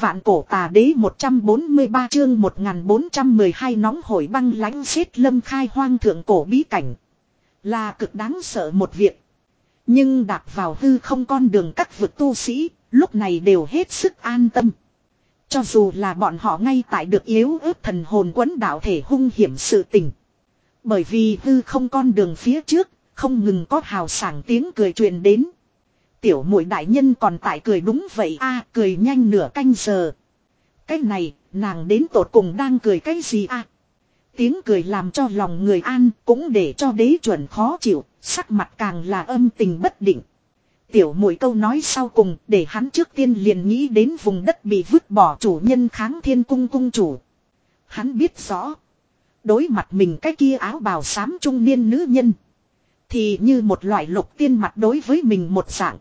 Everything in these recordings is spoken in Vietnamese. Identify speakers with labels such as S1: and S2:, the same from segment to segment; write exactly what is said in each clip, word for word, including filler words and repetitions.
S1: Vạn cổ tà đế một trăm bốn mươi ba chương một nghìn bốn trăm mười hai nóng hổi băng lãnh xết lâm khai hoang thượng cổ bí cảnh. Là cực đáng sợ một việc. Nhưng đạp vào hư không con đường các vực tu sĩ, lúc này đều hết sức an tâm. Cho dù là bọn họ ngay tại được yếu ớt thần hồn quấn đạo thể hung hiểm sự tình. Bởi vì hư không con đường phía trước, không ngừng có hào sảng tiếng cười truyền đến. Tiểu muội đại nhân còn tại cười đúng vậy a, cười nhanh nửa canh giờ. Cái này, nàng đến tột cùng đang cười cái gì a? Tiếng cười làm cho lòng người an, cũng để cho đế chuẩn khó chịu, sắc mặt càng là âm tình bất định. Tiểu muội câu nói sau cùng để hắn trước tiên liền nghĩ đến vùng đất bị vứt bỏ chủ nhân Kháng Thiên cung cung chủ. Hắn biết rõ, đối mặt mình cái kia áo bào xám trung niên nữ nhân, thì như một loại lục tiên mặt đối với mình một dạng.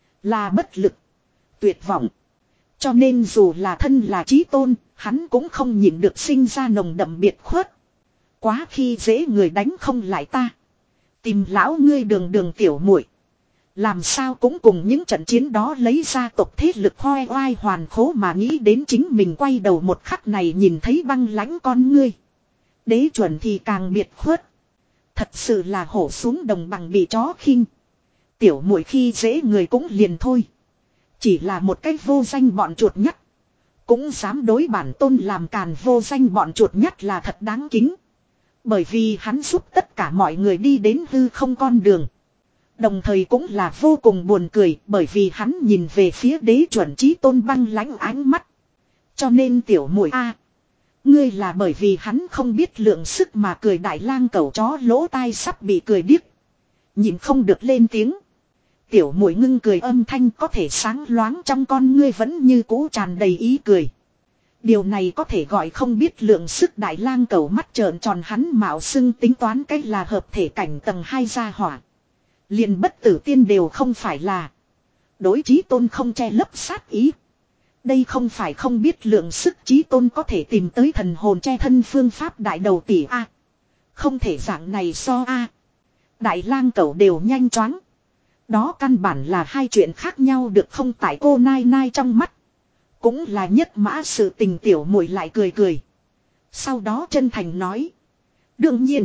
S1: Là bất lực, tuyệt vọng. Cho nên dù là thân là chí tôn, hắn cũng không nhịn được sinh ra nồng đậm biệt khuất. Quá khi dễ người đánh không lại ta. Tìm lão ngươi đường đường tiểu muội, làm sao cũng cùng những trận chiến đó lấy ra tộc thế lực hoe oai hoàn khố mà nghĩ đến chính mình quay đầu một khắc này nhìn thấy băng lãnh con ngươi. Đế chuẩn thì càng biệt khuất. Thật sự là hổ xuống đồng bằng bị chó khinh. Tiểu muội khi dễ người cũng liền thôi. Chỉ là một cái vô danh bọn chuột nhắt. Cũng dám đối bản tôn làm càn, vô danh bọn chuột nhắt là thật đáng kính. Bởi vì hắn giúp tất cả mọi người đi đến hư không con đường. Đồng thời cũng là vô cùng buồn cười bởi vì hắn nhìn về phía đế chuẩn chí tôn băng lãnh ánh mắt. Cho nên tiểu muội a, ngươi là bởi vì hắn không biết lượng sức mà cười. Đại lang cẩu chó lỗ tai sắp bị cười điếc, nhìn không được lên tiếng. Tiểu muội ngưng cười âm thanh có thể sáng loáng trong con ngươi vẫn như cũ tràn đầy ý cười. Điều này có thể gọi không biết lượng sức. Đại lang cẩu mắt trợn tròn, hắn mạo xưng tính toán cách là hợp thể cảnh tầng hai gia hỏa. Liền bất tử tiên đều không phải là. Đối chí tôn không che lấp sát ý. Đây không phải không biết lượng sức chí tôn có thể tìm tới thần hồn che thân phương pháp đại đầu tỷ a. Không thể dạng này so a. Đại lang cẩu đều nhanh choáng. Đó căn bản là hai chuyện khác nhau được không? Tại cô nai nai trong mắt cũng là nhất mã sự tình. Tiểu muội lại cười cười. Sau đó chân thành nói. Đương nhiên,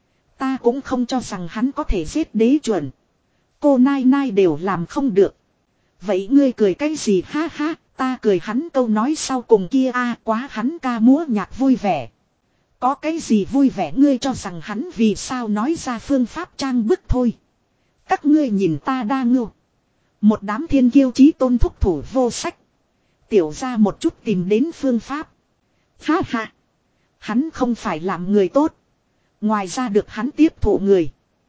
S1: ta cũng không cho rằng hắn có thể giết đế chuẩn. Cô nai nai đều làm không được. Vậy ngươi cười cái gì? Ha ha, ta cười hắn câu nói sau cùng kia a à, quá hắn ca múa nhạc vui vẻ. Có cái gì vui vẻ? Ngươi cho rằng hắn vì sao nói ra phương pháp trang bức thôi. Các ngươi nhìn ta đa ngưu. Một đám thiên kiêu chí tôn thúc thủ vô sách. Tiểu ra một chút tìm đến phương pháp. Ha ha, hắn không phải làm người tốt. Ngoài ra được hắn tiếp thụ người,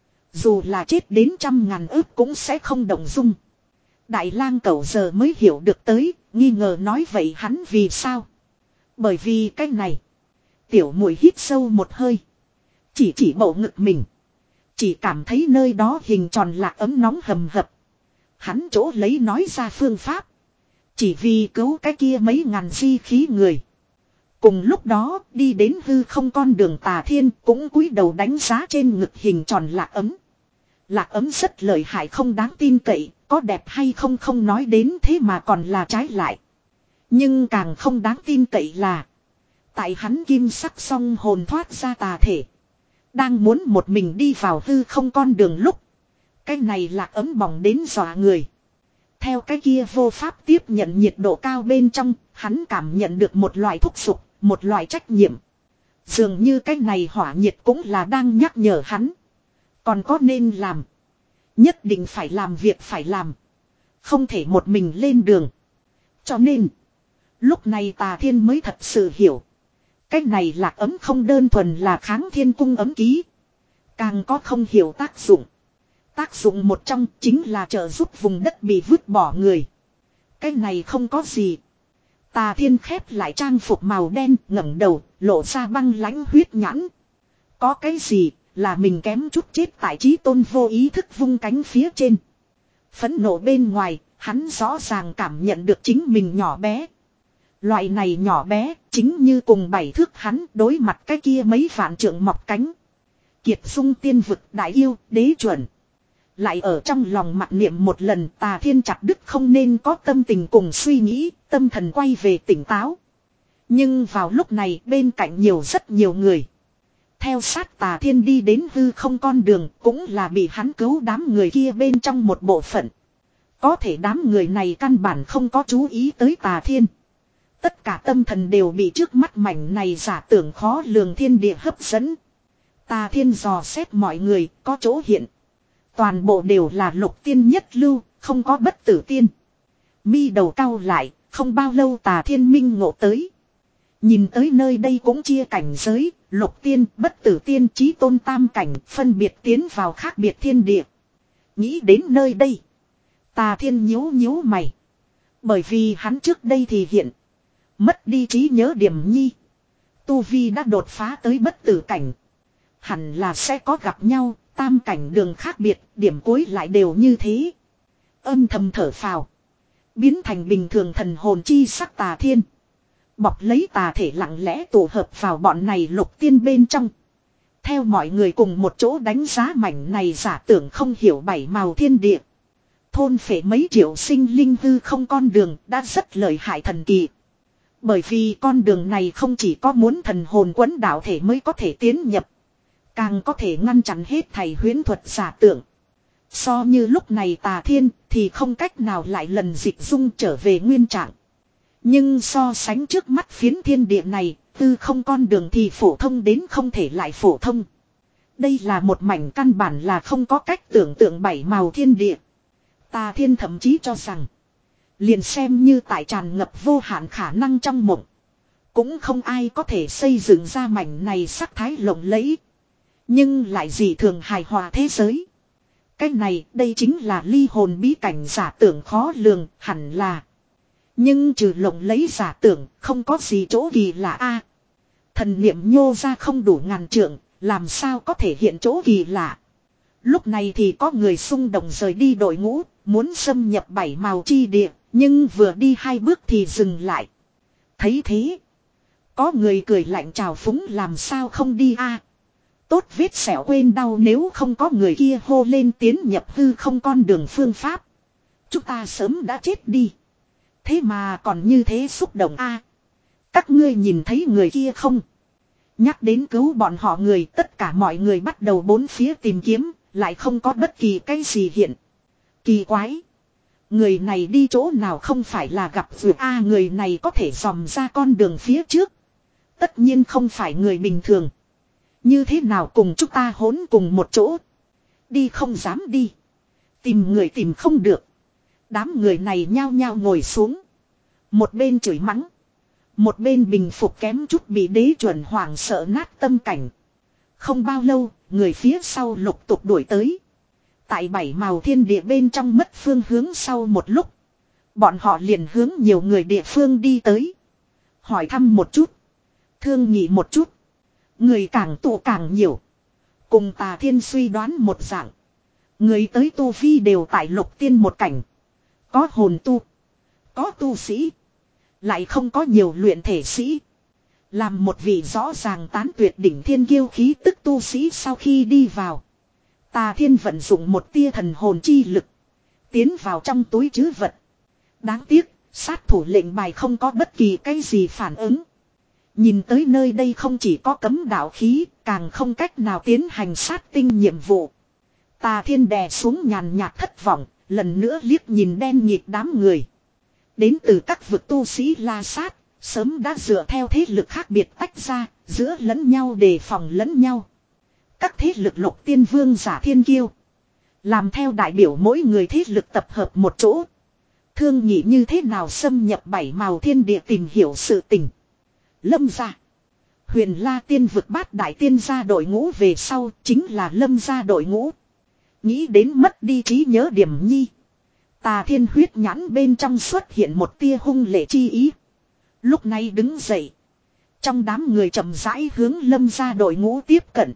S1: dù là chết đến trăm ngàn ức cũng sẽ không động dung. Đại lang cẩu giờ mới hiểu được tới, nghi ngờ nói vậy hắn vì sao? Bởi vì cái này. Tiểu muội hít sâu một hơi, chỉ chỉ bầu ngực mình, chỉ cảm thấy nơi đó hình tròn lạc ấm nóng hầm hập. Hắn chỗ lấy nói ra phương pháp, chỉ vì cứu cái kia mấy ngàn di khí người. Cùng lúc đó đi đến hư không con đường Tà Thiên cũng cúi đầu đánh giá trên ngực hình tròn lạc ấm. Lạc ấm rất lợi hại, không đáng tin cậy, có đẹp hay không không nói đến, thế mà còn là trái lại. Nhưng càng không đáng tin cậy là, tại hắn kim sắc song hồn thoát ra tà thể, đang muốn một mình đi vào hư không con đường lúc, cái này lạc ấm bỏng đến dọa người. Theo cái kia vô pháp tiếp nhận nhiệt độ cao bên trong, hắn cảm nhận được một loại thúc giục, một loại trách nhiệm. Dường như cái này hỏa nhiệt cũng là đang nhắc nhở hắn. Còn có nên làm. Nhất định phải làm việc phải làm. Không thể một mình lên đường. Cho nên, lúc này Tà Thiên mới thật sự hiểu. Cái này lạc ấm không đơn thuần là Kháng Thiên cung ấm ký. Càng có không hiểu tác dụng. Tác dụng một trong chính là trợ giúp vùng đất bị vứt bỏ người. Cái này không có gì. Tà Thiên khép lại trang phục màu đen, ngẩng đầu, lộ ra băng lãnh huyết nhãn. Có cái gì là mình kém chút chết tại chí tôn vô ý thức vung cánh phía trên. Phẫn nộ bên ngoài, hắn rõ ràng cảm nhận được chính mình nhỏ bé. Loại này nhỏ bé, chính như cùng bảy thước hắn đối mặt cái kia mấy vạn trượng mọc cánh. Kiệt Dung tiên vực đại yêu, đế chuẩn. Lại ở trong lòng mặc niệm một lần Tà Thiên chặt đứt không nên có tâm tình cùng suy nghĩ, tâm thần quay về tỉnh táo. Nhưng vào lúc này bên cạnh nhiều rất nhiều người. Theo sát Tà Thiên đi đến hư không con đường cũng là bị hắn cứu đám người kia bên trong một bộ phận. Có thể đám người này căn bản không có chú ý tới Tà Thiên. Tất cả tâm thần đều bị trước mắt mảnh này giả tưởng khó lường thiên địa hấp dẫn. Tà Thiên dò xét mọi người có chỗ hiện. Toàn bộ đều là lục tiên nhất lưu, không có bất tử tiên. Mi đầu cau lại, không bao lâu Tà Thiên minh ngộ tới. Nhìn tới nơi đây cũng chia cảnh giới, lục tiên, bất tử tiên, chí tôn tam cảnh, phân biệt tiến vào khác biệt thiên địa. Nghĩ đến nơi đây. Tà Thiên nhíu nhíu mày. Bởi vì hắn trước đây thì hiện. Mất đi trí nhớ điểm nhi. Tu Vi đã đột phá tới bất tử cảnh. Hẳn là sẽ có gặp nhau, tam cảnh đường khác biệt, điểm cuối lại đều như thế. Âm thầm thở phào. Biến thành bình thường thần hồn chi sắc Tà Thiên. Bọc lấy tà thể lặng lẽ tụ hợp vào bọn này lục tiên bên trong. Theo mọi người cùng một chỗ đánh giá mảnh này giả tưởng không hiểu bảy màu thiên địa. Thôn phệ mấy triệu sinh linh hư không con đường đã rất lợi hại thần kỳ. Bởi vì con đường này không chỉ có muốn thần hồn quấn đạo thể mới có thể tiến nhập. Càng có thể ngăn chặn hết thầy huyễn thuật giả tưởng. So như lúc này Tà Thiên thì không cách nào lại lần dịch dung trở về nguyên trạng. Nhưng so sánh trước mắt phiến thiên địa này, tư không con đường thì phổ thông đến không thể lại phổ thông. Đây là một mảnh căn bản là không có cách tưởng tượng bảy màu thiên địa. Tà Thiên thậm chí cho rằng, liền xem như tại tràn ngập vô hạn khả năng trong mộng, cũng không ai có thể xây dựng ra mảnh này sắc thái lộng lẫy, nhưng lại dị thường hài hòa thế giới. Cái này, đây chính là ly hồn bí cảnh giả tưởng khó lường, hẳn là. Nhưng trừ lộng lấy giả tưởng, không có gì chỗ kỳ lạ a. Thần niệm nhô ra không đủ ngàn trượng, làm sao có thể hiện chỗ kỳ lạ. Lúc này thì có người xung động rời đi đội ngũ, muốn xâm nhập bảy màu chi địa, nhưng vừa đi hai bước thì dừng lại. Thấy thế, có người cười lạnh chào phúng làm sao không đi a. Tốt vết sẹo quên đau nếu không có người kia hô lên tiến nhập hư không con đường phương pháp. Chúng ta sớm đã chết đi. Thế mà còn như thế xúc động a. Các ngươi nhìn thấy người kia không? Nhắc đến cứu bọn họ người, tất cả mọi người bắt đầu bốn phía tìm kiếm, lại không có bất kỳ cái gì hiện. Kỳ quái. Người này đi chỗ nào không phải là gặp vượt a, người này có thể dòm ra con đường phía trước. Tất nhiên không phải người bình thường. Như thế nào cùng chúng ta hỗn cùng một chỗ? Đi không dám đi. Tìm người tìm không được. Đám người này nhao nhao ngồi xuống. Một bên chửi mắng. Một bên bình phục kém chút bị đế chuẩn hoảng sợ nát tâm cảnh. Không bao lâu, người phía sau lục tục đuổi tới. Tại bảy màu thiên địa bên trong mất phương hướng sau một lúc. Bọn họ liền hướng nhiều người địa phương đi tới. Hỏi thăm một chút. Thương nghị một chút. Người càng tụ càng nhiều. Cùng Tà Thiên suy đoán một dạng. Người tới tu vi đều tại lục tiên một cảnh. Có hồn tu. Có tu sĩ. Lại không có nhiều luyện thể sĩ. Làm một vị rõ ràng tán tuyệt đỉnh thiên kiêu khí tức tu sĩ sau khi đi vào. Tà Thiên vận dụng một tia thần hồn chi lực. Tiến vào trong túi trữ vật. Đáng tiếc, sát thủ lệnh bài không có bất kỳ cái gì phản ứng. Nhìn tới nơi đây không chỉ có cấm đạo khí, càng không cách nào tiến hành sát tinh nhiệm vụ. Tà Thiên đè xuống nhàn nhạt thất vọng, lần nữa liếc nhìn đen nhịt đám người. Đến từ các vực tu sĩ la sát, sớm đã dựa theo thế lực khác biệt tách ra, giữa lẫn nhau đề phòng lẫn nhau. Các thế lực lục tiên vương giả thiên kiêu. Làm theo đại biểu mỗi người thế lực tập hợp một chỗ. Thương nghị như thế nào xâm nhập bảy màu thiên địa tìm hiểu sự tình. Lâm gia. Huyền La tiên vực bát đại tiên gia đội ngũ về sau chính là Lâm gia đội ngũ. Nghĩ đến mất đi trí nhớ điểm nhi. Tà Thiên huyết nhãn bên trong xuất hiện một tia hung lệ chi ý. Lúc này đứng dậy. Trong đám người chậm rãi hướng Lâm gia đội ngũ tiếp cận.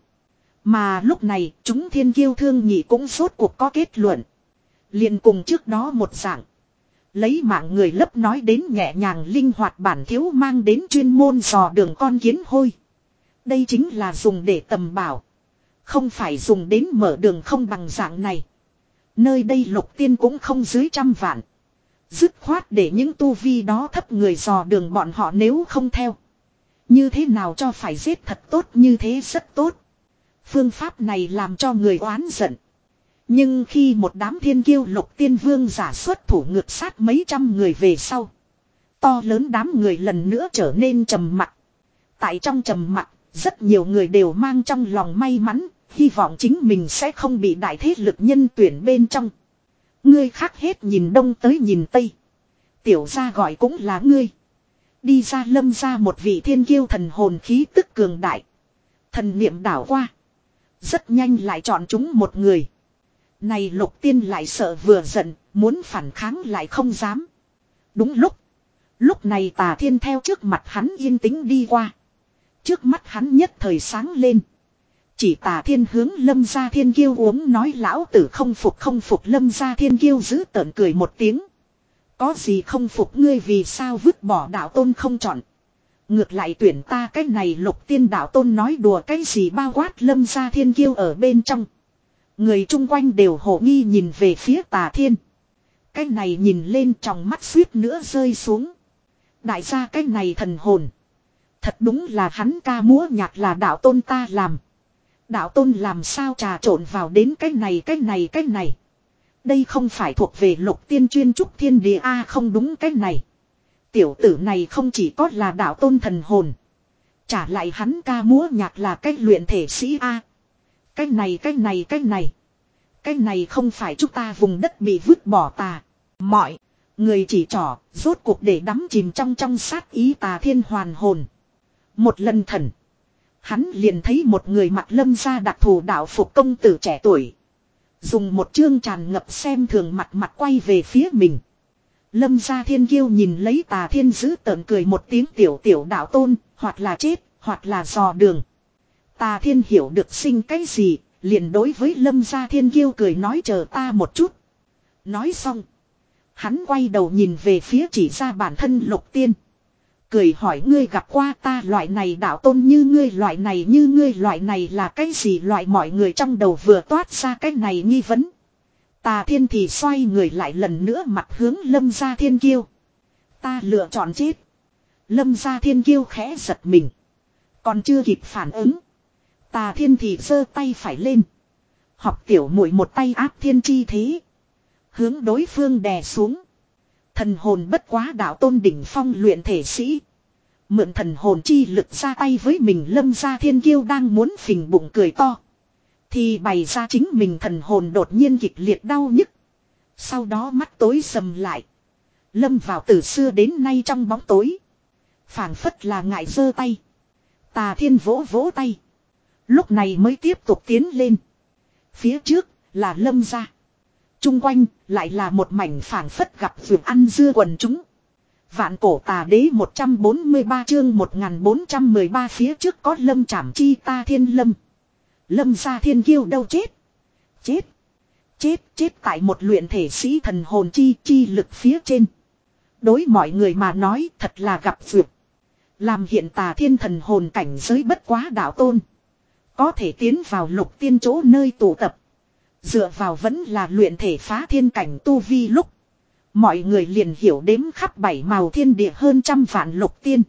S1: Mà lúc này chúng thiên kiêu thương nhị cũng rốt cuộc có kết luận. liền cùng trước đó một dạng. Lấy mạng người lấp nói đến nhẹ nhàng linh hoạt bản thiếu mang đến chuyên môn dò đường con kiến hôi. Đây chính là dùng để tầm bảo. Không phải dùng đến mở đường không bằng dạng này. Nơi đây lục tiên cũng không dưới trăm vạn. Dứt khoát để những tu vi đó thấp người dò đường bọn họ nếu không theo. Như thế nào cho phải giết thật tốt như thế rất tốt. Phương pháp này làm cho người oán giận. Nhưng khi một đám thiên kiêu lục tiên vương giả xuất thủ ngược sát mấy trăm người về sau. To lớn đám người lần nữa trở nên trầm mặc. Tại trong trầm mặc, rất nhiều người đều mang trong lòng may mắn, hy vọng chính mình sẽ không bị đại thế lực nhân tuyển bên trong. Ngươi khác hết nhìn đông tới nhìn tây. Tiểu gia gọi cũng là ngươi. Đi ra lâm ra một vị thiên kiêu thần hồn khí tức cường đại. Thần niệm đảo qua. Rất nhanh lại chọn chúng một người. Này lục tiên lại sợ vừa giận, muốn phản kháng lại không dám. Đúng lúc. Lúc này Tà Thiên theo trước mặt hắn yên tĩnh đi qua. Trước mắt hắn nhất thời sáng lên. Chỉ Tà Thiên hướng Lâm Gia Thiên Kiêu uống nói lão tử không phục không phục. Lâm Gia Thiên Kiêu giữ tợn cười một tiếng. Có gì không phục ngươi vì sao vứt bỏ đạo tôn không chọn. Ngược lại tuyển ta cái này lục tiên đạo tôn nói đùa cái gì bao quát Lâm Gia Thiên Kiêu ở bên trong. Người chung quanh đều hổ nghi nhìn về phía Tà Thiên. Cái này nhìn lên trong mắt suýt nữa rơi xuống. Đại gia cái này thần hồn. Thật đúng là hắn ca múa nhạc là đạo tôn ta làm. Đạo tôn làm sao trà trộn vào đến cái này cái này cái này. Đây không phải thuộc về lục tiên chuyên trúc thiên địa a không đúng cái này. Tiểu tử này không chỉ có là đạo tôn thần hồn. Trả lại hắn ca múa nhạc là cái luyện thể sĩ a. Cái này cái này cái này. Cái này không phải chúng ta vùng đất bị vứt bỏ tà. Mọi người chỉ trỏ rốt cuộc để đắm chìm trong trong sát ý Tà Thiên hoàn hồn. Một lần thần. Hắn liền thấy một người mặc Lâm gia đặc thù đạo phục công tử trẻ tuổi. Dùng một chương tràn ngập xem thường mặt mặt quay về phía mình. Lâm gia Thiên Kiêu nhìn lấy Tà Thiên giữ tợn cười một tiếng tiểu tiểu đạo tôn, hoặc là chết, hoặc là dò đường. Tà Thiên hiểu được sinh cái gì, liền đối với Lâm gia Thiên Kiêu cười nói chờ ta một chút. Nói xong. Hắn quay đầu nhìn về phía chỉ ra bản thân lục tiên. Cười hỏi ngươi gặp qua ta loại này đạo tôn như ngươi loại này như ngươi loại này là cái gì loại mọi người trong đầu vừa toát ra cái này nghi vấn. Tà Thiên thì xoay người lại lần nữa mặt hướng Lâm gia Thiên Kiêu. Ta lựa chọn chết. Lâm gia Thiên Kiêu khẽ giật mình. Còn chưa kịp phản ứng. Tà Thiên thì giơ tay phải lên. Học tiểu muội một tay áp thiên chi thế. Hướng đối phương đè xuống. Thần hồn bất quá đạo tôn đỉnh phong luyện thể sĩ. Mượn thần hồn chi lực ra tay với mình Lâm gia Thiên Kiêu đang muốn phình bụng cười to. Thì bày ra chính mình thần hồn đột nhiên kịch liệt đau nhức. Sau đó mắt tối sầm lại. Lâm vào từ xưa đến nay trong bóng tối. Phảng phất là ngại giơ tay. Tà Thiên vỗ vỗ tay. Lúc này mới tiếp tục tiến lên. Phía trước là Lâm gia. Trung quanh lại là một mảnh phảng phất gặp vượt ăn dưa quần chúng. Vạn cổ tà đế một trăm bốn mươi ba chương một nghìn bốn trăm mười ba phía trước có Lâm Trảm Chi ta Thiên Lâm. Lâm gia Thiên Kiêu đâu chết. Chết. Chết chết tại một luyện thể sĩ thần hồn chi chi lực phía trên. Đối mọi người mà nói thật là gặp vượt. Làm hiện Tà Thiên thần hồn cảnh giới bất quá đạo tôn. Có thể tiến vào lục tiên chỗ nơi tụ tập. Dựa vào vẫn là luyện thể phá thiên cảnh tu vi lúc. Mọi người liền hiểu đếm khắp bảy màu thiên địa hơn trăm vạn lục tiên.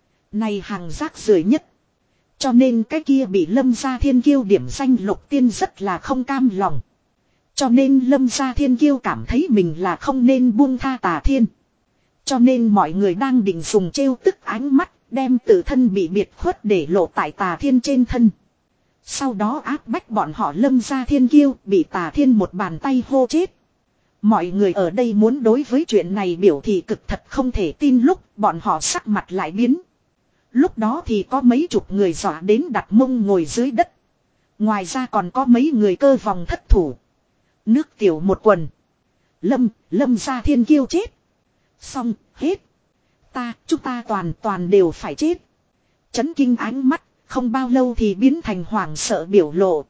S1: Này hàng rác rưởi nhất. Cho nên cái kia bị Lâm gia Thiên Kiêu điểm danh lục tiên rất là không cam lòng. Cho nên Lâm gia Thiên Kiêu cảm thấy mình là không nên buông tha Tà Thiên. Cho nên mọi người đang định dùng trêu tức ánh mắt đem tự thân bị biệt khuất để lộ tại Tà Thiên trên thân. Sau đó áp bách bọn họ Lâm gia Thiên Kiêu bị Tà Thiên một bàn tay hô chết. Mọi người ở đây muốn đối với chuyện này biểu thị cực thật không thể tin lúc bọn họ sắc mặt lại biến. Lúc đó thì có mấy chục người dọa đến đặt mông ngồi dưới đất. Ngoài ra còn có mấy người cơ vòng thất thủ. Nước tiểu một quần. Lâm, Lâm gia Thiên Kiêu chết. Xong, hết. Ta, chúng ta toàn toàn đều phải chết. Chấn kinh ánh mắt. Không bao lâu thì biến thành hoảng sợ biểu lộ.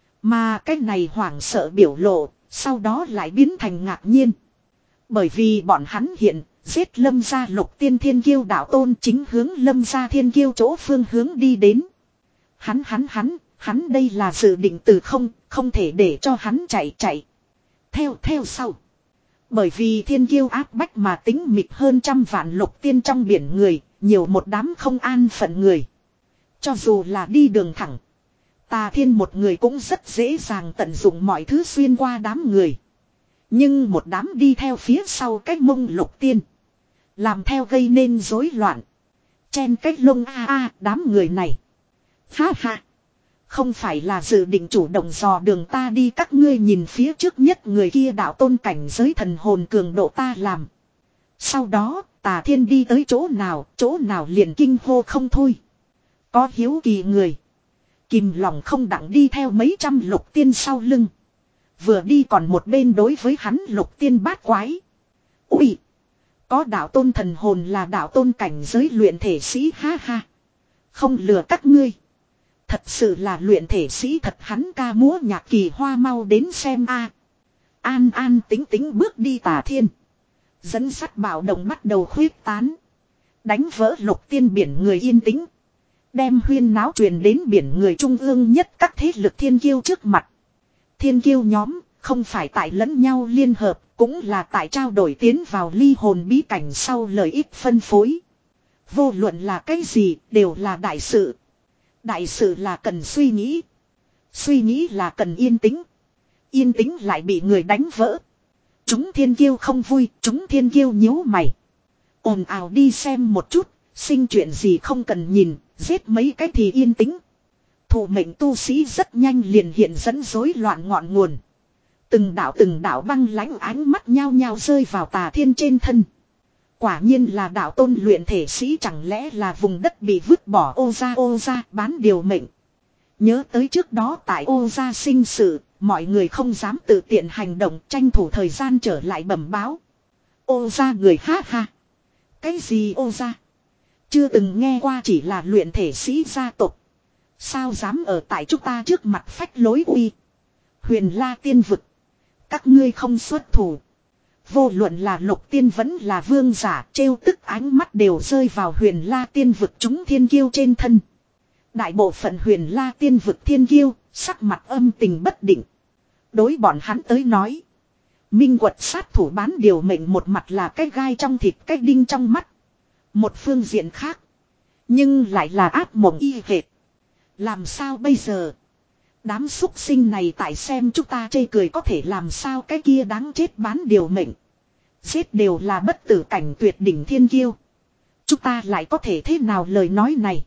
S1: Mà cái này hoảng sợ biểu lộ, sau đó lại biến thành ngạc nhiên. Bởi vì bọn hắn hiện, giết Lâm gia lục tiên Thiên Kiêu đạo tôn chính hướng Lâm gia Thiên Kiêu chỗ phương hướng đi đến. Hắn hắn hắn, hắn đây là dự định từ không, không thể để cho hắn chạy chạy. Theo theo sau. Bởi vì thiên kiêu áp bách mà tính mịt hơn trăm vạn lục tiên trong biển người, nhiều một đám không an phận người. Cho dù là đi đường thẳng, Tà Thiên một người cũng rất dễ dàng tận dụng mọi thứ xuyên qua đám người. Nhưng một đám đi theo phía sau cách mông lục tiên, làm theo gây nên rối loạn. Chen cách lông a a đám người này. Ha ha. Không phải là dự định chủ động dò đường ta đi, các ngươi nhìn phía trước nhất người kia đạo tôn cảnh giới thần hồn cường độ ta làm. Sau đó Tà Thiên đi tới chỗ nào, chỗ nào liền kinh hô không thôi. Có hiếu kỳ người, kìm lòng không đặng đi theo mấy trăm lục tiên sau lưng. Vừa đi còn một bên đối với hắn lục tiên bát quái. Ui! Có đạo tôn thần hồn là đạo tôn cảnh giới luyện thể sĩ, ha ha. Không lừa các ngươi. Thật sự là luyện thể sĩ thật, hắn ca múa nhạc kỳ hoa, mau đến xem a. An an tính tính bước đi Tà Thiên. Dẫn sắt bạo động bắt đầu khuyết tán. Đánh vỡ lục tiên biển người yên tĩnh. Đem huyên náo truyền đến biển người trung ương nhất các thế lực thiên kiêu trước mặt. Thiên kiêu nhóm không phải tại lẫn nhau liên hợp, cũng là tại trao đổi tiến vào ly hồn bí cảnh sau lợi ích phân phối. Vô luận là cái gì đều là đại sự. Đại sự là cần suy nghĩ. Suy nghĩ là cần yên tĩnh. Yên tĩnh lại bị người đánh vỡ. Chúng thiên kiêu không vui, chúng thiên kiêu nhíu mày. Ồn ào đi xem một chút, sinh chuyện gì không cần nhìn, giết mấy cái thì yên tĩnh. Thủ mệnh tu sĩ rất nhanh liền hiện dẫn rối loạn ngọn nguồn. Từng đạo từng đạo băng lãnh ánh mắt nhao nhao rơi vào Tà Thiên trên thân. Quả nhiên là đạo tôn luyện thể sĩ, chẳng lẽ là vùng đất bị vứt bỏ ô gia ô gia bán điều mệnh. Nhớ tới trước đó tại ô gia sinh sự, mọi người không dám tự tiện hành động, tranh thủ thời gian trở lại bẩm báo. Ô gia người ha ha. Cái gì ô gia? Chưa từng nghe qua, chỉ là luyện thể sĩ gia tộc. Sao dám ở tại chúng ta trước mặt phách lối uy. Huyền La tiên vực. Các ngươi không xuất thủ. Vô luận là lục tiên vẫn là vương giả, trêu tức ánh mắt đều rơi vào Huyền La tiên vực chúng thiên kiêu trên thân. Đại bộ phận Huyền La tiên vực thiên kiêu, sắc mặt âm tình bất định. Đối bọn hắn tới nói, minh quật sát thủ bán điều mệnh một mặt là cái gai trong thịt, cái đinh trong mắt. Một phương diện khác, nhưng lại là ác mộng y hệt. Làm sao bây giờ? Đám súc sinh này tại xem chúng ta chê cười có thể làm sao, cái kia đáng chết bán điều mệnh. Giết đều là bất tử cảnh tuyệt đỉnh thiên kiêu. Chúng ta lại có thể thế nào lời nói này?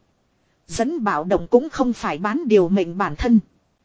S1: Dẫn bạo động cũng không phải bán điều mệnh bản thân.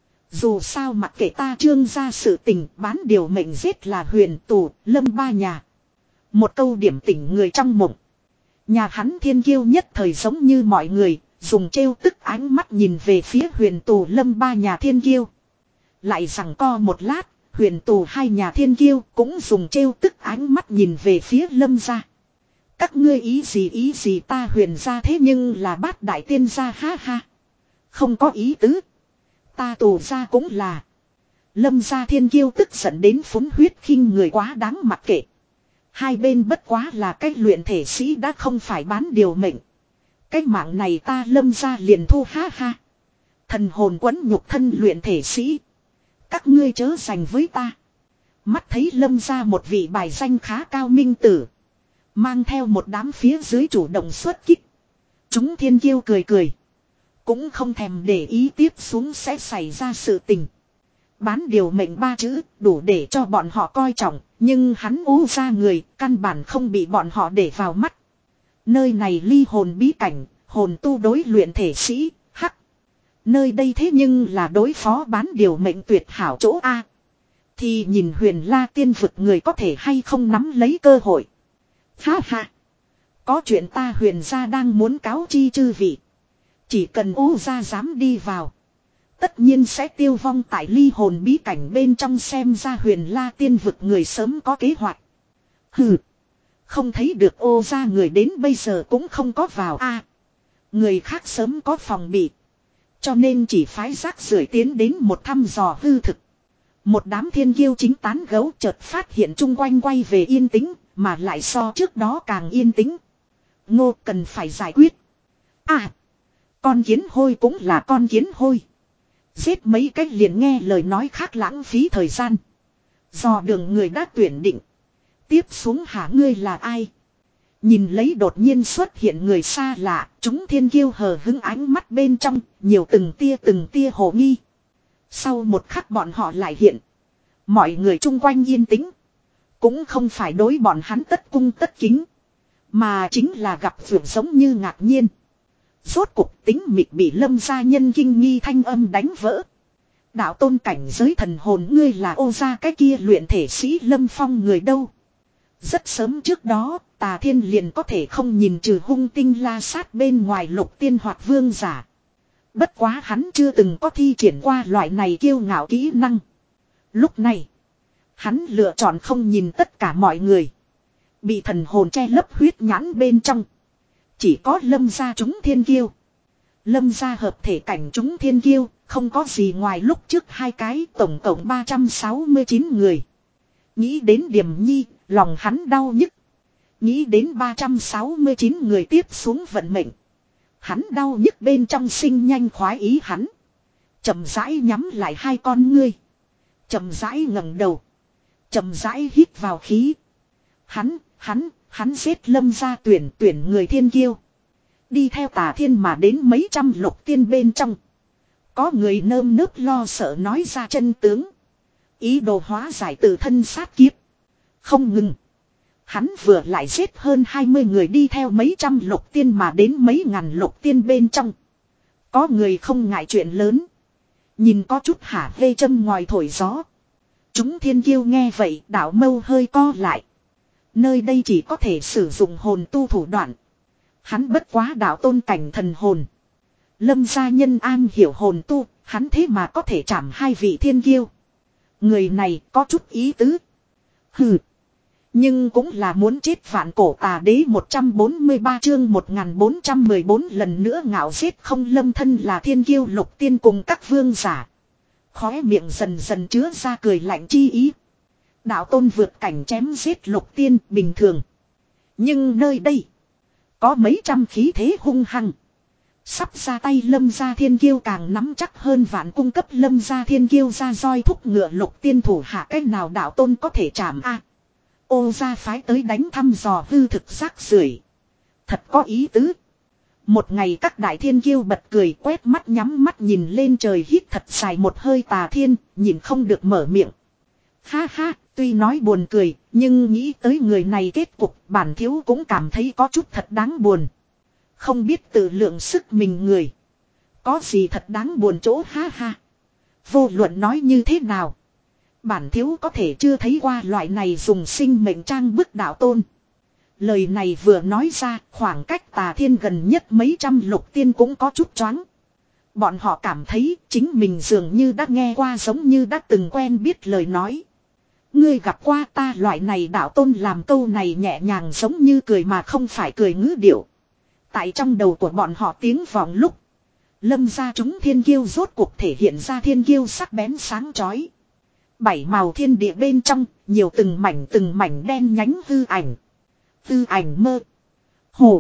S1: Dù sao mặc kệ ta Trương gia sự tình, bán điều mệnh giết là Huyền Tù, Lâm ba nhà. Một câu điểm tỉnh người trong mộng. Nhà hắn thiên kiêu nhất thời giống như mọi người, dùng trêu tức ánh mắt nhìn về phía Huyền Tù Lâm ba nhà thiên kiêu. Lại rằng co một lát, Huyền Tù hai nhà thiên kiêu cũng dùng trêu tức ánh mắt nhìn về phía Lâm gia. Các ngươi ý gì ý gì, ta Huyền gia thế nhưng là bát đại tiên gia, ha ha. Không có ý tứ. Ta Tù gia cũng là. Lâm gia thiên kiêu tức giận đến phúng huyết khinh người, quá đáng mặc kệ. Hai bên bất quá là cái luyện thể sĩ, đã không phải bán điều mệnh. Cái mạng này ta Lâm gia liền thu, ha ha. Thần hồn quấn nhục thân luyện thể sĩ. Các ngươi chớ giành với ta. Mắt thấy Lâm gia một vị bài danh khá cao minh tử, mang theo một đám phía dưới chủ động xuất kích. Chúng thiên kiêu cười cười. Cũng không thèm để ý tiếp xuống sẽ xảy ra sự tình. Bán điều mệnh ba chữ đủ để cho bọn họ coi trọng. Nhưng hắn ú ra người, căn bản không bị bọn họ để vào mắt. Nơi này ly hồn bí cảnh, hồn tu đối luyện thể sĩ, hắc. Nơi đây thế nhưng là đối phó bán điều mệnh tuyệt hảo chỗ A. Thì nhìn Huyền La tiên vực người có thể hay không nắm lấy cơ hội. Ha ha. Có chuyện ta Huyền gia đang muốn cáo chi chư vị. Chỉ cần ú ra dám đi vào, tất nhiên sẽ tiêu vong tại ly hồn bí cảnh bên trong, xem ra Huyền La tiên vực người sớm có kế hoạch. Hừ. Không thấy được ô ra người đến bây giờ cũng không có vào a. À, người khác sớm có phòng bị. Cho nên chỉ phái rác rưởi tiến đến một thăm dò hư thực. Một đám thiên kiêu chính tán gấu chợt phát hiện chung quanh quay về yên tĩnh, mà lại so trước đó càng yên tĩnh. Ngô cần phải giải quyết. À. Con kiến hôi cũng là con kiến hôi. Giết mấy cách liền nghe lời nói khác lãng phí thời gian. Dò đường người đã tuyển định. Tiếp xuống hả ngươi là ai? Nhìn lấy đột nhiên xuất hiện người xa lạ, chúng thiên kiêu hờ hững ánh mắt bên trong, nhiều từng tia từng tia hồ nghi. Sau một khắc bọn họ lại hiện. Mọi người chung quanh yên tĩnh. Cũng không phải đối bọn hắn tất cung tất kính. Mà chính là gặp vượt giống như ngạc nhiên. Rốt cuộc tính mịt bị Lâm gia nhân kinh nghi thanh âm đánh vỡ. Đạo tôn cảnh giới thần hồn ngươi là ô gia cái kia luyện thể sĩ Lâm Phong người đâu. Rất sớm trước đó, Tà Thiên liền có thể không nhìn trừ hung tinh la sát bên ngoài lục tiên hoặc vương giả. Bất quá hắn chưa từng có thi triển qua loại này kiêu ngạo kỹ năng. Lúc này, hắn lựa chọn không nhìn tất cả mọi người. Bị thần hồn che lấp huyết nhãn bên trong. Chỉ có Lâm gia chúng thiên kiêu. Lâm gia hợp thể cảnh chúng thiên kiêu, không có gì ngoài lúc trước hai cái, tổng cộng ba trăm sáu mươi chín người. Nghĩ đến Điềm Nhi, lòng hắn đau nhức. Nghĩ đến ba trăm sáu mươi chín người tiếp xuống vận mệnh. Hắn đau nhức bên trong sinh nhanh khoái ý hắn. Chậm rãi nhắm lại hai con ngươi. Chậm rãi ngẩng đầu. Chậm rãi hít vào khí. Hắn, hắn, hắn giết Lâm gia tuyển tuyển người thiên kiêu. Đi theo Tà Thiên mà đến mấy trăm lục tiên bên trong. Có người nơm nớp lo sợ nói ra chân tướng. Ý đồ hóa giải tự thân sát kiếp. Không ngừng. Hắn vừa lại giết hơn hai mươi người đi theo mấy trăm lục tiên mà đến mấy ngàn lục tiên bên trong. Có người không ngại chuyện lớn. Nhìn có chút hả hê châm ngoài thổi gió. Chúng thiên kiêu nghe vậy đảo mâu hơi co lại. Nơi đây chỉ có thể sử dụng hồn tu thủ đoạn. Hắn bất quá đạo tôn cảnh thần hồn. Lâm gia nhân an hiểu hồn tu, hắn thế mà có thể chạm hai vị thiên kiêu. Người này có chút ý tứ. Hừ. Nhưng cũng là muốn chết vạn cổ tà đế một trăm bốn mươi ba chương một nghìn bốn trăm mười bốn lần nữa ngạo giết không Lâm thân là thiên kiêu lục tiên cùng các vương giả. Khóe miệng dần dần chứa ra cười lạnh chi ý. Đạo tôn vượt cảnh chém giết lục tiên bình thường. Nhưng nơi đây có mấy trăm khí thế hung hăng. Sắp ra tay Lâm gia thiên kiêu càng nắm chắc hơn vạn cung cấp Lâm gia thiên kiêu ra roi thúc ngựa lục tiên thủ hạ cách nào đạo tôn có thể chạm a. Ô gia phái tới đánh thăm dò hư thực rác rưởi. Thật có ý tứ. Một ngày các đại thiên kiêu bật cười quét mắt nhắm mắt nhìn lên trời hít thật dài một hơi Tà Thiên, nhìn không được mở miệng. Ha ha, tuy nói buồn cười, nhưng nghĩ tới người này kết cục bản thiếu cũng cảm thấy có chút thật đáng buồn. Không biết tự lượng sức mình người. Có gì thật đáng buồn chỗ ha ha. Vô luận nói như thế nào. Bản thiếu có thể chưa thấy qua loại này dùng sinh mệnh trang bức đạo tôn. Lời này vừa nói ra, khoảng cách Tà Thiên gần nhất mấy trăm lục tiên cũng có chút choáng. Bọn họ cảm thấy chính mình dường như đã nghe qua giống như đã từng quen biết lời nói. Ngươi gặp qua ta loại này đạo tôn làm câu này nhẹ nhàng giống như cười mà không phải cười ngữ điệu. Tại trong đầu của bọn họ tiếng vọng lúc. Lâm gia chúng thiên kiêu rốt cuộc thể hiện ra thiên kiêu sắc bén sáng chói. Bảy màu thiên địa bên trong, nhiều từng mảnh từng mảnh đen nhánh hư ảnh. Hư ảnh mơ. Hồ.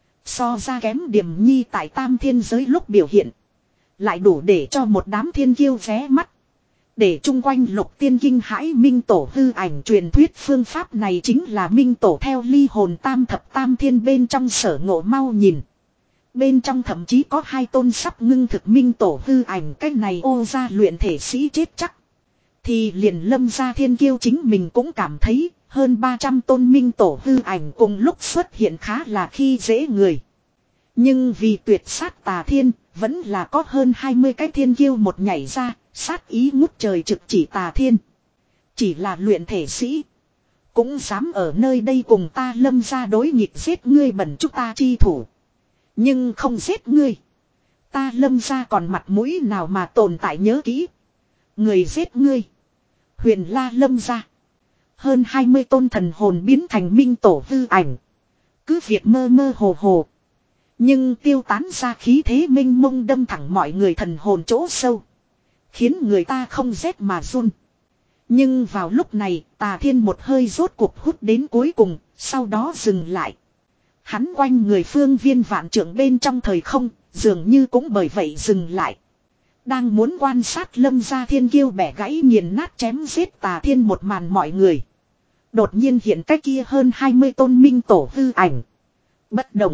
S1: So ra kém Điềm Nhi tại tam thiên giới lúc biểu hiện. Lại đủ để cho một đám thiên kiêu vé mắt. Để chung quanh lục tiên kinh hãi minh tổ hư ảnh truyền thuyết phương pháp này chính là minh tổ theo ly hồn tam thập tam thiên bên trong sở ngộ mau nhìn. Bên trong thậm chí có hai tôn sắp ngưng thực minh tổ hư ảnh cách này ô ra luyện thể sĩ chết chắc. Thì liền Lâm gia thiên kiêu chính mình cũng cảm thấy hơn ba trăm tôn minh tổ hư ảnh cùng lúc xuất hiện khá là khi dễ người. Nhưng vì tuyệt sát Tà Thiên vẫn là có hơn hai mươi cái thiên kiêu một nhảy ra. Sát ý ngút trời trực chỉ Tà Thiên. Chỉ là luyện thể sĩ. Cũng dám ở nơi đây cùng ta Lâm gia đối nghịch giết ngươi bẩn chúng ta chi thủ. Nhưng không giết ngươi. Ta Lâm gia còn mặt mũi nào mà tồn tại nhớ kỹ. Người giết ngươi. Huyền la Lâm gia. Hơn hai mươi tôn thần hồn biến thành minh tổ hư ảnh. Cứ việc mơ mơ hồ hồ. Nhưng tiêu tán ra khí thế minh mông đâm thẳng mọi người thần hồn chỗ sâu. Khiến người ta không rét mà run. Nhưng vào lúc này Tà Thiên một hơi rốt cuộc hút đến cuối cùng. Sau đó dừng lại. Hắn quanh người phương viên vạn trượng bên trong thời không. Dường như cũng bởi vậy dừng lại. Đang muốn quan sát Lâm gia thiên kiêu bẻ gãy nghiền nát chém giết Tà Thiên một màn mọi người. Đột nhiên hiện cái kia hơn hai mươi tôn minh tổ hư ảnh. Bất động.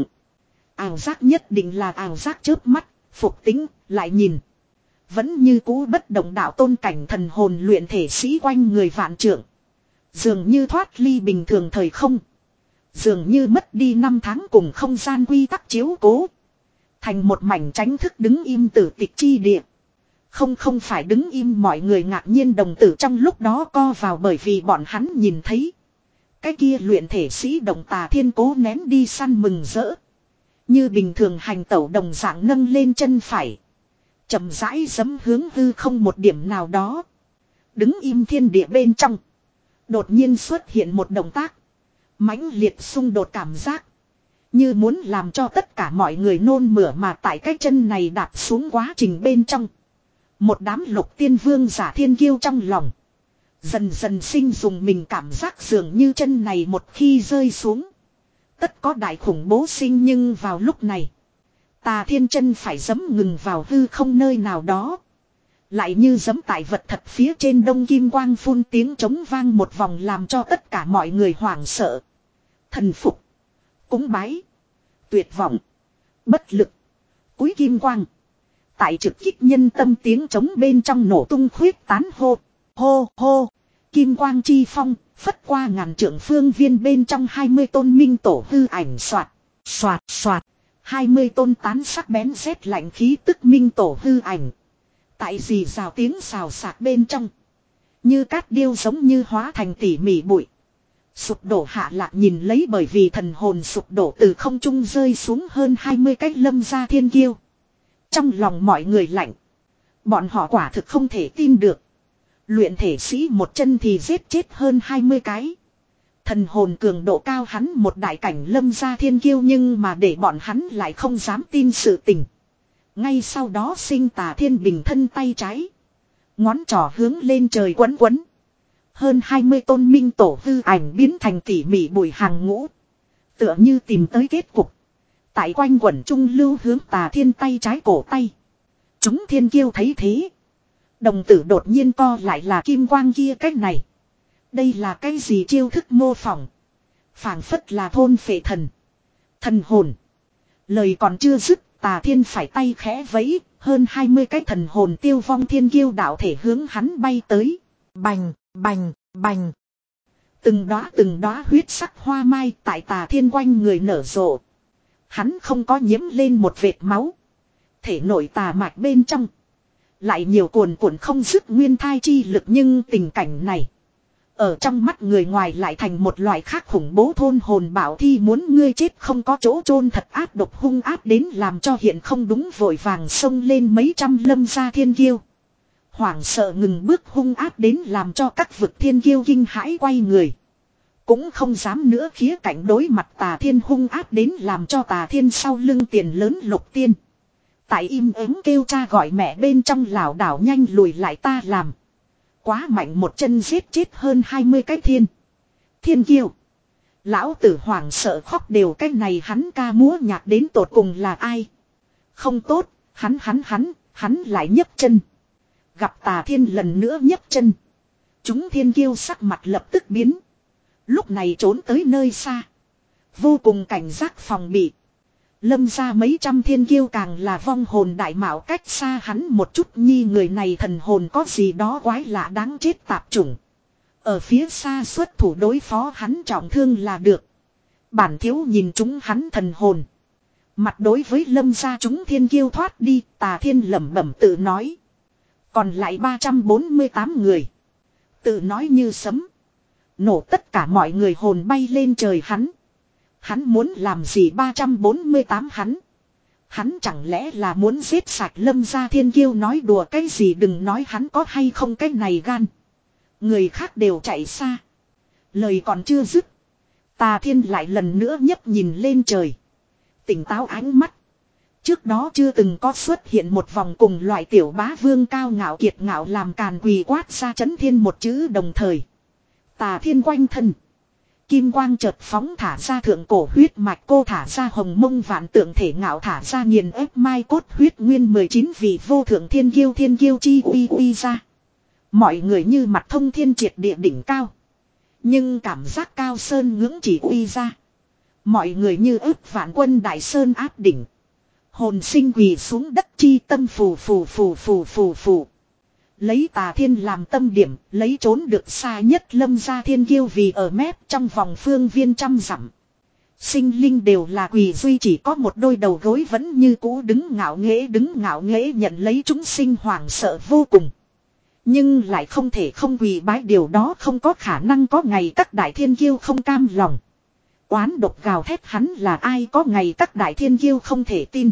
S1: Ảo giác nhất định là ảo giác chớp mắt, phục tính, lại nhìn. Vẫn như cũ bất động đạo tôn cảnh thần hồn luyện thể sĩ quanh người vạn trượng. Dường như thoát ly bình thường thời không. Dường như mất đi năm tháng cùng không gian quy tắc chiếu cố. Thành một mảnh tránh thức đứng im tử tịch chi địa. Không không phải đứng im, mọi người ngạc nhiên đồng tử trong lúc đó co vào bởi vì bọn hắn nhìn thấy. Cái kia luyện thể sĩ động Tà Thiên cố nén đi săn mừng rỡ. Như bình thường hành tẩu đồng dạng nâng lên chân phải. Chậm rãi giẫm hướng hư không một điểm nào đó. Đứng im thiên địa bên trong. Đột nhiên xuất hiện một động tác. Mãnh liệt xung đột cảm giác. Như muốn làm cho tất cả mọi người nôn mửa mà tại cái chân này đạp xuống quá trình bên trong. Một đám lục tiên vương giả thiên kiêu trong lòng. Dần dần sinh dùng mình cảm giác dường như chân này một khi rơi xuống. Tất có đại khủng bố sinh, nhưng vào lúc này. Tà Thiên chân phải giẫm ngừng vào hư không nơi nào đó. Lại như giẫm tại vật thật phía trên, đông kim quang phun tiếng trống vang một vòng làm cho tất cả mọi người hoảng sợ. Thần phục. Cúng bái. Tuyệt vọng. Bất lực. Cúi kim quang. Tại trực kích nhân tâm tiếng trống bên trong nổ tung khuyết tán hô. Hô hô. Kim quang chi phong. Phất qua ngàn trượng phương viên bên trong hai mươi tôn minh tổ hư ảnh soạt. Soạt soạt. hai mươi tôn tán sắc bén rét lạnh khí tức minh tổ hư ảnh. Tại gì rào tiếng xào xạc bên trong. Như cát điêu giống như hóa thành tỉ mỉ bụi. Sụp đổ hạ lạc nhìn lấy, bởi vì thần hồn sụp đổ từ không trung rơi xuống hơn hai mươi cái Lâm gia thiên kiêu. Trong lòng mọi người lạnh. Bọn họ quả thực không thể tin được. Luyện thể sĩ một chân thì giết chết hơn hai mươi cái. Thần hồn cường độ cao hắn một đại cảnh Lâm gia thiên kiêu, nhưng mà để bọn hắn lại không dám tin sự tình. Ngay sau đó sinh Tà Thiên bình thân tay trái. Ngón trỏ hướng lên trời quấn quấn. Hơn hai mươi tôn minh tổ hư ảnh biến thành tỉ mỉ bụi hàng ngũ. Tựa như tìm tới kết cục. Tại quanh quẩn trung lưu hướng Tà Thiên tay trái cổ tay. Chúng thiên kiêu thấy thế. Đồng tử đột nhiên co lại, là kim quang kia cách này. Đây là cái gì chiêu thức mô phỏng. Phảng phất là thôn phệ thần. Thần hồn. Lời còn chưa dứt, Tà Thiên phải tay khẽ vẫy. Hơn hai mươi cái thần hồn tiêu vong thiên kiêu đạo thể hướng hắn bay tới. Bành, bành, bành. Từng đóa từng đóa huyết sắc hoa mai tại Tà Thiên quanh người nở rộ. Hắn không có nhiễm lên một vệt máu. Thể nội tà mạch bên trong. Lại nhiều cuồn cuộn không dứt nguyên thai chi lực, nhưng tình cảnh này. Ở trong mắt người ngoài lại thành một loại khác khủng bố, thôn hồn bảo thi muốn ngươi chết không có chỗ chôn, thật ác độc hung ác đến làm cho hiện không đúng vội vàng xông lên mấy trăm Lâm gia thiên kiêu. Hoảng sợ ngừng bước hung ác đến làm cho các vực thiên kiêu kinh hãi quay người. Cũng không dám nữa khía cạnh đối mặt Tà Thiên hung ác đến làm cho Tà Thiên sau lưng tiền lớn lục tiên. Tại im ắng kêu cha gọi mẹ bên trong lảo đảo nhanh lùi lại, ta làm. Quá mạnh, một chân giết chết hơn hai mươi cái thiên. Thiên kiêu. Lão tử hoảng sợ khóc đều, cái này hắn ca múa nhạc đến tột cùng là ai? Không tốt, hắn hắn hắn, hắn lại nhấc chân. Gặp Tà Thiên lần nữa nhấc chân. Chúng thiên kiêu sắc mặt lập tức biến. Lúc này trốn tới nơi xa. Vô cùng cảnh giác phòng bị. Lâm gia mấy trăm thiên kiêu càng là vong hồn đại mạo cách xa hắn một chút nhi, người này thần hồn có gì đó quái lạ đáng chết tạp chủng. Ở phía xa xuất thủ đối phó hắn trọng thương là được. Bản thiếu nhìn chúng hắn thần hồn. Mặt đối với Lâm gia chúng thiên kiêu thoát đi, Tà Thiên lẩm bẩm tự nói. Còn lại ba trăm bốn mươi tám người. Tự nói như sấm. Nổ tất cả mọi người hồn bay lên trời, hắn. Hắn muốn làm gì ba trăm bốn mươi tám hắn? Hắn chẳng lẽ là muốn giết sạch Lâm gia thiên kiêu? Nói đùa cái gì, đừng nói hắn có hay không cái này gan. Người khác đều chạy xa. Lời còn chưa dứt. Tà Thiên lại lần nữa nhấp nhìn lên trời. Tỉnh táo ánh mắt. Trước đó chưa từng có xuất hiện một vòng cùng loại tiểu bá vương cao ngạo kiệt ngạo làm càn quỳ quát ra chấn thiên một chữ đồng thời. Tà Thiên quanh thân. Kim quang chợt phóng thả ra thượng cổ huyết mạch cô thả ra hồng mông vạn tượng thể ngạo thả ra nghiền ép mai cốt huyết nguyên mười chín vị vô thượng thiên kiêu thiên kiêu chi uy uy ra. Mọi người như mặt thông thiên triệt địa đỉnh cao. Nhưng cảm giác cao sơn ngưỡng chỉ uy ra. Mọi người như ước vạn quân đại sơn áp đỉnh. Hồn sinh quỳ xuống đất chi tâm phù phù phù phù phù phù. Lấy Tà Thiên làm tâm điểm, lấy trốn được xa nhất Lâm gia thiên kiêu vì ở mép trong vòng phương viên trăm dặm. Sinh linh đều là quỳ duy chỉ có một đôi đầu gối vẫn như cũ đứng ngạo nghễ đứng ngạo nghễ nhận lấy chúng sinh hoảng sợ vô cùng. Nhưng lại không thể không quỳ bái, điều đó không có khả năng. Có ngày các đại thiên kiêu không cam lòng. Oán độc gào thét hắn là ai, có ngày các đại thiên kiêu không thể tin.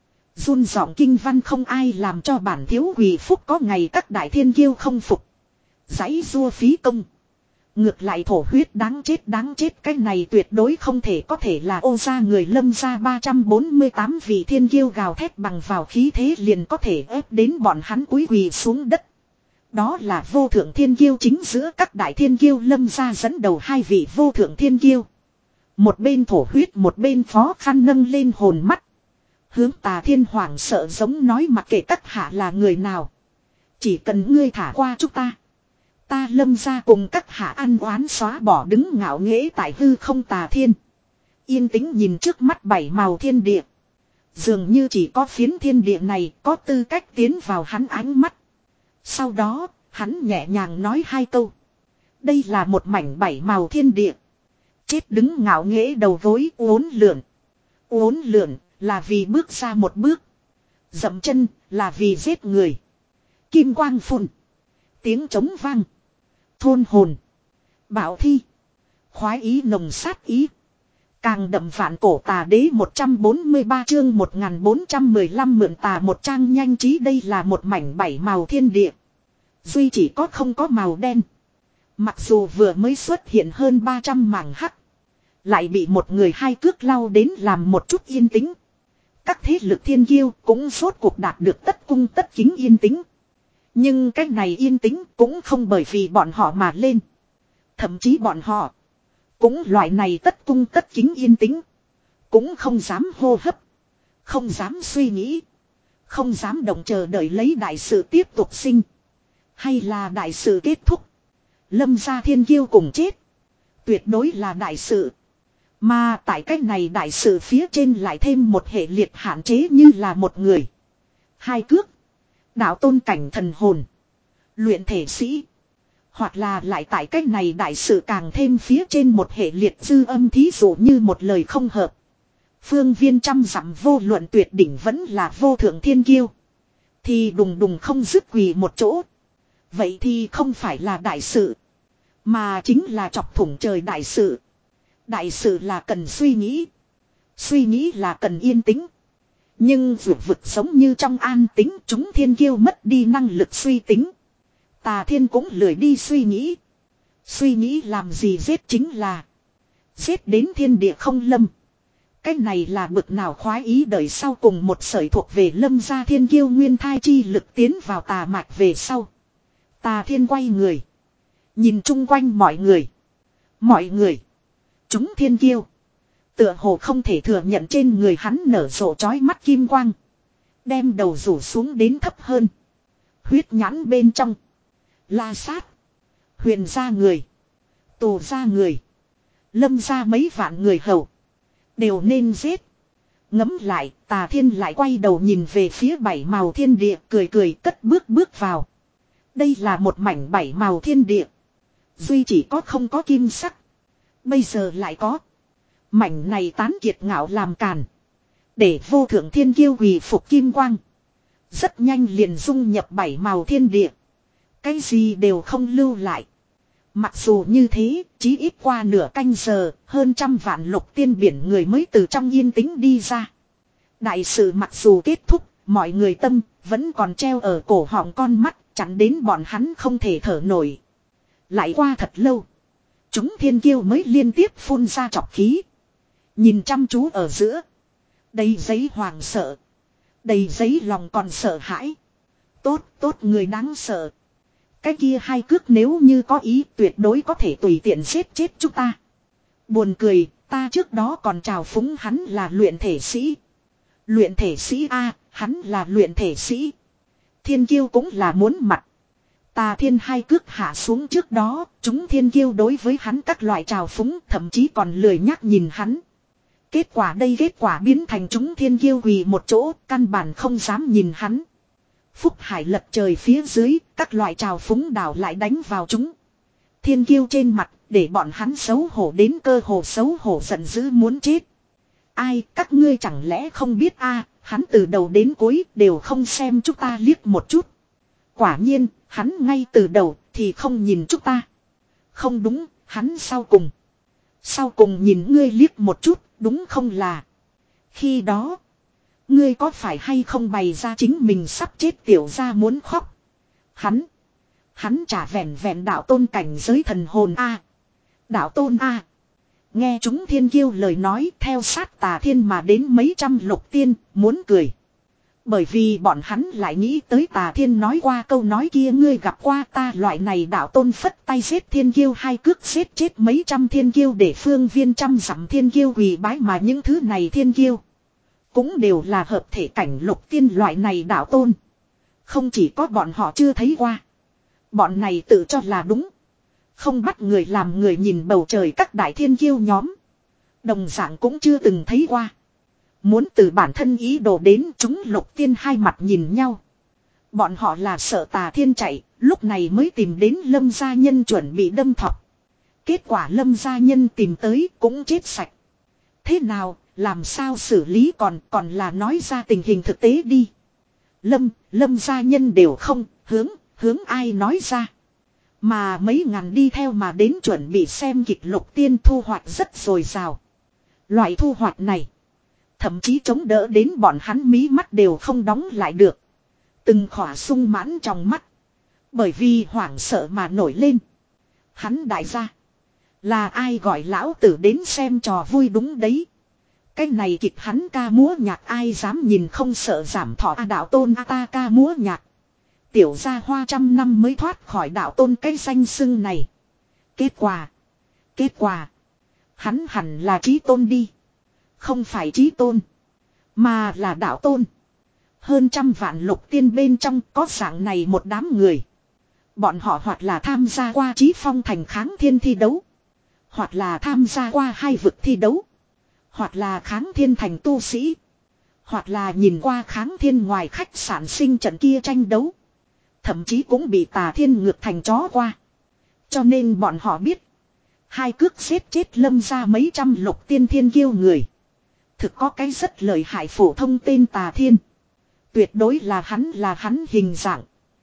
S1: Run giọng kinh văn không ai làm cho bản thiếu quỳ phúc, có ngày các đại thiên kiêu không phục. Giấy rua phí công. Ngược lại thổ huyết đáng chết đáng chết, cái này tuyệt đối không thể có thể là ô gia người Lâm gia ba trăm bốn mươi tám vị thiên kiêu gào thét bằng vào khí thế liền có thể ép đến bọn hắn cúi quỳ xuống đất. Đó là vô thượng thiên kiêu, chính giữa các đại thiên kiêu Lâm gia dẫn đầu hai vị vô thượng thiên kiêu. Một bên thổ huyết một bên phó khăn nâng lên hồn mắt. Hướng Tà Thiên hoảng sợ giống nói mặc kệ các hạ là người nào. Chỉ cần ngươi thả qua chúng ta. Ta Lâm gia cùng các hạ ăn oán xóa bỏ, đứng ngạo nghễ tại hư không. Tà Thiên yên tĩnh nhìn trước mắt bảy màu thiên địa. Dường như chỉ có phiến thiên địa này có tư cách tiến vào hắn ánh mắt. Sau đó hắn nhẹ nhàng nói hai câu. Đây là một mảnh bảy màu thiên địa. Chết đứng ngạo nghễ đầu gối uốn lượn. Uốn lượn là vì bước ra một bước. Dậm chân là vì giết người. Kim quang phun. Tiếng trống vang. Thôn hồn. Bảo thi. Khoái ý nồng sát ý. Càng đậm vạn cổ tà đế một trăm bốn mươi ba chương một nghìn bốn trăm mười lăm mượn tà một trang nhanh trí. Đây là một mảnh bảy màu thiên địa. Duy chỉ có không có màu đen. Mặc dù vừa mới xuất hiện hơn ba trăm mảng hắc. Lại bị một người hai cước lau đến làm một chút yên tĩnh. Các thế lực thiên kiêu cũng rốt cuộc đạt được tất cung tất kính yên tĩnh. Nhưng cái này yên tĩnh cũng không bởi vì bọn họ mà lên. Thậm chí bọn họ cũng loại này tất cung tất kính yên tĩnh. Cũng không dám hô hấp. Không dám suy nghĩ. Không dám động chờ đợi lấy đại sự tiếp tục sinh. Hay là đại sự kết thúc. Lâm gia thiên kiêu cùng chết. Tuyệt đối là đại sự. Mà tại cách này đại sự phía trên lại thêm một hệ liệt hạn chế, như là một người. Hai cước. Đạo tôn cảnh thần hồn. Luyện thể sĩ. Hoặc là lại tại cách này đại sự càng thêm phía trên một hệ liệt dư âm, thí dụ như một lời không hợp. Phương viên trăm dặm vô luận tuyệt đỉnh vẫn là vô thượng thiên kiêu. Thì đùng đùng không dứt quỳ một chỗ. Vậy thì không phải là đại sự. Mà chính là chọc thủng trời đại sự. Đại sự là cần suy nghĩ. Suy nghĩ là cần yên tĩnh. Nhưng vượt vực giống như trong an tĩnh, chúng thiên kiêu mất đi năng lực suy tính. Tà Thiên cũng lười đi suy nghĩ. Suy nghĩ làm gì, giết chính là giết đến thiên địa không lâm. Cái này là bực nào khoái ý. Đời sau cùng một sợi thuộc về Lâm gia thiên kiêu nguyên thai chi lực tiến vào tà mạch về sau. Tà Thiên quay người. Nhìn chung quanh mọi người. Mọi người. Chúng thiên kiêu. Tựa hồ không thể thừa nhận trên người hắn nở rộ chói mắt kim quang. Đem đầu rủ xuống đến thấp hơn. Huyết nhãn bên trong. La sát. Huyền gia người. Tù gia người. Lâm gia mấy vạn người hầu. Đều nên giết. Ngấm lại, Tà Thiên lại quay đầu nhìn về phía bảy màu thiên địa, cười cười cất bước bước vào. Đây là một mảnh bảy màu thiên địa. Duy chỉ có không có kim sắc. Bây giờ lại có. Mảnh này tán kiệt ngạo làm càn. Để vô thượng thiên kiêu quỳ phục kim quang. Rất nhanh liền dung nhập bảy màu thiên địa. Cái gì đều không lưu lại. Mặc dù như thế, chí ít qua nửa canh giờ, hơn trăm vạn lục tiên biển người mới từ trong yên tĩnh đi ra. Đại sự mặc dù kết thúc, mọi người tâm vẫn còn treo ở cổ họng con mắt, chặn đến bọn hắn không thể thở nổi. Lại qua thật lâu, chúng thiên kiêu mới liên tiếp phun ra trọc khí. Nhìn chăm chú ở giữa. Đầy giấy hoàng sợ. Đầy giấy lòng còn sợ hãi. Tốt, tốt người đáng sợ. Cái kia hai cước nếu như có ý tuyệt đối có thể tùy tiện giết chết chúng ta. Buồn cười, ta trước đó còn chào phúng hắn là luyện thể sĩ. Luyện thể sĩ a, hắn là luyện thể sĩ. Thiên kiêu cũng là muốn mặt. Tà Thiên hai cước hạ xuống trước đó, chúng thiên kiêu đối với hắn các loại trào phúng, thậm chí còn lười nhắc nhìn hắn. Kết quả đây kết quả biến thành chúng thiên kiêu quỳ một chỗ, căn bản không dám nhìn hắn. Phúc Hải lật trời phía dưới, các loại trào phúng đảo lại đánh vào chúng. Thiên kiêu trên mặt, để bọn hắn xấu hổ đến cơ hồ xấu hổ giận dữ muốn chết. Ai, các ngươi chẳng lẽ không biết a, hắn từ đầu đến cuối đều không xem chúng ta liếc một chút. Quả nhiên, hắn ngay từ đầu thì không nhìn chúng ta. Không đúng, hắn sau cùng. Sau cùng nhìn ngươi liếc một chút, đúng không là. Khi đó, ngươi có phải hay không bày ra chính mình sắp chết tiểu ra muốn khóc. Hắn, hắn trả vẹn vẹn đạo tôn cảnh giới thần hồn a. Đạo tôn a. Nghe chúng thiên kiêu lời nói theo sát Tà Thiên mà đến mấy trăm lục tiên, muốn cười. Bởi vì bọn hắn lại nghĩ tới Tà Thiên nói qua câu nói kia, ngươi gặp qua ta loại này đạo tôn phất tay giết thiên kiêu hai cước giết chết mấy trăm thiên kiêu để phương viên trăm dặm thiên kiêu quỳ bái, mà những thứ này thiên kiêu cũng đều là hợp thể cảnh lục tiên loại này đạo tôn. Không chỉ có bọn họ chưa thấy qua, bọn này tự cho là đúng, không bắt người làm người nhìn bầu trời các đại thiên kiêu nhóm, đồng dạng cũng chưa từng thấy qua. Muốn từ bản thân ý đồ đến, chúng lục tiên hai mặt nhìn nhau. Bọn họ là sợ Tà Thiên chạy, lúc này mới tìm đến Lâm gia nhân chuẩn bị đâm thọc. Kết quả Lâm gia nhân tìm tới cũng chết sạch. Thế nào, làm sao xử lý, còn còn là nói ra tình hình thực tế đi. Lâm, Lâm gia nhân đều không, hướng, hướng ai nói ra. Mà mấy ngàn đi theo mà đến chuẩn bị xem kịch lục tiên thu hoạch rất dồi dào. Loại thu hoạch này, thậm chí chống đỡ đến bọn hắn mí mắt đều không đóng lại được. Từng khỏa sung mãn trong mắt, bởi vì hoảng sợ mà nổi lên. Hắn đại gia, là ai gọi lão tử đến xem trò vui đúng đấy. Cái này kịch hắn ca múa nhạc ai dám nhìn không sợ giảm thọ a, đạo tôn a ta ca múa nhạc. Tiểu gia hoa trăm năm mới thoát khỏi đạo tôn cái danh xưng này. Kết quả, kết quả, hắn hẳn là chí tôn đi. Không phải chí tôn, mà là đạo tôn. Hơn trăm vạn lục tiên bên trong có dạng này một đám người. Bọn họ hoặc là tham gia qua Chí Phong thành kháng thiên thi đấu, hoặc là tham gia qua hai vực thi đấu, hoặc là kháng thiên thành tu sĩ, hoặc là nhìn qua kháng thiên ngoài khách sạn sinh trận kia tranh đấu. Thậm chí cũng bị Tà Thiên ngược thành chó qua. Cho nên bọn họ biết, hai cước giết chết Lâm ra mấy trăm lục tiên thiên kiêu người, thực có cái rất lợi hại phổ thông tên Tà Thiên. Tuyệt đối là hắn là hắn hình dạng.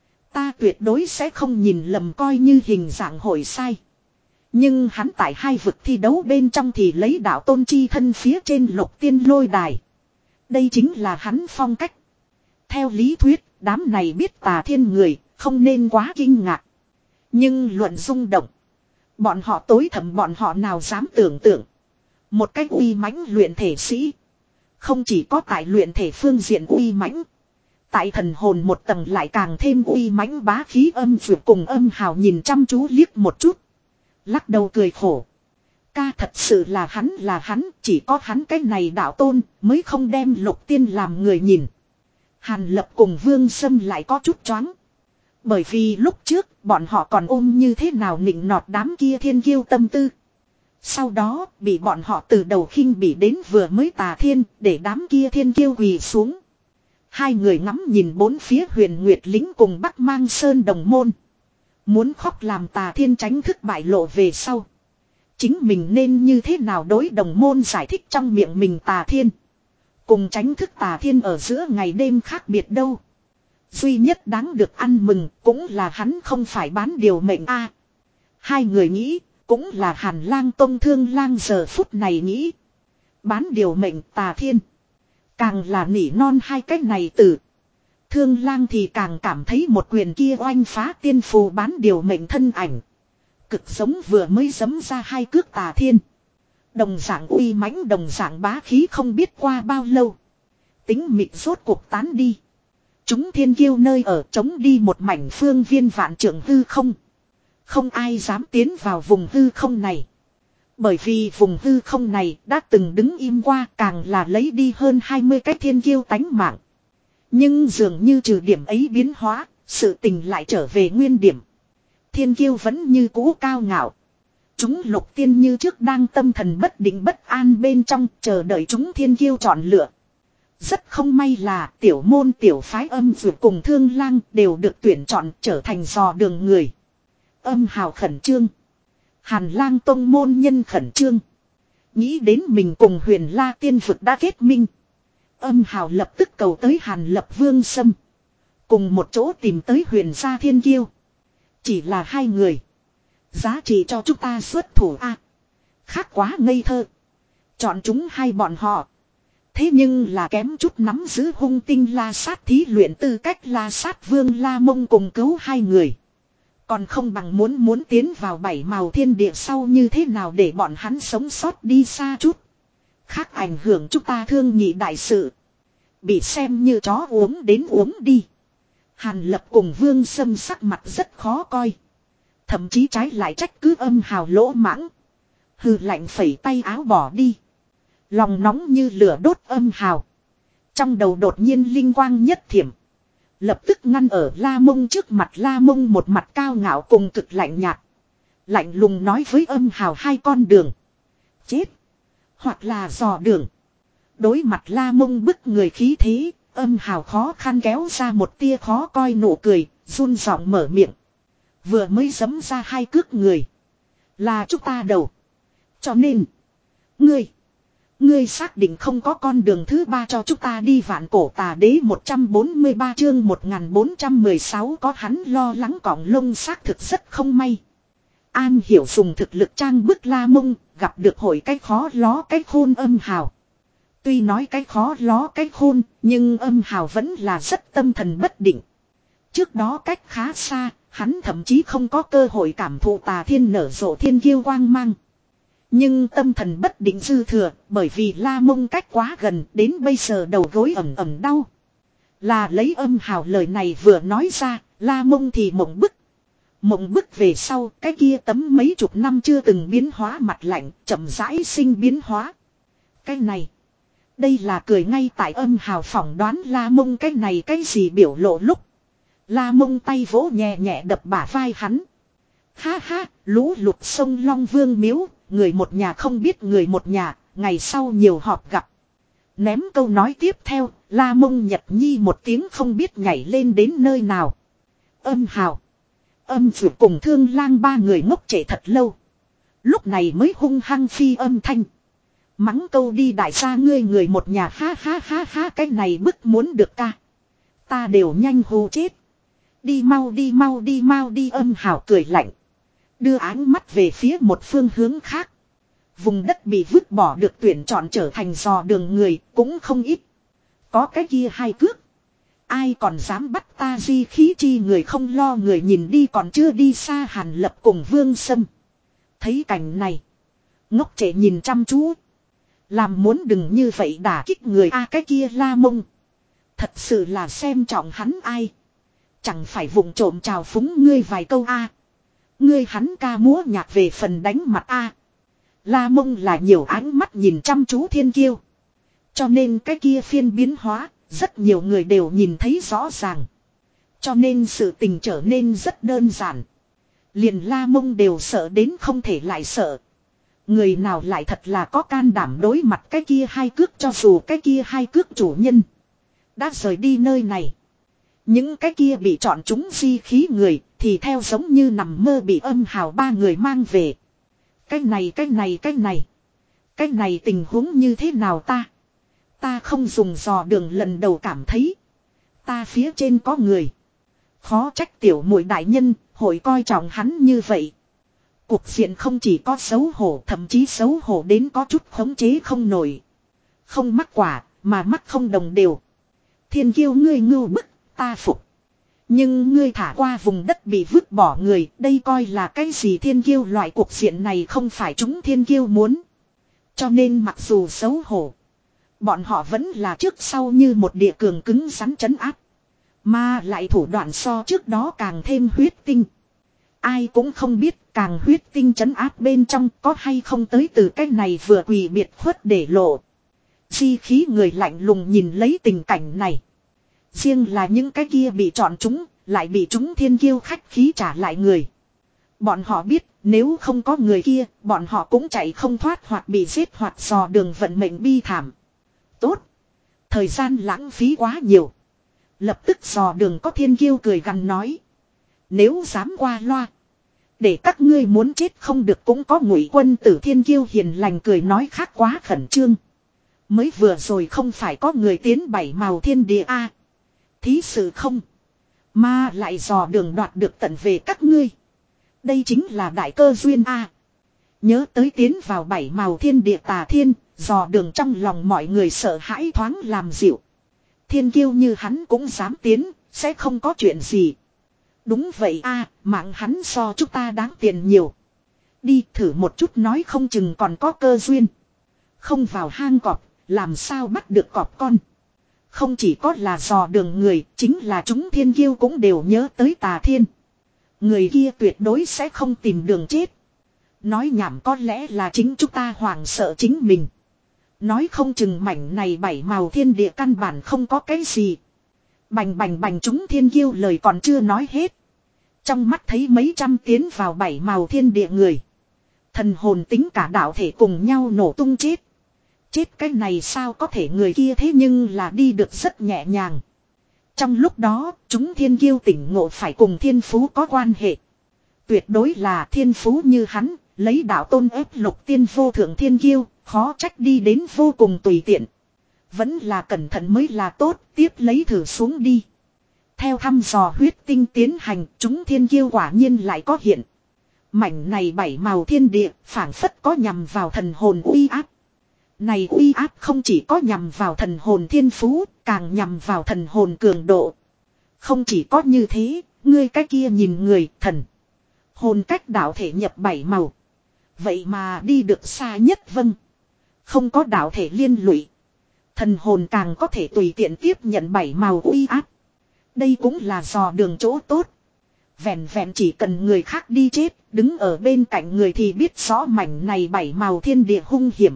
S1: Ta tuyệt đối sẽ không nhìn lầm, coi như hình dạng hội sai. Nhưng hắn tại hai vực thi đấu bên trong thì lấy đạo tôn chi thân phía trên lục tiên lôi đài. Đây chính là hắn phong cách. Theo lý thuyết, đám này biết Tà Thiên người, không nên quá kinh ngạc. Nhưng luận rung động, bọn họ tối thầm bọn họ nào dám tưởng tượng. Một cách uy mãnh luyện thể sĩ, không chỉ có tại luyện thể phương diện uy mãnh, tại thần hồn một tầng lại càng thêm uy mãnh bá khí. Âm vượt cùng Âm Hào nhìn chăm chú liếc một chút, lắc đầu cười khổ. Ca thật sự là hắn là hắn, chỉ có hắn cái này đạo tôn mới không đem lục tiên làm người nhìn. Hàn Lập cùng Vương Sâm lại có chút choáng. Bởi vì lúc trước bọn họ còn ôm như thế nào nịnh nọt đám kia thiên kiêu tâm tư. Sau đó bị bọn họ từ đầu khinh bỉ đến vừa mới Tà Thiên, để đám kia thiên kiêu quỳ xuống. Hai người ngắm nhìn bốn phía Huyền Nguyệt lính cùng Bắc Mang Sơn đồng môn. Muốn khóc làm Tà Thiên tránh thức bại lộ về sau. Chính mình nên như thế nào đối đồng môn giải thích trong miệng mình Tà Thiên. Cùng tránh thức Tà Thiên ở giữa ngày đêm khác biệt đâu. Duy nhất đáng được ăn mừng cũng là hắn không phải bán điều mệnh a. Hai người nghĩ, cũng là Hàn Lang Tông Thương Lang giờ phút này nghĩ. Bán điều mệnh Tà Thiên, càng là nỉ non hai cái này từ. Thương Lang thì càng cảm thấy một quyền kia oanh phá tiên phù bán điều mệnh thân ảnh, cực giống vừa mới giấm ra hai cước Tà Thiên. Đồng dạng uy mãnh, đồng dạng bá khí, không biết qua bao lâu, tính mịt rốt cuộc tán đi. Chúng thiên kiêu nơi ở trống đi một mảnh phương viên vạn trượng hư không. Không ai dám tiến vào vùng hư không này. Bởi vì vùng hư không này đã từng đứng im qua, càng là lấy đi hơn hai mươi cái thiên kiêu tánh mạng. Nhưng dường như trừ điểm ấy biến hóa, sự tình lại trở về nguyên điểm. Thiên kiêu vẫn như cũ cao ngạo. Chúng lục tiên như trước đang tâm thần bất định bất an bên trong, chờ đợi chúng thiên kiêu chọn lựa. Rất không may là tiểu môn tiểu phái âm dược cùng thương lang đều được tuyển chọn trở thành dò đường người. Âm hào khẩn trương. Hàn lang tông môn nhân khẩn trương. Nghĩ đến mình cùng huyền la tiên vực đã kết minh. Âm hào lập tức cầu tới Hàn Lập Vương Sâm. Cùng một chỗ tìm tới huyền gia thiên kiêu. Chỉ là hai người. Giá trị cho chúng ta xuất thủ a, khác quá ngây thơ. Chọn chúng hai bọn họ. Thế nhưng là kém chút nắm giữ hung tinh la sát thí luyện tư cách la sát vương la mông cùng cứu hai người. Còn không bằng muốn muốn tiến vào bảy màu thiên địa sau như thế nào để bọn hắn sống sót đi xa chút. Khác ảnh hưởng chúng ta thương nhị đại sự. Bị xem như chó uống đến uống đi. Hàn Lập cùng Vương Sâm sắc mặt rất khó coi. Thậm chí trái lại trách cứ âm hào lỗ mãng. Hừ lạnh phẩy tay áo bỏ đi. Lòng nóng như lửa đốt âm hào. Trong đầu đột nhiên linh quang nhất thiểm. Lập tức ngăn ở La Mông trước mặt. La Mông một mặt cao ngạo cùng cực lạnh nhạt. Lạnh lùng nói với âm hào hai con đường. Chết. Hoặc là dò đường. Đối mặt La Mông bức người khí thế. Âm hào khó khăn kéo ra một tia khó coi nụ cười. Run giọng mở miệng. Vừa mới giấm ra hai cước người. Là chúng ta đầu. Cho nên. Ngươi. Ngươi xác định không có con đường thứ ba cho chúng ta đi. Vạn cổ tà đế một trăm bốn mươi ba chương một nghìn bốn trăm mười sáu có hắn lo lắng cọng lông xác thực rất không may. An hiểu dùng thực lực trang bức La Mông, gặp được hội cái khó ló cái khôn âm hào. Tuy nói cái khó ló cái khôn, nhưng âm hào vẫn là rất tâm thần bất định. Trước đó cách khá xa, hắn thậm chí không có cơ hội cảm thụ tà thiên nở rộ thiên kiêu quang mang. Nhưng tâm thần bất định dư thừa, bởi vì La Mông cách quá gần, đến bây giờ đầu gối ẩm ẩm đau. Là lấy âm hào lời này vừa nói ra, La Mông thì mộng bức. Mộng bức về sau, cái kia tấm mấy chục năm chưa từng biến hóa mặt lạnh, chậm rãi sinh biến hóa. Cái này, đây là cười ngay tại âm hào phỏng đoán La Mông cái này cái gì biểu lộ lúc. La Mông tay vỗ nhẹ nhẹ đập bả vai hắn. Ha ha, lũ lụt sông Long Vương miếu, người một nhà không biết người một nhà, ngày sau nhiều họp gặp. Ném câu nói tiếp theo, La Mông Nhật Nhi một tiếng không biết nhảy lên đến nơi nào. Âm hào. Âm Dược cùng Thương Lang ba người ngốc trệ thật lâu. Lúc này mới hung hăng phi âm thanh. Mắng câu đi đại gia ngươi người một nhà ha ha ha ha cái này bức muốn được ca. Ta đều nhanh hù chết. Đi mau đi mau đi mau đi âm hào cười lạnh. Đưa ánh mắt về phía một phương hướng khác. Vùng đất bị vứt bỏ được tuyển chọn trở thành dò đường người cũng không ít. Có cái kia hai cước. Ai còn dám bắt ta di khí chi người không lo người nhìn đi còn chưa đi xa Hàn Lập cùng Vương Sâm. Thấy cảnh này. Ngốc trệ nhìn chăm chú. Làm muốn đừng như vậy đả kích người a cái kia La Mông. Thật sự là xem trọng hắn ai. Chẳng phải vụng trộm chào phúng ngươi vài câu a. Ngươi hắn ca múa nhạc về phần đánh mặt a. La Mông là nhiều ánh mắt nhìn chăm chú thiên kiêu. Cho nên cái kia phiên biến hóa, rất nhiều người đều nhìn thấy rõ ràng. Cho nên sự tình trở nên rất đơn giản. Liền La Mông đều sợ đến không thể lại sợ. Người nào lại thật là có can đảm đối mặt cái kia hai cước cho dù cái kia hai cước chủ nhân. Đã rời đi nơi này. Những cái kia bị chọn chúng di khí người thì theo giống như nằm mơ bị âm hào ba người mang về. Cái này cái này cái này. Cái này tình huống như thế nào ta? Ta không dùng dò đường lần đầu cảm thấy. Ta phía trên có người. Khó trách tiểu muội đại nhân hội coi trọng hắn như vậy. Cuộc diện không chỉ có xấu hổ thậm chí xấu hổ đến có chút khống chế không nổi. Không mắc quả mà mắc không đồng đều. Thiên kiêu ngươi ngưu bức ta phục. Nhưng ngươi thả qua vùng đất bị vứt bỏ người, đây coi là cái gì thiên kiêu loại cuộc diện này không phải chúng thiên kiêu muốn. Cho nên mặc dù xấu hổ, bọn họ vẫn là trước sau như một địa cường cứng rắn trấn áp. Mà lại thủ đoạn so trước đó càng thêm huyết tinh. Ai cũng không biết càng huyết tinh trấn áp bên trong có hay không tới từ cái này vừa quỳ biệt khuất để lộ. Di khí người lạnh lùng nhìn lấy tình cảnh này. Riêng là những cái kia bị chọn chúng, lại bị chúng thiên kiêu khách khí trả lại người. Bọn họ biết nếu không có người kia, bọn họ cũng chạy không thoát hoặc bị giết hoặc dò đường vận mệnh bi thảm. Tốt. Thời gian lãng phí quá nhiều. Lập tức dò đường có thiên kiêu cười gằn nói. Nếu dám qua loa. Để các ngươi muốn chết không được cũng có Ngụy Quân Tử thiên kiêu hiền lành cười nói khác quá khẩn trương. Mới vừa rồi không phải có người tiến bảy màu thiên địa a thí sự không. Mà lại dò đường đoạt được tận về các ngươi. Đây chính là đại cơ duyên a Nhớ tới tiến vào bảy màu thiên địa tà thiên. Dò đường trong lòng mọi người sợ hãi thoáng làm dịu. Thiên kiêu như hắn cũng dám tiến. Sẽ không có chuyện gì. Đúng vậy a mạng hắn so chúng ta đáng tiền nhiều. Đi thử một chút nói không chừng còn có cơ duyên. Không vào hang cọp. Làm sao bắt được cọp con. Không chỉ có là dò đường người. Chính là chúng thiên kiêu cũng đều nhớ tới tà thiên. Người kia tuyệt đối sẽ không tìm đường chết. Nói nhảm có lẽ là chính chúng ta hoảng sợ chính mình. Nói không chừng mảnh này bảy màu thiên địa căn bản không có cái gì. Bành bành bành chúng thiên kiêu lời còn chưa nói hết. Trong mắt thấy mấy trăm tiến vào bảy màu thiên địa người. Thần hồn tính cả đạo thể cùng nhau nổ tung chết. Chết cái này sao có thể người kia thế nhưng là đi được rất nhẹ nhàng. Trong lúc đó, chúng thiên kiêu tỉnh ngộ phải cùng thiên phú có quan hệ. Tuyệt đối là thiên phú như hắn, lấy đạo tôn ép lục tiên vô thượng thiên kiêu, khó trách đi đến vô cùng tùy tiện. Vẫn là cẩn thận mới là tốt, tiếp lấy thử xuống đi. Theo thăm dò huyết tinh tiến hành, chúng thiên kiêu quả nhiên lại có hiện. Mảnh này bảy màu thiên địa, phảng phất có nhằm vào thần hồn uy áp. Này uy áp không chỉ có nhằm vào thần hồn thiên phú, càng nhằm vào thần hồn cường độ. Không chỉ có như thế, ngươi cái kia nhìn người, thần. Hồn cách đạo thể nhập bảy màu. Vậy mà đi được xa nhất vâng. Không có đạo thể liên lụy. Thần hồn càng có thể tùy tiện tiếp nhận bảy màu uy áp. Đây cũng là dò đường chỗ tốt. Vẹn vẹn chỉ cần người khác đi chết, đứng ở bên cạnh người thì biết rõ mảnh này bảy màu thiên địa hung hiểm.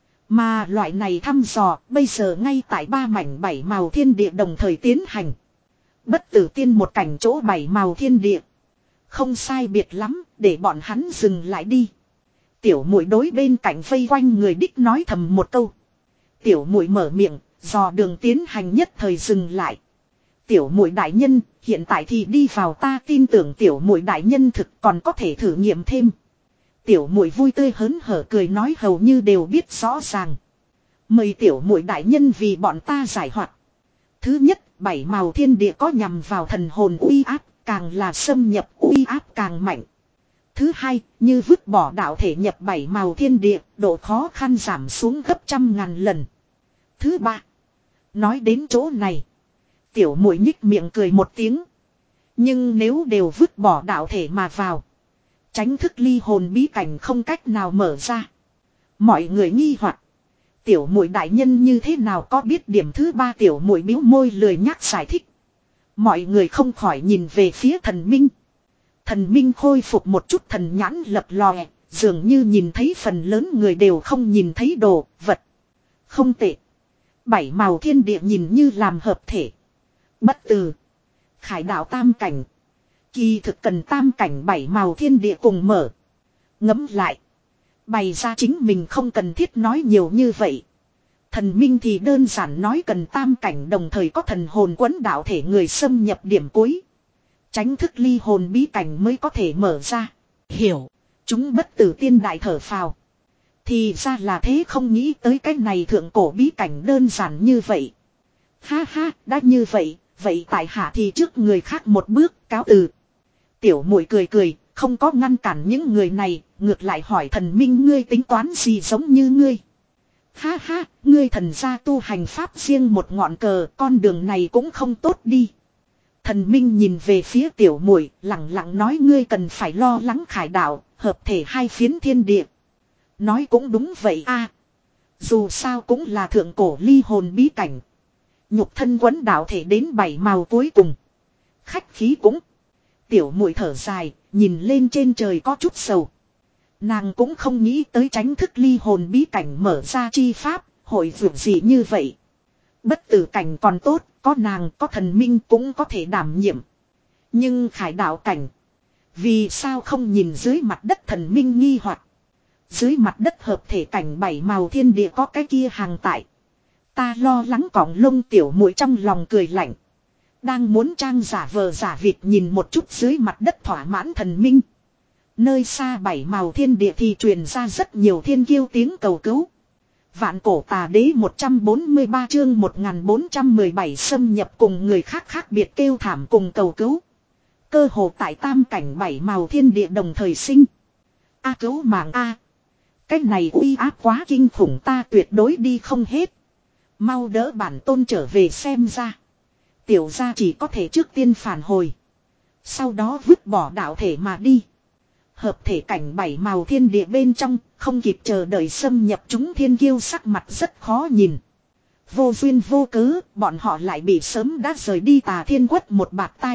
S1: Mà loại này thăm dò bây giờ ngay tại ba mảnh bảy màu thiên địa đồng thời tiến hành. Bất tử tiên một cảnh chỗ bảy màu thiên địa. Không sai biệt lắm, để bọn hắn dừng lại đi. Tiểu muội đối bên cạnh vây quanh người đích nói thầm một câu. Tiểu muội mở miệng, dò đường tiến hành nhất thời dừng lại. Tiểu muội đại nhân, hiện tại thì đi vào ta tin tưởng tiểu muội đại nhân thực còn có thể thử nghiệm thêm. Tiểu muội vui tươi hớn hở cười nói hầu như đều biết rõ ràng. Mời tiểu muội đại nhân vì bọn ta giải hoạt. Thứ nhất, bảy màu thiên địa có nhằm vào thần hồn uy áp, càng là xâm nhập uy áp càng mạnh. Thứ hai, như vứt bỏ đạo thể nhập bảy màu thiên địa, độ khó khăn giảm xuống gấp trăm ngàn lần. Thứ ba, nói đến chỗ này, tiểu muội nhích miệng cười một tiếng. Nhưng nếu đều vứt bỏ đạo thể mà vào, tránh thức ly hồn bí cảnh không cách nào mở ra. Mọi người nghi hoặc, tiểu muội đại nhân như thế nào có biết điểm thứ ba tiểu muội bĩu môi lười nhắc giải thích. Mọi người không khỏi nhìn về phía thần minh. Thần minh khôi phục một chút thần nhãn lập lòe, dường như nhìn thấy phần lớn người đều không nhìn thấy đồ, vật. Không tệ. Bảy màu thiên địa nhìn như làm hợp thể. Bất tử. Khải đạo tam cảnh. Kỳ thực cần tam cảnh bảy màu thiên địa cùng mở. Ngẫm lại. Bày ra chính mình không cần thiết nói nhiều như vậy. Thần minh thì đơn giản nói cần tam cảnh đồng thời có thần hồn quấn đạo thể người xâm nhập điểm cuối. Tránh thức ly hồn bí cảnh mới có thể mở ra. Hiểu. Chúng bất tử tiên đại thở phào. Thì ra là thế không nghĩ tới cái này thượng cổ bí cảnh đơn giản như vậy. Ha ha, đã như vậy, vậy tại hạ thì trước người khác một bước cáo từ. Tiểu muội cười cười, không có ngăn cản những người này, ngược lại hỏi thần minh ngươi tính toán gì giống như ngươi. Ha ha, ngươi thần gia tu hành pháp riêng một ngọn cờ, con đường này cũng không tốt đi. Thần minh nhìn về phía tiểu muội, lặng lặng nói ngươi cần phải lo lắng khải đạo, hợp thể hai phiến thiên địa. Nói cũng đúng vậy a. Dù sao cũng là thượng cổ ly hồn bí cảnh. Nhục thân quấn đạo thể đến bảy màu cuối cùng. Khách khí cũng. tiểu muội thở dài, nhìn lên trên trời có chút sầu. Nàng cũng không nghĩ tới tránh thức ly hồn bí cảnh mở ra chi pháp, hội vượt gì như vậy. Bất tử cảnh còn tốt, có nàng có thần minh cũng có thể đảm nhiệm. Nhưng khải đạo cảnh, vì sao không nhìn dưới mặt đất thần minh nghi hoặc. Dưới mặt đất hợp thể cảnh bảy màu thiên địa có cái kia hàng tại. Ta lo lắng cỏng lông tiểu muội trong lòng cười lạnh. Đang muốn trang giả vờ giả vịt nhìn một chút dưới mặt đất thỏa mãn thần minh. Nơi xa bảy màu thiên địa thì truyền ra rất nhiều thiên kiêu tiếng cầu cứu. Vạn cổ tà đế một trăm bốn mươi ba chương một nghìn bốn trăm mười bảy xâm nhập cùng người khác khác biệt kêu thảm cùng cầu cứu. Cơ hồ tại tam cảnh bảy màu thiên địa đồng thời sinh. A cứu mạng A. Cái này uy áp quá kinh khủng ta tuyệt đối đi không hết. Mau đỡ bản tôn trở về xem ra. Tiểu gia chỉ có thể trước tiên phản hồi. Sau đó vứt bỏ đạo thể mà đi. Hợp thể cảnh bảy màu thiên địa bên trong, không kịp chờ đợi xâm nhập chúng thiên kiêu sắc mặt rất khó nhìn. Vô duyên vô cớ, bọn họ lại bị sớm đã rời đi Tà Thiên Quất một bạt tay.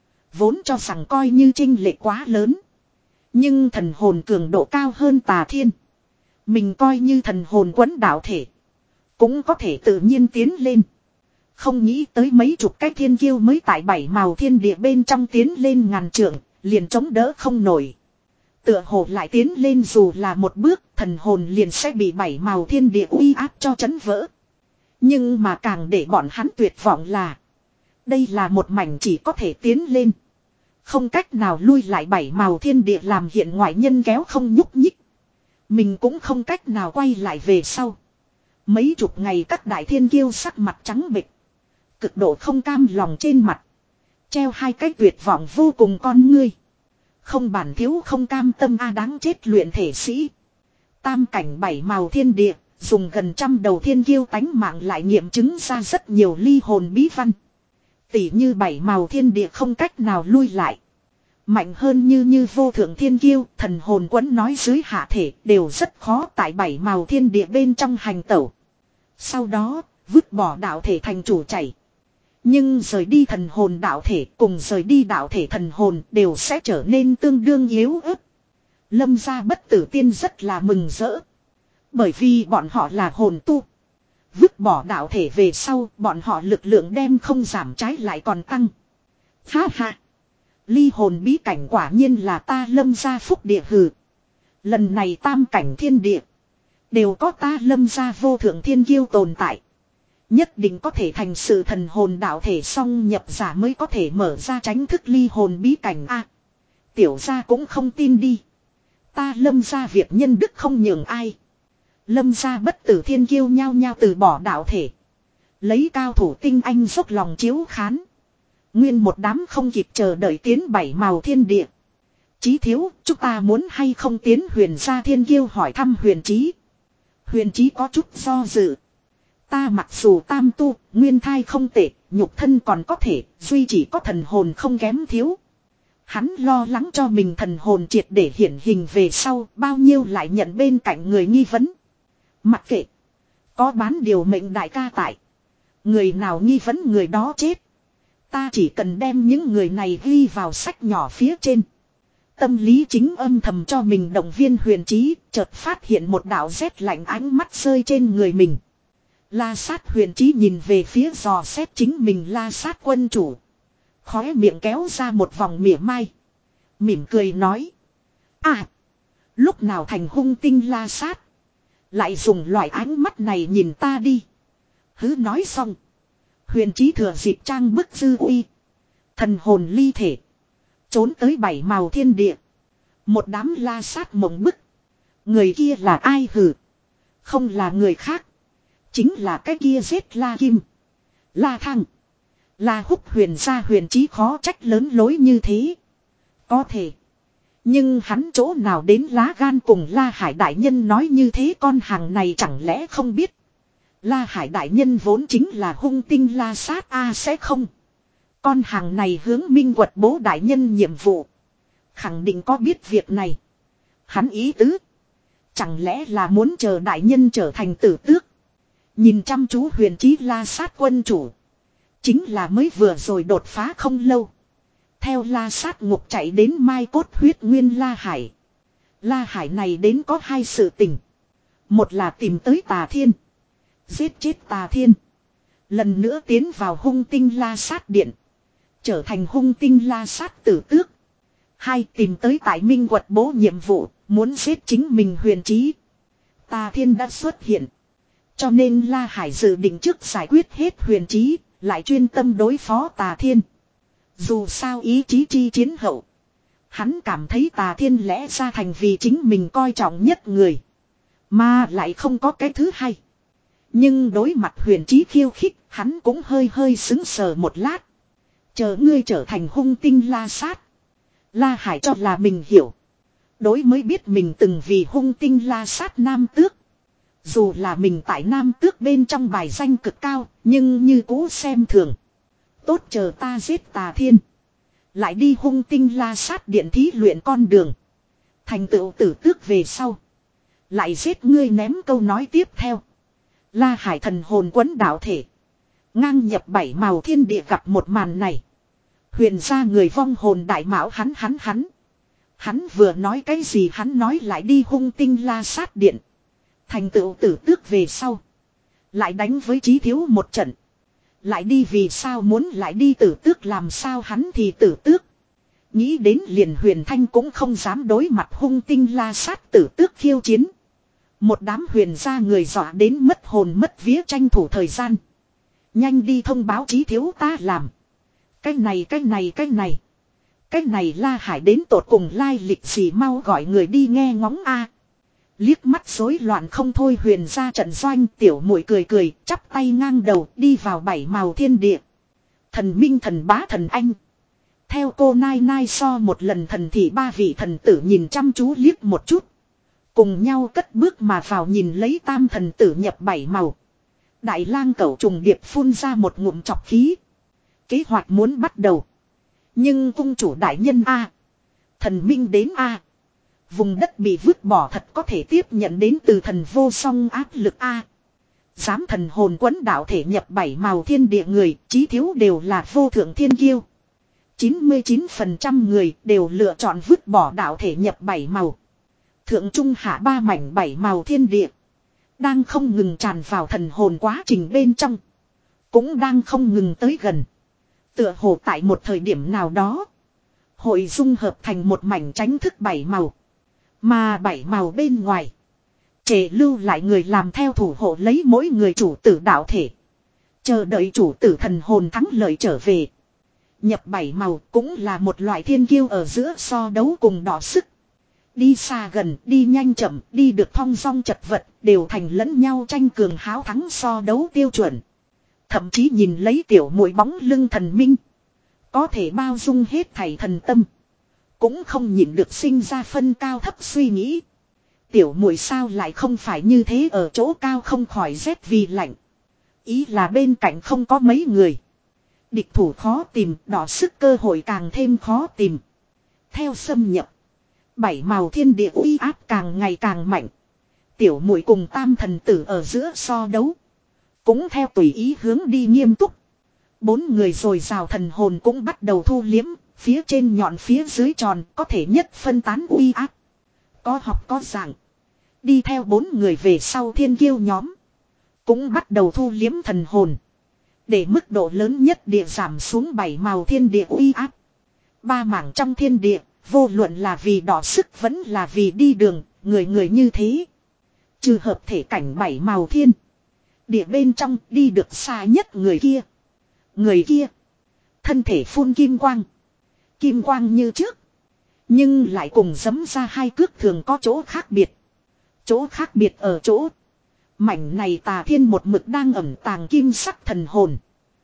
S1: Vốn cho rằng coi như chênh lệch quá lớn. Nhưng thần hồn cường độ cao hơn Tà Thiên. Mình coi như thần hồn quấn đạo thể. Cũng có thể tự nhiên tiến lên. Không nghĩ tới mấy chục cái thiên kiêu mới tại bảy màu thiên địa bên trong tiến lên ngàn trượng, liền chống đỡ không nổi. Tựa hồ lại tiến lên dù là một bước, thần hồn liền sẽ bị bảy màu thiên địa uy áp cho chấn vỡ. Nhưng mà càng để bọn hắn tuyệt vọng là, đây là một mảnh chỉ có thể tiến lên, không cách nào lui lại bảy màu thiên địa làm hiện ngoại nhân kéo không nhúc nhích. Mình cũng không cách nào quay lại về sau. Mấy chục ngày các đại thiên kiêu sắc mặt trắng bệch, cực độ không cam lòng trên mặt, treo hai cái tuyệt vọng vô cùng con ngươi. Không bản thiếu không cam tâm a đáng chết luyện thể sĩ. Tam cảnh bảy màu thiên địa, dùng gần trăm đầu thiên kiêu tánh mạng lại nghiệm chứng ra rất nhiều ly hồn bí văn. Tỷ như bảy màu thiên địa không cách nào lui lại. Mạnh hơn như như vô thượng thiên kiêu, thần hồn quấn nói dưới hạ thể đều rất khó tại bảy màu thiên địa bên trong hành tẩu. Sau đó, vứt bỏ đạo thể thành chủ chảy. Nhưng rời đi thần hồn đạo thể cùng rời đi đạo thể thần hồn đều sẽ trở nên tương đương yếu ớt. Lâm gia bất tử tiên rất là mừng rỡ. Bởi vì bọn họ là hồn tu. Vứt bỏ đạo thể về sau bọn họ lực lượng đem không giảm trái lại còn tăng. Ha ha. Ly hồn bí cảnh quả nhiên là ta lâm gia phúc địa hừ. Lần này tam cảnh thiên địa. Đều có ta lâm gia vô thượng thiên kiêu tồn tại. Nhất định có thể thành sự thần hồn đạo thể song nhập giả mới có thể mở ra tránh thức ly hồn bí cảnh a. Tiểu gia cũng không tin đi. Ta lâm gia việc nhân đức không nhường ai. Lâm gia bất tử thiên kiêu nhao nhao từ bỏ đạo thể. Lấy cao thủ tinh anh dốc lòng chiếu khán. Nguyên một đám không kịp chờ đợi tiến bảy màu thiên địa. Chí thiếu, chúng ta muốn hay không tiến huyền gia thiên kiêu hỏi thăm huyền chí. Huyền chí có chút do dự. Ta mặc dù tam tu, nguyên thai không tệ, nhục thân còn có thể, duy chỉ có thần hồn không kém thiếu. Hắn lo lắng cho mình thần hồn triệt để hiển hình về sau, bao nhiêu lại nhận bên cạnh người nghi vấn. Mặc kệ, có bán điều mệnh đại ca tại. Người nào nghi vấn người đó chết. Ta chỉ cần đem những người này ghi vào sách nhỏ phía trên. Tâm lý chính âm thầm cho mình động viên huyền trí, chợt phát hiện một đạo rét lạnh ánh mắt rơi trên người mình. La sát huyền trí nhìn về phía dò xét chính mình la sát quân chủ. Khóe miệng kéo ra một vòng mỉa mai. Mỉm cười nói. À, lúc nào thành hung tinh la sát. Lại dùng loại ánh mắt này nhìn ta đi. Hứ nói xong. Huyền trí thừa dịp trang bức dư uy. Thần hồn ly thể. Trốn tới bảy màu thiên địa. Một đám la sát mộng bức. Người kia là ai hử? Không là người khác. Chính là cái kia giết La Kim, La Thăng, La Húc huyền gia huyền trí khó trách lớn lối như thế. Có thể. Nhưng hắn chỗ nào đến lá gan cùng La Hải Đại Nhân nói như thế con hàng này chẳng lẽ không biết. La Hải Đại Nhân vốn chính là hung tinh la sát a à, sẽ không. Con hàng này hướng minh quật bố đại nhân nhiệm vụ. Khẳng định có biết việc này. Hắn ý tứ. Chẳng lẽ là muốn chờ đại nhân trở thành tử tước. Nhìn chăm chú huyền trí la sát quân chủ. Chính là mới vừa rồi đột phá không lâu. Theo La Sát Ngục chạy đến Mai Cốt Huyết Nguyên La Hải. La Hải này đến có hai sự tình. Một là tìm tới Tà Thiên. Giết chết Tà Thiên. Lần nữa tiến vào hung tinh La Sát Điện. Trở thành hung tinh La Sát tử tước. Hai, tìm tới tại Minh Quật bố nhiệm vụ. Muốn giết chính mình Huyền Chí. Tà Thiên đã xuất hiện. Cho nên La Hải dự định trước giải quyết hết Huyền Chí. Lại chuyên tâm đối phó Tà Thiên. Dù sao ý chí chi chiến hậu. Hắn cảm thấy Tà Thiên lẽ ra thành vì chính mình coi trọng nhất người. Mà lại không có cái thứ hai. Nhưng đối mặt Huyền Chí khiêu khích, hắn cũng hơi hơi sững sờ một lát. Chờ ngươi trở thành hung tinh La Sát. La Hải cho là mình hiểu. Đối mới biết mình từng vì hung tinh La Sát Nam Tước. Dù là mình tại Nam Tước bên trong bài danh cực cao, nhưng như cũ xem thường. Tốt chờ ta giết Tà Thiên. Lại đi hung tinh La Sát điện thí luyện con đường. Thành tựu tử tước về sau. Lại giết ngươi ném câu nói tiếp theo. La Hải thần hồn quấn đạo thể. Ngang nhập bảy màu thiên địa gặp một màn này. Huyền ra người vong hồn đại mão hắn hắn hắn. Hắn vừa nói cái gì hắn nói lại đi hung tinh La Sát điện. Thành tựu tử tước về sau. Lại đánh với Chí Thiếu một trận. Lại đi vì sao muốn lại đi tử tước làm sao hắn thì tử tước. Nghĩ đến liền Huyền Thanh cũng không dám đối mặt hung tinh La Sát tử tước khiêu chiến. Một đám huyền gia người dọa đến mất hồn mất vía tranh thủ thời gian. Nhanh đi thông báo Chí Thiếu ta làm. Cái này cái này cái này. Cái này La Hải đến tột cùng lai lịch gì mau gọi người đi nghe ngóng a. Liếc mắt rối loạn không thôi huyền ra trận doanh tiểu muội cười cười chắp tay ngang đầu đi vào bảy màu thiên địa. Thần minh thần bá thần anh. Theo cô nai nai so một lần thần thì ba vị thần tử nhìn chăm chú liếc một chút. Cùng nhau cất bước mà vào nhìn lấy tam thần tử nhập bảy màu. Đại lang cẩu trùng điệp phun ra một ngụm chọc khí. Kế hoạch muốn bắt đầu. Nhưng cung chủ đại nhân a, thần minh đến a, vùng đất bị vứt bỏ thật có thể tiếp nhận đến từ thần vô song áp lực a. Dám thần hồn quấn đạo thể nhập bảy màu thiên địa người, Chí Thiếu đều là vô thượng thiên kiêu. chín mươi chín phần trăm người đều lựa chọn vứt bỏ đạo thể nhập bảy màu. Thượng trung hạ ba mảnh bảy màu thiên địa. Đang không ngừng tràn vào thần hồn quá trình bên trong. Cũng đang không ngừng tới gần. Tựa hồ tại một thời điểm nào đó. Hội dung hợp thành một mảnh tránh thức bảy màu. Mà bảy màu bên ngoài. Trề lưu lại người làm theo thủ hộ lấy mỗi người chủ tử đạo thể. Chờ đợi chủ tử thần hồn thắng lợi trở về. Nhập bảy màu cũng là một loại thiên kiêu ở giữa so đấu cùng đỏ sức. Đi xa gần, đi nhanh chậm, đi được thong dong chật vật, đều thành lẫn nhau tranh cường háo thắng so đấu tiêu chuẩn. Thậm chí nhìn lấy tiểu muội bóng lưng thần minh. Có thể bao dung hết thảy thần tâm. Cũng không nhịn được sinh ra phân cao thấp suy nghĩ. Tiểu muội sao lại không phải như thế ở chỗ cao không khỏi rét vì lạnh. Ý là bên cạnh không có mấy người. Địch thủ khó tìm, đỏ sức cơ hội càng thêm khó tìm. Theo xâm nhập. Bảy màu thiên địa uy áp càng ngày càng mạnh. Tiểu muội cùng tam thần tử ở giữa so đấu. Cũng theo tùy ý hướng đi nghiêm túc. Bốn người rồi rào thần hồn cũng bắt đầu thu liếm. Phía trên nhọn phía dưới tròn có thể nhất phân tán uy áp. Có học có giảng. Đi theo bốn người về sau thiên kiêu nhóm. Cũng bắt đầu thu liếm thần hồn. Để mức độ lớn nhất địa giảm xuống bảy màu thiên địa uy áp. Ba mảng trong thiên địa. Vô luận là vì đỏ sức vẫn là vì đi đường. Người người như thế. Trừ hợp thể cảnh bảy màu thiên. Địa bên trong đi được xa nhất người kia. Người kia. Thân thể phun kim quang. Kim quang như trước. Nhưng lại cùng giấm ra hai cước thường có chỗ khác biệt. Chỗ khác biệt ở chỗ. Mảnh này Tà Thiên một mực đang ẩn tàng kim sắc thần hồn.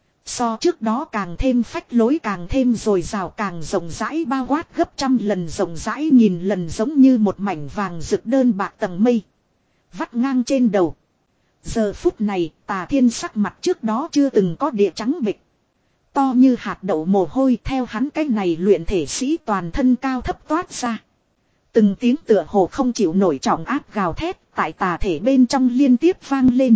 S1: So trước đó càng thêm phách lối càng thêm dồi dào càng rộng rãi bao quát gấp trăm lần rộng rãi nghìn lần giống như một mảnh vàng rực đơn bạc tầng mây. Vắt ngang trên đầu. Giờ phút này Tà Thiên sắc mặt trước đó chưa từng có địa trắng bịch. To như hạt đậu mồ hôi theo hắn cái này luyện thể sĩ toàn thân cao thấp toát ra. Từng tiếng tựa hồ không chịu nổi trọng áp gào thét tại tà thể bên trong liên tiếp vang lên.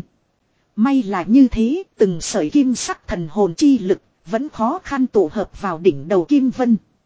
S1: May là như thế, từng sợi kim sắc thần hồn chi lực vẫn khó khăn tụ hợp vào đỉnh đầu kim vân.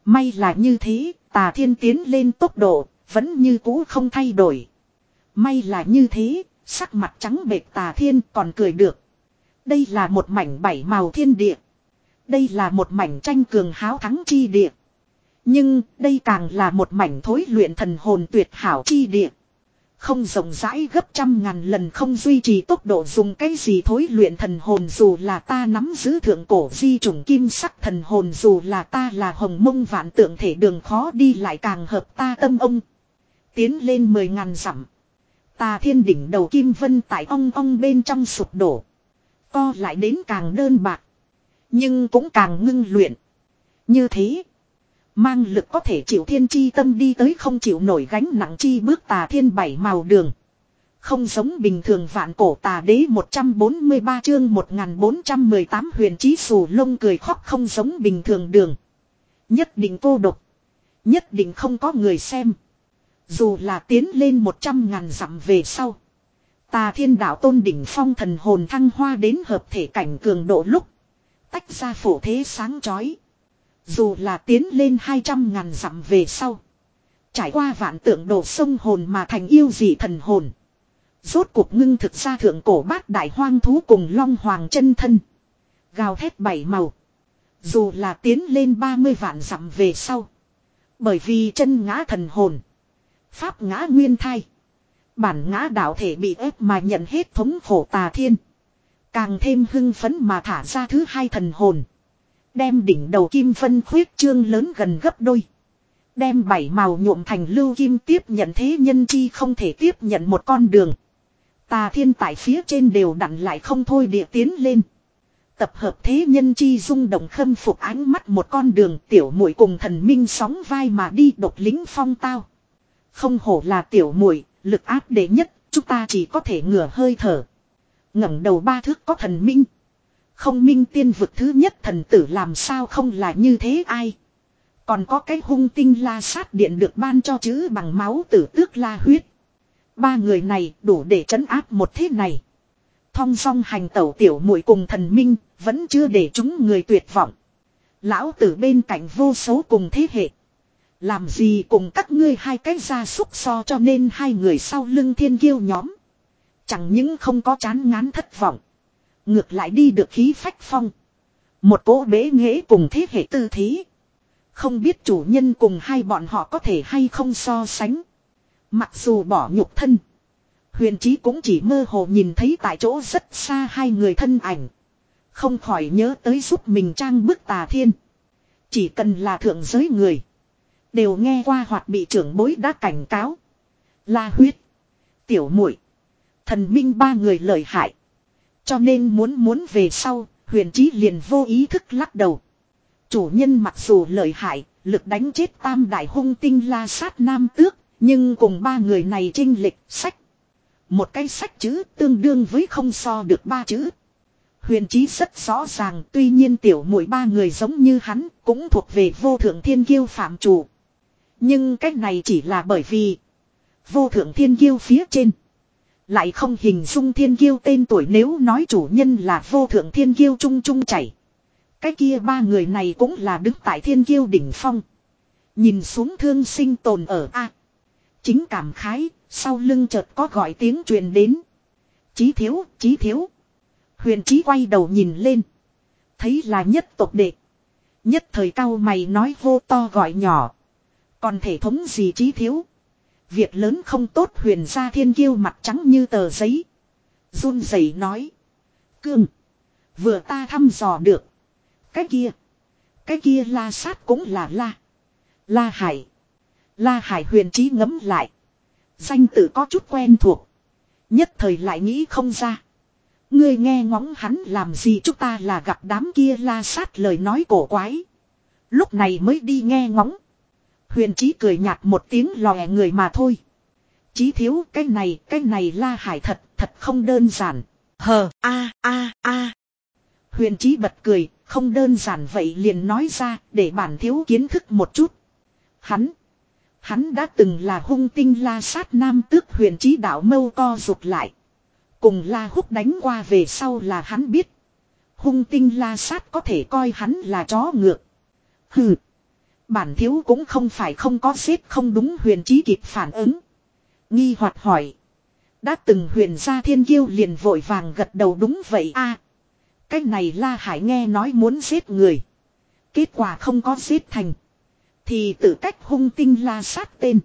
S1: May là như thế, Tà Thiên tiến lên tốc độ, vẫn như cũ không thay đổi. May là như thế, sắc mặt trắng bệch Tà Thiên còn cười được. Đây là một mảnh bảy màu thiên địa. Đây là một mảnh tranh cường háo thắng chi địa. Nhưng đây càng là một mảnh thối luyện thần hồn tuyệt hảo chi địa. Không rộng rãi gấp trăm ngàn lần, không duy trì tốc độ, dùng cái gì thối luyện thần hồn, dù là ta nắm giữ thượng cổ di chủng kim sắc thần hồn, dù là ta là hồng mông vạn tượng thể, đường khó đi lại càng hợp ta tâm ông. Tiến lên mười ngàn dặm. Tà Thiên đỉnh đầu kim vân tại ong ong bên trong sụp đổ. Co lại đến càng đơn bạc. Nhưng cũng càng ngưng luyện. Như thế. Mang lực có thể chịu thiên chi tâm đi tới không chịu nổi gánh nặng chi bước Tà Thiên bảy màu đường. Không giống bình thường vạn cổ tà đế một trăm bốn mươi ba chương một nghìn bốn trăm mười tám huyền chí xù lông cười khóc, không giống bình thường đường. Nhất định cô độc. Nhất định không có người xem. Dù là tiến lên một trăm ngàn dặm về sau. Tà Thiên đạo tôn đỉnh phong thần hồn thăng hoa đến hợp thể cảnh cường độ lúc. Tách ra phổ thế sáng chói. Dù là tiến lên hai trăm ngàn dặm về sau. Trải qua vạn tượng đổ sông hồn mà thành yêu dị thần hồn. Rốt cuộc ngưng thực ra thượng cổ bát đại hoang thú cùng long hoàng chân thân. Gào thét bảy màu. Dù là tiến lên ba mươi vạn dặm về sau. Bởi vì chân ngã thần hồn. Pháp ngã nguyên thai. Bản ngã đạo thể bị ép mà nhận hết thống khổ Tà Thiên. Càng thêm hưng phấn mà thả ra thứ hai thần hồn. Đem đỉnh đầu kim vân khuyết trương lớn gần gấp đôi. Đem bảy màu nhuộm thành lưu kim, tiếp nhận thế nhân chi không thể tiếp nhận một con đường. Tà Thiên tại phía trên đều đặn lại không thôi địa tiến lên. Tập hợp thế nhân chi rung động khâm phục ánh mắt một con đường, tiểu muội cùng thần minh sóng vai mà đi, độc lính phong tao. Không hổ là tiểu muội, lực áp đệ nhất, chúng ta chỉ có thể ngửa hơi thở. Ngẩng đầu ba thước có thần minh. Không minh tiên vực thứ nhất thần tử làm sao không là như thế ai. Còn có cái hung tinh la sát điện được ban cho chữ bằng máu tử tước la huyết. Ba người này đủ để trấn áp một thế này. Thong song hành tẩu tiểu muội cùng thần minh, vẫn chưa để chúng người tuyệt vọng. Lão tử bên cạnh vô số cùng thế hệ. Làm gì cùng các ngươi hai cái gia súc so, cho nên hai người sau lưng thiên kiêu nhóm. Chẳng những không có chán ngán thất vọng. Ngược lại đi được khí phách phong. Một cỗ bế nghệ cùng thế hệ tư thế. Không biết chủ nhân cùng hai bọn họ có thể hay không so sánh. Mặc dù bỏ nhục thân. Huyền Chí cũng chỉ mơ hồ nhìn thấy tại chỗ rất xa hai người thân ảnh. Không khỏi nhớ tới giúp mình trang bức Tà Thiên. Chỉ cần là thượng giới người. Đều nghe qua hoặc bị trưởng bối đã cảnh cáo. La huyết. Tiểu muội, thần minh ba người lợi hại. Cho nên muốn muốn về sau, Huyền Chí liền vô ý thức lắc đầu. Chủ nhân mặc dù lợi hại, lực đánh chết tam đại hung tinh la sát nam tước, nhưng cùng ba người này chênh lệch sách. Một cái sách chữ tương đương với không so được ba chữ. Huyền Chí rất rõ ràng, tuy nhiên tiểu muội ba người giống như hắn, cũng thuộc về vô thượng thiên kiêu phạm chủ. Nhưng cái này chỉ là bởi vì vô thượng thiên kiêu phía trên lại không hình dung thiên kiêu tên tuổi, nếu nói chủ nhân là vô thượng thiên kiêu trung trung chảy. Cái kia ba người này cũng là đứng tại thiên kiêu đỉnh phong. Nhìn xuống thương sinh tồn ở A. Chính cảm khái, sau lưng chợt có gọi tiếng truyền đến. Chí thiếu, Chí thiếu. Huyền Chí quay đầu nhìn lên. Thấy là nhất tộc đệ. Nhất thời cau mày nói vô to gọi nhỏ. Còn thể thống gì Chí thiếu. Việc lớn không tốt. Huyền gia thiên kiêu mặt trắng như tờ giấy. Run rẩy nói. Cương. Vừa ta thăm dò được. Cái kia. Cái kia la sát cũng là la. La Hải. La Hải. Huyền Chí ngẫm lại. Danh tự có chút quen thuộc. Nhất thời lại nghĩ không ra. Ngươi nghe ngóng hắn làm gì, chúng ta là gặp đám kia la sát lời nói cổ quái. Lúc này mới đi nghe ngóng. Huyền Chí cười nhạt một tiếng, lòe người mà thôi. Chí thiếu, cái này, cái này La Hải thật, thật không đơn giản. Hờ, a, a, a. Huyền Chí bật cười, không đơn giản vậy liền nói ra, để bản thiếu kiến thức một chút. Hắn, hắn đã từng là hung tinh la sát nam tước. Huyền Chí đạo mâu co rụt lại. Cùng La Húc đánh qua về sau là hắn biết. Hung tinh la sát có thể coi hắn là chó ngược. Hừ. Bản thiếu cũng không phải không có giết không đúng, Huyền Chí kịp phản ứng. Nghi hoặc hỏi. Đã từng Huyền gia thiên kiêu liền vội vàng gật đầu đúng vậy a. Cái này La Hải nghe nói muốn giết người. Kết quả không có giết thành. Thì tự cách hung tinh la sát tên.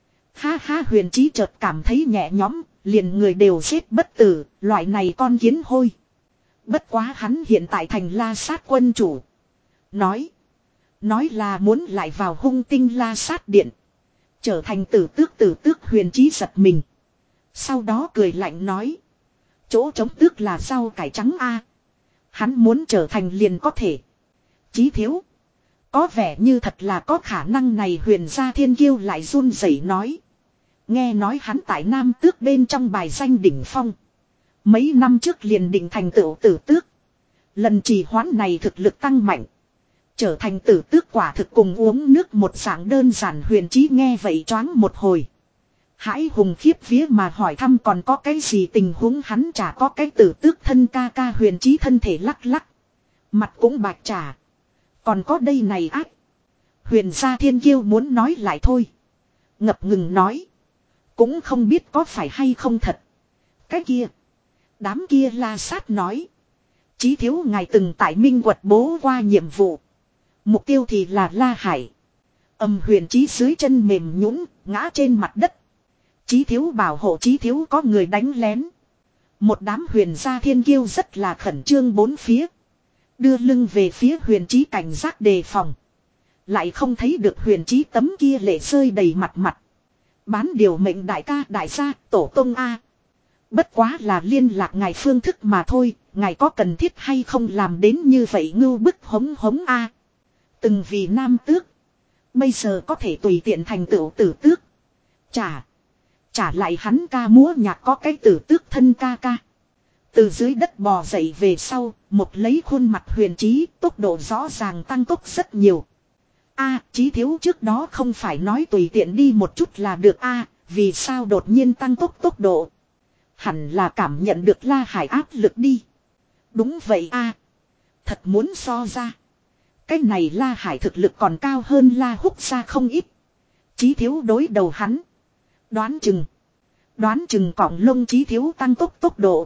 S1: Ha ha, Huyền Chí chợt cảm thấy nhẹ nhõm, liền người đều giết bất tử, loại này con kiến hôi. Bất quá hắn hiện tại thành la sát quân chủ. Nói. Nói là muốn lại vào hung tinh la sát điện. Trở thành tử tước tử tước Huyền Chí giật mình. Sau đó cười lạnh nói. Chỗ trống tước là rau cải trắng a. Hắn muốn trở thành liền có thể. Chí thiếu. Có vẻ như thật là có khả năng này, Huyền gia thiên kiêu lại run rẩy nói. Nghe nói hắn tại Nam Tước bên trong bài danh đỉnh phong. Mấy năm trước liền định thành tựu tử tước. Lần trì hoãn này thực lực tăng mạnh. Trở thành tử tước quả thực cùng uống nước một dạng đơn giản. Huyền Chí nghe vậy choáng một hồi. Hãi hùng khiếp vía mà hỏi thăm còn có cái gì tình huống, hắn chả có cái tử tước thân ca ca. Huyền Chí thân thể lắc lắc. Mặt cũng bạch trả. Còn có đây này ác. Huyền gia thiên kiêu muốn nói lại thôi. Ngập ngừng nói. Cũng không biết có phải hay không thật. Cái kia. Đám kia la sát nói. Chí thiếu ngài từng tại Minh Quật bố qua nhiệm vụ. Mục tiêu thì là La Hải. Âm Huyền Chí dưới chân mềm nhũn ngã trên mặt đất. Chí thiếu bảo hộ Chí thiếu có người đánh lén. Một đám huyền gia thiên kiêu rất là khẩn trương bốn phía. Đưa lưng về phía Huyền Chí cảnh giác đề phòng. Lại không thấy được Huyền Chí tấm kia lệ rơi đầy mặt mặt. Bán điều mệnh đại ca đại gia tổ tông A. Bất quá là liên lạc ngài phương thức mà thôi. Ngài có cần thiết hay không làm đến như vậy ngưu bức hống hống A. Từng vì nam tước. Bây giờ có thể tùy tiện thành tựu tử tước. Chả. Trả lại hắn ca múa nhạc có cái tử tước thân ca ca. Từ dưới đất bò dậy về sau, một lấy khuôn mặt Huyền Chí, tốc độ rõ ràng tăng tốc rất nhiều. A, Chí thiếu trước đó không phải nói tùy tiện đi một chút là được a, vì sao đột nhiên tăng tốc tốc độ? Hẳn là cảm nhận được La Hải áp lực đi. Đúng vậy a. Thật muốn so ra. Cái này La Hải thực lực còn cao hơn La Húc ra không ít. Chí thiếu đối đầu hắn. Đoán chừng. Đoán chừng cọng lông Chí thiếu tăng tốc tốc độ.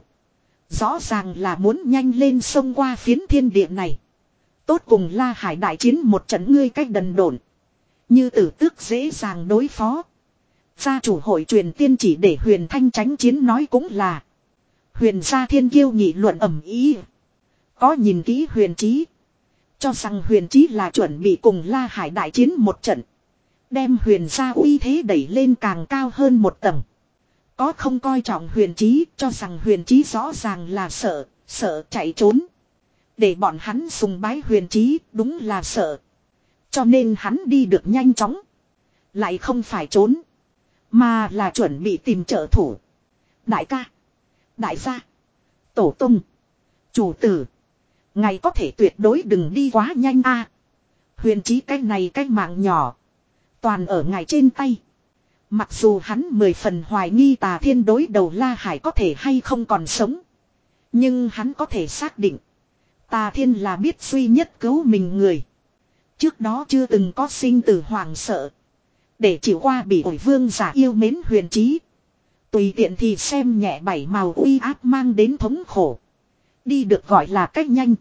S1: Rõ ràng là muốn nhanh lên xông qua phiến thiên địa này. Tốt cùng La Hải đại chiến một trận ngươi cách đần độn. Như tử tước dễ dàng đối phó. Gia chủ hội truyền tiên chỉ để Huyền Thanh tránh chiến nói cũng là. Huyền gia thiên kiêu nghị luận ầm ý. Có nhìn kỹ Huyền Chí. Cho rằng Huyền Chí là chuẩn bị cùng La Hải đại chiến một trận. Đem Huyền gia uy thế đẩy lên càng cao hơn một tầng. Có không coi trọng Huyền Chí, cho rằng Huyền Chí rõ ràng là sợ, sợ chạy trốn. Để bọn hắn sùng bái Huyền Chí đúng là sợ. Cho nên hắn đi được nhanh chóng. Lại không phải trốn. Mà là chuẩn bị tìm trợ thủ. Đại ca. Đại gia. Tổ tung. Chủ tử. Ngài có thể tuyệt đối đừng đi quá nhanh a. Huyền Chí cái này cái mạng nhỏ. Toàn ở ngài trên tay. Mặc dù hắn mười phần hoài nghi Tà Thiên đối đầu La Hải có thể hay không còn sống. Nhưng hắn có thể xác định. Tà Thiên là biết duy nhất cứu mình người. Trước đó chưa từng có sinh tử hoàng sợ. Để chịu qua bị ổi vương giả yêu mến Huyền Chí. Tùy tiện thì xem nhẹ bảy màu uy áp mang đến thống khổ. Đi được gọi là cách nhanh.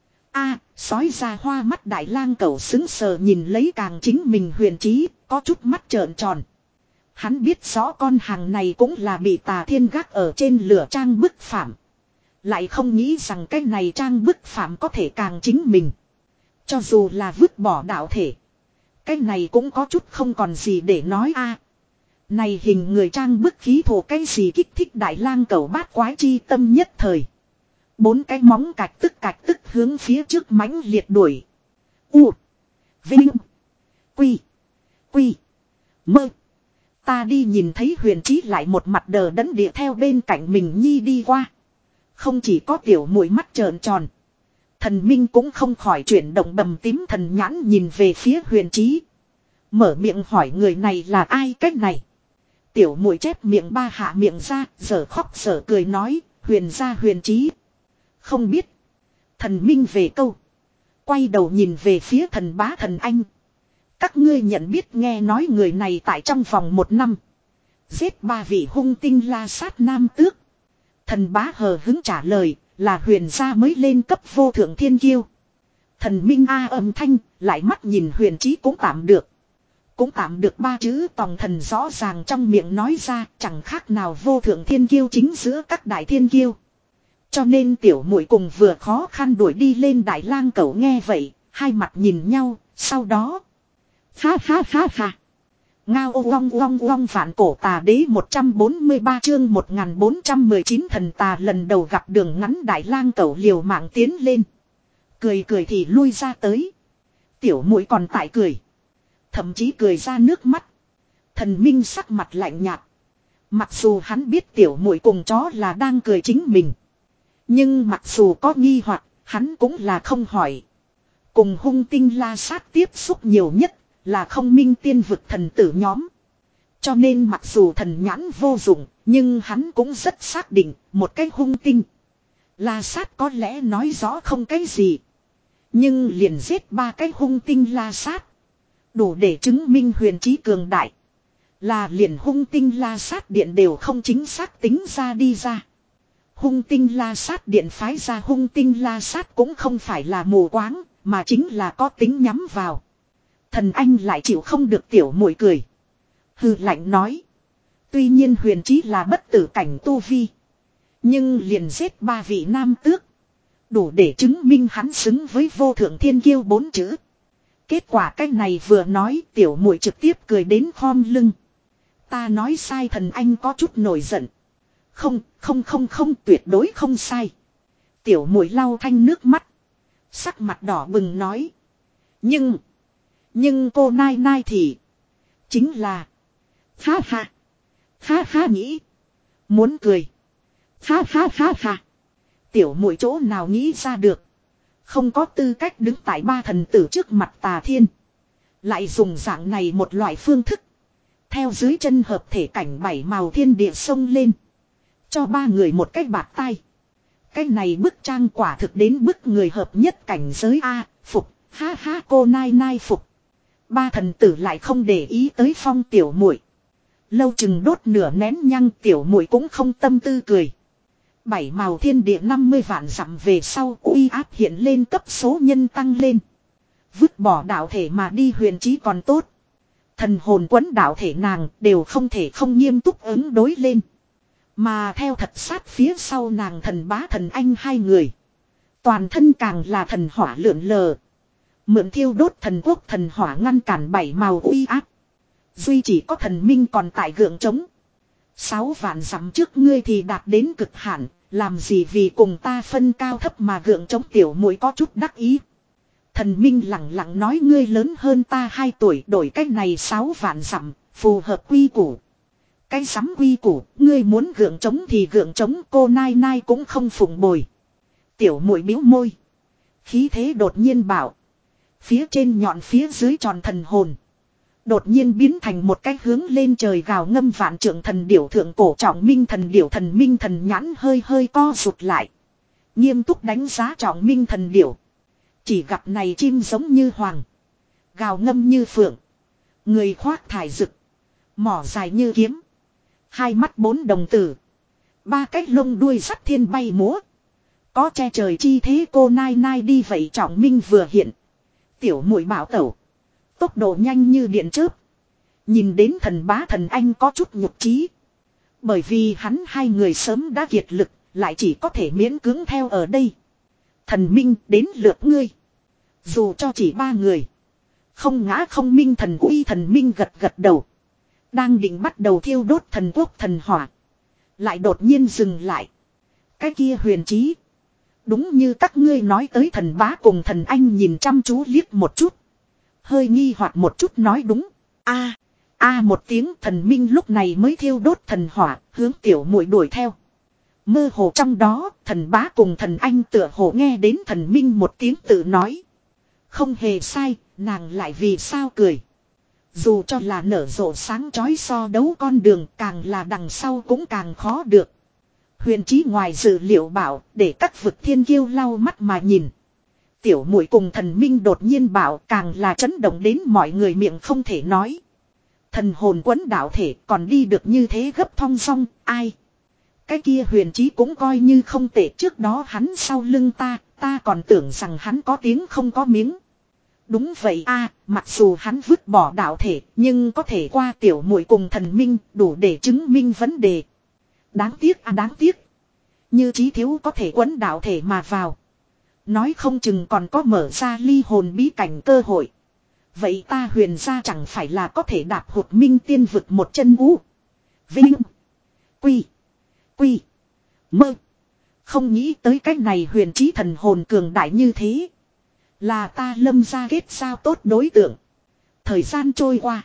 S1: A, sói ra hoa mắt đại lang cẩu xứng sờ nhìn lấy càng chính mình Huyền Chí, có chút mắt trợn tròn. Hắn biết rõ con hàng này cũng là bị Tà Thiên gác ở trên lửa trang bức phạm. Lại không nghĩ rằng cái này trang bức phạm có thể càng chính mình. Cho dù là vứt bỏ đạo thể. Cái này cũng có chút không còn gì để nói a. Này hình người trang bức khí thổ cái gì kích thích đại lang cẩu bát quái chi tâm nhất thời. Bốn cái móng cạch tức cạch tức hướng phía trước mãnh liệt đuổi. U. Vinh. Quy. Quy. Mơ. Ta đi nhìn thấy Huyền Chí lại một mặt đờ đẫn địa theo bên cạnh mình nhi đi qua. Không chỉ có tiểu mũi mắt trợn tròn. Thần minh cũng không khỏi chuyển động bầm tím thần nhãn nhìn về phía Huyền Chí. Mở miệng hỏi người này là ai cách này. Tiểu mũi chép miệng ba hạ miệng ra, giờ khóc giờ cười nói, Huyền gia Huyền Chí. Không biết. Thần minh về câu. Quay đầu nhìn về phía thần bá thần anh. Các ngươi nhận biết nghe nói người này tại trong vòng một năm. Giết ba vị hung tinh la sát nam tước. Thần bá hờ hứng trả lời là huyền gia mới lên cấp vô thượng thiên kiêu. Thần minh A âm thanh lại mắt nhìn huyền trí cũng tạm được. Cũng tạm được ba chữ tòng thần rõ ràng trong miệng nói ra chẳng khác nào vô thượng thiên kiêu chính giữa các đại thiên kiêu. Cho nên tiểu muội cùng vừa khó khăn đuổi đi lên đại lang cẩu nghe vậy, hai mặt nhìn nhau, sau đó. Ha ha ha ha. Ngao ô long long long vạn cổ tà đế một trăm bốn mươi ba chương một nghìn bốn trăm mười chín thần tà lần đầu gặp đường ngắn đại lang cẩu liều mạng tiến lên. Cười cười thì lui ra tới. Tiểu muội còn tại cười. Thậm chí cười ra nước mắt. Thần minh sắc mặt lạnh nhạt. Mặc dù hắn biết tiểu muội cùng chó là đang cười chính mình. Nhưng mặc dù có nghi hoặc, hắn cũng là không hỏi. Cùng hung tinh la sát tiếp xúc nhiều nhất là không minh tiên vực thần tử nhóm. Cho nên mặc dù thần nhãn vô dụng, nhưng hắn cũng rất xác định một cái hung tinh. La sát có lẽ nói rõ không cái gì. Nhưng liền giết ba cái hung tinh la sát. Đủ để chứng minh huyền trí cường đại. Là liền hung tinh la sát điện đều không chính xác tính ra đi ra. Hung tinh la sát điện phái ra hung tinh la sát cũng không phải là mù quáng, mà chính là có tính nhắm vào. Thần anh lại chịu không được tiểu muội cười. Hừ lạnh nói. Tuy nhiên huyền trí là bất tử cảnh tu vi. Nhưng liền giết ba vị nam tước. Đủ để chứng minh hắn xứng với vô thượng thiên kiêu bốn chữ. Kết quả cái này vừa nói tiểu muội trực tiếp cười đến khom lưng. Ta nói sai thần anh có chút nổi giận. Không, không không không tuyệt đối không sai. Tiểu muội lau thanh nước mắt. Sắc mặt đỏ bừng nói. Nhưng, nhưng cô nai nai thì. Chính là. Ha ha. Ha ha nghĩ. Muốn cười. Ha ha ha ha. Tiểu muội chỗ nào nghĩ ra được. Không có tư cách đứng tại ba thần tử trước mặt tà thiên. Lại dùng dạng này một loại phương thức. Theo dưới chân hợp thể cảnh bảy màu thiên địa sông lên. Cho ba người một cách bạt tay. Cái này bức trang quả thực đến bức người hợp nhất cảnh giới A, phục, ha ha cô nai nai phục. Ba thần tử lại không để ý tới phong tiểu muội. Lâu chừng đốt nửa nén nhăng tiểu muội cũng không tâm tư cười. Bảy màu thiên địa năm mươi vạn dặm về sau uy áp hiện lên cấp số nhân tăng lên. Vứt bỏ đạo thể mà đi huyền trí còn tốt. Thần hồn quấn đạo thể nàng đều không thể không nghiêm túc ứng đối lên. Mà theo thật sát phía sau nàng thần bá thần anh hai người. Toàn thân càng là thần hỏa lượn lờ. Mượn thiêu đốt thần quốc thần hỏa ngăn cản bảy màu uy áp. Duy chỉ có thần minh còn tại gượng trống. Sáu vạn dặm trước ngươi thì đạt đến cực hạn. Làm gì vì cùng ta phân cao thấp mà gượng trống tiểu muội có chút đắc ý. Thần minh lặng lặng nói ngươi lớn hơn ta hai tuổi đổi cách này sáu vạn dặm. Phù hợp quy củ. Cái sắm quy củ, ngươi muốn gượng trống thì gượng trống cô nai nai cũng không phụng bồi. Tiểu muội bĩu môi. Khí thế đột nhiên bảo. Phía trên nhọn phía dưới tròn thần hồn. Đột nhiên biến thành một cái hướng lên trời gào ngâm vạn trượng thần điểu thượng cổ trọng minh thần điểu thần minh thần nhãn hơi hơi co rụt lại. Nghiêm túc đánh giá trọng minh thần điểu. Chỉ gặp này chim giống như hoàng. Gào ngâm như phượng. Người khoác thải rực. Mỏ dài như kiếm. Hai mắt bốn đồng tử. Ba cái lông đuôi sắt thiên bay múa. Có che trời chi thế cô nai nai đi vậy trọng minh vừa hiện. Tiểu muội bảo tẩu. Tốc độ nhanh như điện chớp. Nhìn đến thần bá thần anh có chút nhục trí. Bởi vì hắn hai người sớm đã kiệt lực. Lại chỉ có thể miễn cưỡng theo ở đây. Thần minh đến lượt ngươi. Dù cho chỉ ba người. Không ngã không minh thần uy thần minh gật gật đầu. Đang định bắt đầu thiêu đốt thần quốc thần hỏa. Lại đột nhiên dừng lại. Cái kia huyền trí. Đúng như các ngươi nói tới thần bá cùng thần anh nhìn chăm chú liếc một chút. Hơi nghi hoặc một chút nói đúng. A a một tiếng thần minh lúc này mới thiêu đốt thần hỏa hướng tiểu muội đuổi theo. Mơ hồ trong đó thần bá cùng thần anh tựa hồ nghe đến thần minh một tiếng tự nói. Không hề sai, nàng lại vì sao cười. Dù cho là nở rộ sáng chói so đấu con đường càng là đằng sau cũng càng khó được. Huyền trí ngoài dự liệu bảo để các vực thiên kiêu lau mắt mà nhìn. tiểu muội cùng thần minh đột nhiên bảo càng là chấn động đến mọi người miệng không thể nói. Thần hồn quấn đạo thể còn đi được như thế gấp thong song, ai? Cái kia huyền trí cũng coi như không tệ, trước đó hắn sau lưng ta, ta còn tưởng rằng hắn có tiếng không có miếng. Đúng vậy a, mặc dù hắn vứt bỏ đạo thể, nhưng có thể qua tiểu muội cùng thần minh, đủ để chứng minh vấn đề. Đáng tiếc à đáng tiếc. Như trí thiếu có thể quấn đạo thể mà vào. Nói không chừng còn có mở ra ly hồn bí cảnh cơ hội. Vậy ta huyền ra chẳng phải là có thể đạp hụt minh tiên vực một chân u. Vinh. Quy. Quy. Mơ. Không nghĩ tới cách này huyền trí thần hồn cường đại như thế. Là ta lâm ra kết sao tốt đối tượng. Thời gian trôi qua.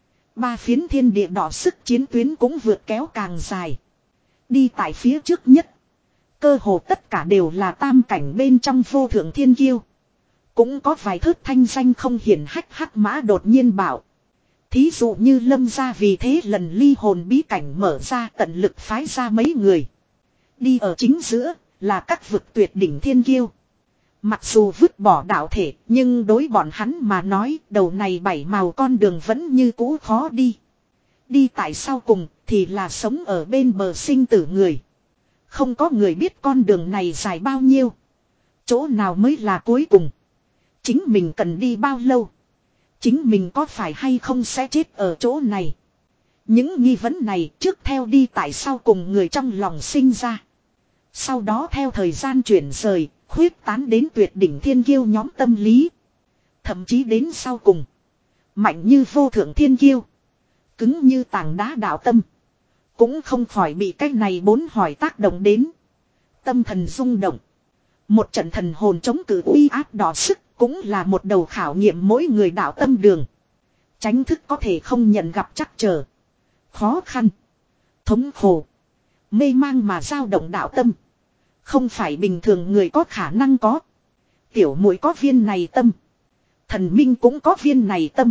S1: Ba phiến thiên địa đỏ sức chiến tuyến cũng vượt kéo càng dài. Đi tại phía trước nhất. Cơ hồ tất cả đều là tam cảnh bên trong vô thượng thiên kiêu. Cũng có vài thớt thanh danh không hiển hách hắc mã đột nhiên bảo. Thí dụ như lâm ra vì thế lần ly hồn bí cảnh mở ra tận lực phái ra mấy người. Đi ở chính giữa là các vực tuyệt đỉnh thiên kiêu. Mặc dù vứt bỏ đạo thể nhưng đối bọn hắn mà nói đầu này bảy màu con đường vẫn như cũ khó đi. Đi tại sau cùng thì là sống ở bên bờ sinh tử người. Không có người biết con đường này dài bao nhiêu. Chỗ nào mới là cuối cùng. Chính mình cần đi bao lâu. Chính mình có phải hay không sẽ chết ở chỗ này. Những nghi vấn này trước theo đi tại sau cùng người trong lòng sinh ra. Sau đó theo thời gian chuyển rời, khuyết tán đến tuyệt đỉnh thiên kiêu nhóm tâm lý. Thậm chí đến sau cùng. Mạnh như vô thượng thiên kiêu. Cứng như tảng đá đạo tâm. Cũng không khỏi bị cái này bốn hỏi tác động đến. Tâm thần rung động. Một trận thần hồn chống cự uy áp đỏ sức cũng là một đầu khảo nghiệm mỗi người đạo tâm đường. Tránh thức có thể không nhận gặp trắc trở. Khó khăn. Thống khổ. Mê mang mà dao động đạo tâm. Không phải bình thường người có khả năng có. Tiểu muội có viên này tâm. Thần minh cũng có viên này tâm.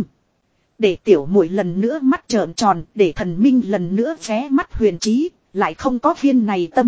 S1: Để tiểu muội lần nữa mắt trợn tròn, để thần minh lần nữa vé mắt huyền trí, lại không có viên này tâm.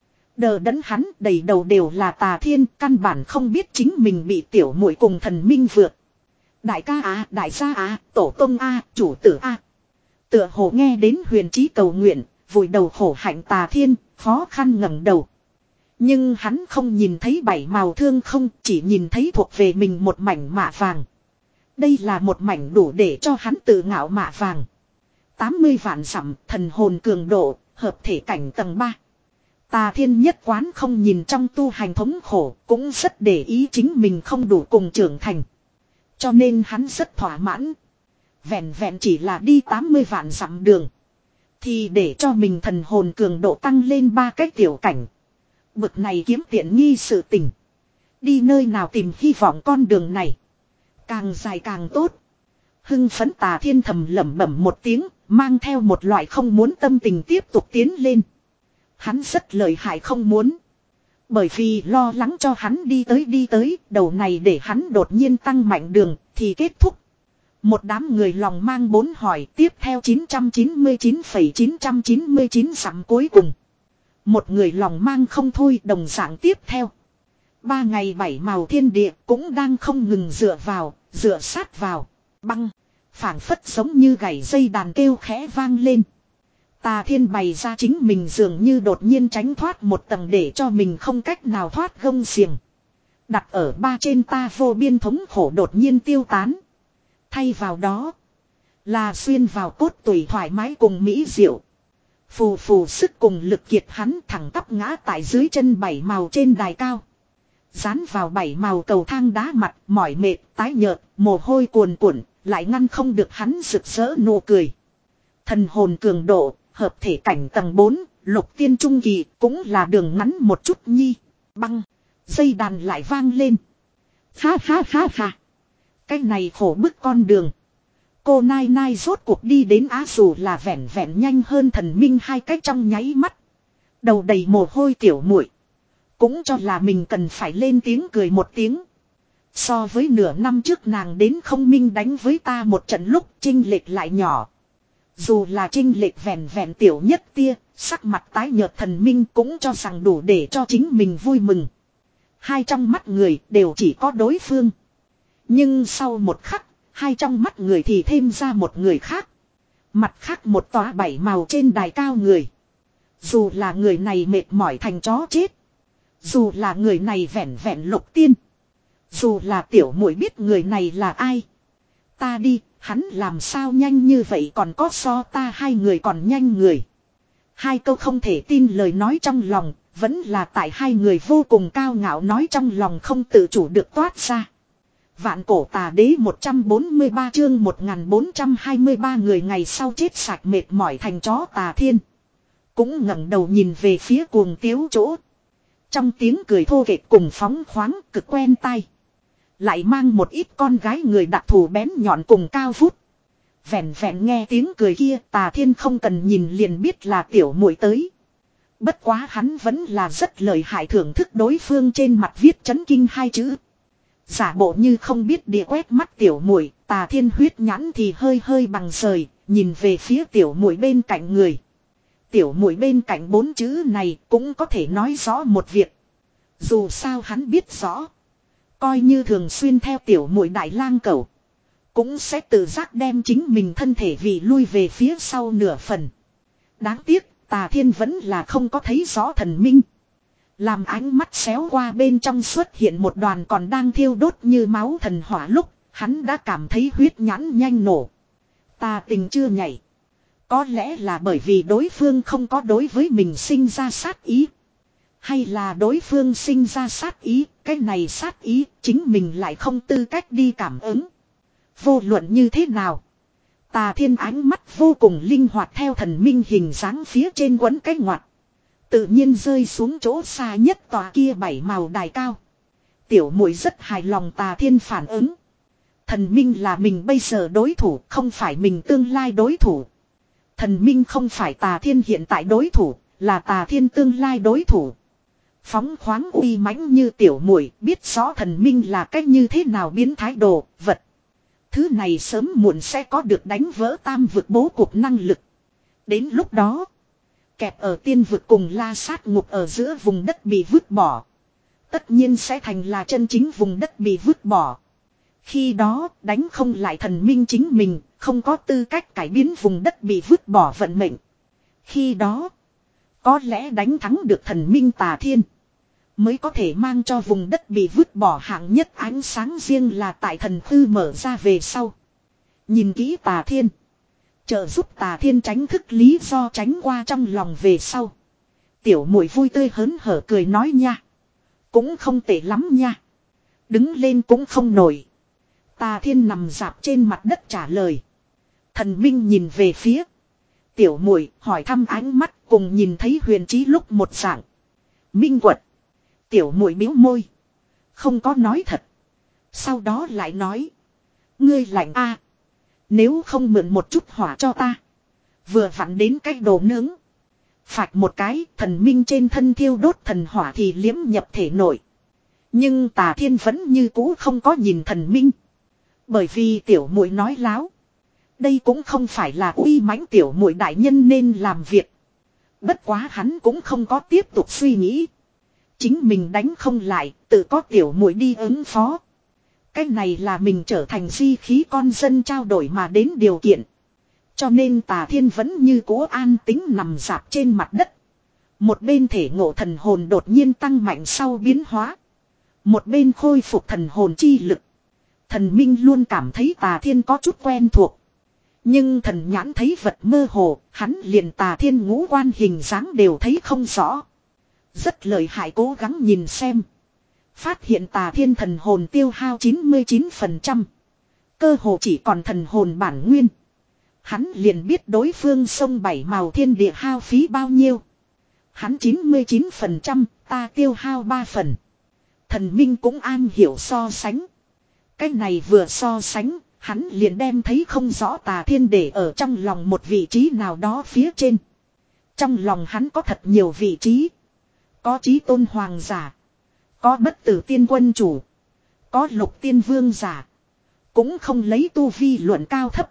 S1: Đờ đẫn hắn đầy đầu đều là tà thiên, căn bản không biết chính mình bị tiểu muội cùng thần minh vượt. Đại ca à, đại gia à, tổ tông a, chủ tử a. Tựa hồ nghe đến huyền trí cầu nguyện, vùi đầu khổ hạnh tà thiên, khó khăn ngẩng đầu. Nhưng hắn không nhìn thấy bảy màu thương không, chỉ nhìn thấy thuộc về mình một mảnh mạ vàng. Đây là một mảnh đủ để cho hắn tự ngạo mạ vàng. tám mươi vạn dặm thần hồn cường độ, hợp thể cảnh tầng ba. Tà thiên nhất quán không nhìn trong tu hành thống khổ, cũng rất để ý chính mình không đủ cùng trưởng thành. Cho nên hắn rất thỏa mãn. Vẹn vẹn chỉ là đi tám mươi vạn dặm đường. Thì để cho mình thần hồn cường độ tăng lên ba cái tiểu cảnh. Bực này kiếm tiện nghi sự tình. Đi nơi nào tìm hy vọng con đường này. Càng dài càng tốt. Hưng phấn tà thiên thầm lẩm bẩm một tiếng, mang theo một loại không muốn tâm tình tiếp tục tiến lên. Hắn rất lợi hại không muốn. Bởi vì lo lắng cho hắn đi tới đi tới, đầu này để hắn đột nhiên tăng mạnh đường, thì kết thúc. Một đám người lòng mang bốn hỏi tiếp theo chín trăm chín mươi chín phẩy chín trăm chín mươi chín dặm cuối cùng. Một người lòng mang không thôi đồng dạng tiếp theo. Ba ngày bảy màu thiên địa cũng đang không ngừng dựa vào, dựa sát vào. Băng, phảng phất giống như gảy dây đàn kêu khẽ vang lên. Tà thiên bày ra chính mình dường như đột nhiên tránh thoát một tầng để cho mình không cách nào thoát gông xiềng. Đặt ở ba trên ta vô biên thống khổ đột nhiên tiêu tán. Thay vào đó là xuyên vào cốt tủy thoải mái cùng mỹ diệu. Phù phù sức cùng lực kiệt hắn thẳng tắp ngã tại dưới chân bảy màu trên đài cao. Dán vào bảy màu cầu thang đá mặt, mỏi mệt, tái nhợt, mồ hôi cuồn cuộn, lại ngăn không được hắn rực rỡ nụ cười. Thần hồn cường độ, hợp thể cảnh tầng bốn, lục tiên trung kỳ, cũng là đường ngắn một chút nhi. Băng, dây đàn lại vang lên. Ha ha ha ha. Cái này khổ bức con đường. Cô Nai Nai rốt cuộc đi đến Á dù là vẹn vẹn nhanh hơn thần minh hai cách trong nháy mắt. Đầu đầy mồ hôi tiểu muội cũng cho là mình cần phải lên tiếng cười một tiếng. So với nửa năm trước nàng đến không minh đánh với ta một trận lúc chênh lệch lại nhỏ. Dù là chênh lệch vẹn vẹn tiểu nhất tia, sắc mặt tái nhợt thần minh cũng cho rằng đủ để cho chính mình vui mừng. Hai trong mắt người đều chỉ có đối phương. Nhưng sau một khắc, hai trong mắt người thì thêm ra một người khác. Mặt khác một tòa bảy màu trên đài cao người. Dù là người này mệt mỏi thành chó chết. Dù là người này vẻn vẹn lục tiên. Dù là tiểu muội biết người này là ai. Ta đi, hắn làm sao nhanh như vậy còn có so ta hai người còn nhanh người. Hai câu không thể tin lời nói trong lòng, vẫn là tại hai người vô cùng cao ngạo nói trong lòng không tự chủ được toát ra. Vạn cổ tà đế một trăm bốn mươi ba chương một nghìn bốn trăm hai mươi ba người ngày sau chết sạch mệt mỏi thành chó Tà Thiên. Cũng ngẩng đầu nhìn về phía cuồng tiếu chỗ. Trong tiếng cười thô kệch cùng phóng khoáng cực quen tai. Lại mang một ít con gái người đặc thù bén nhọn cùng cao vút. Vẹn vẹn nghe tiếng cười kia Tà Thiên không cần nhìn liền biết là tiểu muội tới. Bất quá hắn vẫn là rất lợi hại thưởng thức đối phương trên mặt viết chấn kinh hai chữ. Giả bộ như không biết địa quét mắt tiểu muội, Tà Thiên huyết nhãn thì hơi hơi bằng sời, nhìn về phía tiểu muội bên cạnh người. Tiểu muội bên cạnh bốn chữ này cũng có thể nói rõ một việc. Dù sao hắn biết rõ, coi như thường xuyên theo tiểu muội đại lang cẩu, cũng sẽ tự giác đem chính mình thân thể vì lui về phía sau nửa phần. Đáng tiếc, Tà Thiên vẫn là không có thấy rõ thần minh. Làm ánh mắt xéo qua bên trong xuất hiện một đoàn còn đang thiêu đốt như máu thần hỏa lúc, hắn đã cảm thấy huyết nhãn nhanh nổ. Tà tình chưa nhảy. Có lẽ là bởi vì đối phương không có đối với mình sinh ra sát ý. Hay là đối phương sinh ra sát ý, cái này sát ý, chính mình lại không tư cách đi cảm ứng. Vô luận như thế nào? Tà Thiên ánh mắt vô cùng linh hoạt theo thần minh hình dáng phía trên quấn cái ngoặt. Tự nhiên rơi xuống chỗ xa nhất tòa kia bảy màu đài cao. Tiểu muội rất hài lòng Tà Thiên phản ứng. Thần minh là mình bây giờ đối thủ, không phải mình tương lai đối thủ. Thần minh không phải Tà Thiên hiện tại đối thủ, là Tà Thiên tương lai đối thủ. Phóng khoáng uy mãnh như tiểu muội biết rõ thần minh là cách như thế nào biến thái đồ, vật. Thứ này sớm muộn sẽ có được đánh vỡ tam vực bố cục năng lực. Đến lúc đó, kẹp ở tiên vực cùng la sát ngục ở giữa vùng đất bị vứt bỏ. Tất nhiên sẽ thành là chân chính vùng đất bị vứt bỏ. Khi đó, đánh không lại thần minh chính mình, không có tư cách cải biến vùng đất bị vứt bỏ vận mệnh. Khi đó, có lẽ đánh thắng được thần minh Tà Thiên, mới có thể mang cho vùng đất bị vứt bỏ hạng nhất ánh sáng riêng là tại thần thư mở ra về sau. Nhìn kỹ Tà Thiên, trợ giúp Tà Thiên tránh thức lý do tránh qua trong lòng về sau. Tiểu muội vui tươi hớn hở cười nói nha. Cũng không tệ lắm nha. Đứng lên cũng không nổi. Tà Thiên nằm dạp trên mặt đất trả lời. Thần minh nhìn về phía tiểu muội hỏi thăm ánh mắt cùng nhìn thấy huyền trí lúc một dạng. Minh quật. Tiểu muội biếu môi. Không có nói thật. Sau đó lại nói. Ngươi lạnh a à, nếu không mượn một chút hỏa cho ta. Vừa vặn đến cái đồ nướng. Phạch một cái thần minh trên thân thiêu đốt thần hỏa thì liếm nhập thể nội. Nhưng Tà Thiên vẫn như cũ không có nhìn thần minh. Bởi vì tiểu muội nói láo. Đây cũng không phải là uy mãnh tiểu muội đại nhân nên làm việc. Bất quá hắn cũng không có tiếp tục suy nghĩ. Chính mình đánh không lại, tự có tiểu muội đi ứng phó. Cái này là mình trở thành di khí con dân trao đổi mà đến điều kiện. Cho nên Tà Thiên vẫn như cố an tính nằm dạp trên mặt đất. Một bên thể ngộ thần hồn đột nhiên tăng mạnh sau biến hóa. Một bên khôi phục thần hồn chi lực. Thần minh luôn cảm thấy Tà Thiên có chút quen thuộc. Nhưng thần nhãn thấy vật mơ hồ, hắn liền Tà Thiên ngũ quan hình dáng đều thấy không rõ. Rất lợi hại cố gắng nhìn xem. Phát hiện Tà Thiên thần hồn tiêu hao chín mươi chín phần trăm. Cơ hồ chỉ còn thần hồn bản nguyên. Hắn liền biết đối phương sông bảy màu thiên địa hao phí bao nhiêu. Hắn chín mươi chín phần trăm, ta tiêu hao ba phần. Thần minh cũng an hiểu so sánh. Cái này vừa so sánh, hắn liền đem thấy không rõ Tà Thiên để ở trong lòng một vị trí nào đó phía trên. Trong lòng hắn có thật nhiều vị trí. Có chí tôn hoàng giả. Có bất tử tiên quân chủ. Có lục tiên vương giả. Cũng không lấy tu vi luận cao thấp.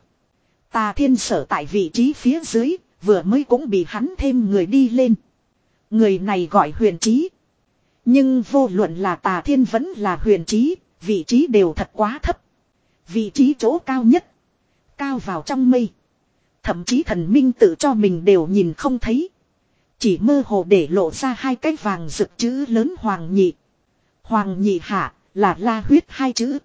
S1: Tà Thiên sở tại vị trí phía dưới, vừa mới cũng bị hắn thêm người đi lên. Người này gọi huyền trí. Nhưng vô luận là Tà Thiên vẫn là Huyền Chí, vị trí đều thật quá thấp. Vị trí chỗ cao nhất, cao vào trong mây. Thậm chí thần minh tự cho mình đều nhìn không thấy. Chỉ mơ hồ để lộ ra hai cái vàng rực chữ lớn Hoàng Nhị. Hoàng Nhị hạ là La Huyết hai chữ.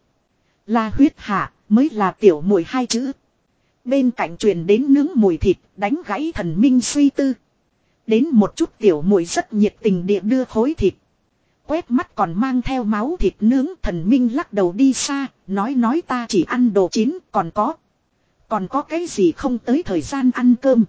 S1: La Huyết hạ mới là tiểu muội hai chữ. Bên cạnh truyền đến nướng mùi thịt, đánh gãy thần minh suy tư. Đến một chút tiểu muội rất nhiệt tình địa đưa khối thịt. Quét mắt còn mang theo máu thịt nướng, thần minh lắc đầu đi xa, nói nói ta chỉ ăn đồ chín, còn có. Còn có cái gì không tới thời gian ăn cơm.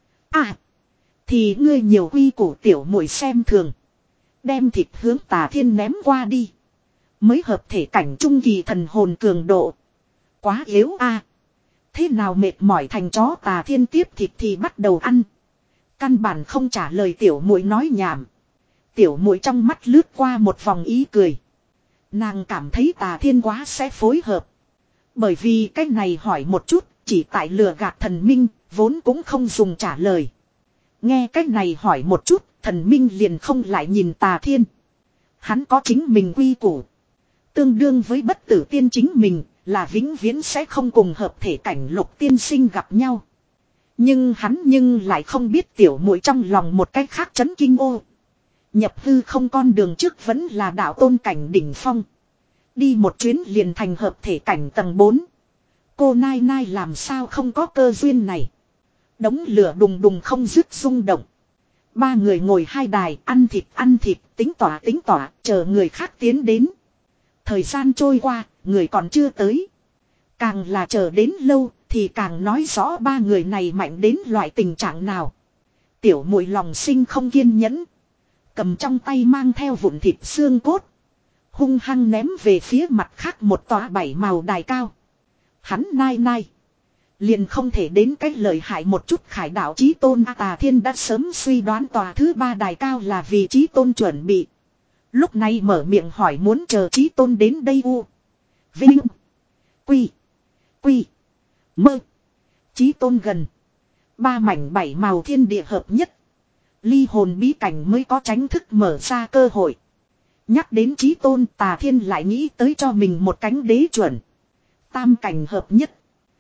S1: À, thì ngươi nhiều quy củ tiểu muội xem thường. Đem thịt hướng Tà Thiên ném qua đi. Mới hợp thể cảnh trung kỳ thần hồn cường độ. Quá yếu a. À. Thế nào mệt mỏi thành chó Tà Thiên tiếp thịt thì bắt đầu ăn. Căn bản không trả lời tiểu muội nói nhảm. Tiểu muội trong mắt lướt qua một vòng ý cười. Nàng cảm thấy Tà Thiên quá sẽ phối hợp. Bởi vì cái này hỏi một chút, chỉ tại lừa gạt thần minh, vốn cũng không dùng trả lời. Nghe cái này hỏi một chút, thần minh liền không lại nhìn Tà Thiên. Hắn có chính mình quy củ. Tương đương với bất tử tiên chính mình, là vĩnh viễn sẽ không cùng hợp thể cảnh Lục tiên sinh gặp nhau. Nhưng hắn nhưng lại không biết tiểu muội trong lòng một cách khác chấn kinh ô. Nhập hư không con đường trước vẫn là đạo tôn cảnh đỉnh phong. Đi một chuyến liền thành hợp thể cảnh tầng bốn. Cô Nai Nai làm sao không có cơ duyên này. Đống lửa đùng đùng không dứt rung động. Ba người ngồi hai đài ăn thịt ăn thịt tính tỏa tính tỏa chờ người khác tiến đến. Thời gian trôi qua, người còn chưa tới. Càng là chờ đến lâu thì càng nói rõ ba người này mạnh đến loại tình trạng nào. Tiểu muội lòng sinh không kiên nhẫn. Cầm trong tay mang theo vụn thịt xương cốt. Hung hăng ném về phía mặt khác một tòa bảy màu đài cao. Hắn nai nai. Liền không thể đến cách lợi hại một chút khải đạo chí tôn. Tà Thiên đã sớm suy đoán tòa thứ ba đài cao là vì chí tôn chuẩn bị. Lúc này mở miệng hỏi muốn chờ chí tôn đến đây u. Vinh. Quy. Quy. Mơ. Chí tôn gần. Ba mảnh bảy màu thiên địa hợp nhất. Ly hồn bí cảnh mới có tránh thức mở ra cơ hội. Nhắc đến chí tôn Tà Thiên lại nghĩ tới cho mình một cánh đế chuẩn. Tam cảnh hợp nhất.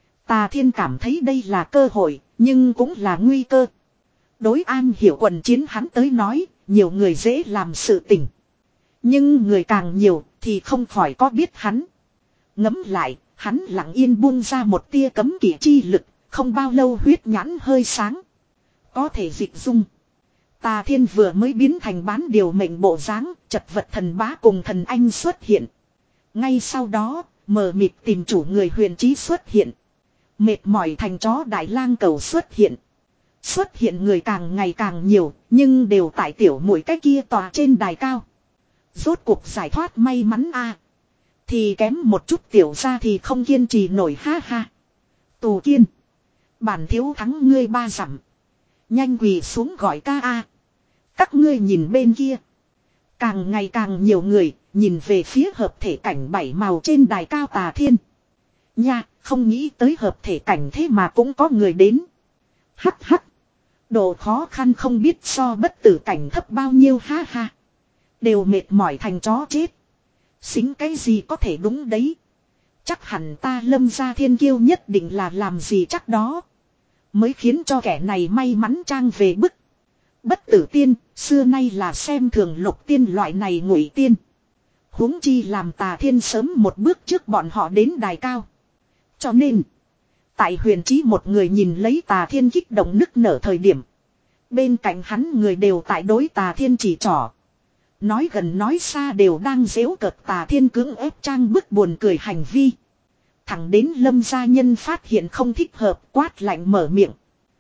S1: Tà Thiên cảm thấy đây là cơ hội, nhưng cũng là nguy cơ. Đối an hiểu quần chiến hắn tới nói, nhiều người dễ làm sự tình. Nhưng người càng nhiều thì không khỏi có biết hắn. Ngẫm lại, hắn lặng yên buông ra một tia cấm kỵ chi lực, không bao lâu huyết nhãn hơi sáng. Có thể dịch dung. Tà Thiên vừa mới biến thành bán điều mệnh bộ dáng, chật vật thần bá cùng thần anh xuất hiện. Ngay sau đó, mờ mịt tìm chủ người Huyền Chí xuất hiện. Mệt mỏi thành chó Đại Lang Cầu xuất hiện. Xuất hiện người càng ngày càng nhiều, nhưng đều tại tiểu muội cái kia tòa trên đài cao. Rốt cuộc giải thoát may mắn a. Thì kém một chút tiểu ra thì không kiên trì nổi ha ha. Tù Kiên. Bản thiếu thắng ngươi ba dặm. Nhanh quỳ xuống gọi ca a. Các ngươi nhìn bên kia. Càng ngày càng nhiều người, nhìn về phía hợp thể cảnh bảy màu trên đài cao Tà Thiên. Nha, không nghĩ tới hợp thể cảnh thế mà cũng có người đến. Hắc hắc. Độ khó khăn không biết so bất tử cảnh thấp bao nhiêu ha ha. Đều mệt mỏi thành chó chết. Xính cái gì có thể đúng đấy. Chắc hẳn ta Lâm gia thiên kiêu nhất định là làm gì chắc đó. Mới khiến cho kẻ này may mắn trang về bức. Bất tử tiên, xưa nay là xem thường Lục tiên loại này ngụy tiên. Huống chi làm Tà Thiên sớm một bước trước bọn họ đến đài cao. Cho nên, tại Huyền Chí một người nhìn lấy Tà Thiên kích động nức nở thời điểm. Bên cạnh hắn người đều tại đối Tà Thiên chỉ trỏ. Nói gần nói xa đều đang giễu cợt Tà Thiên cưỡng ép trang bức buồn cười hành vi. Thẳng đến Lâm gia nhân phát hiện không thích hợp quát lạnh mở miệng.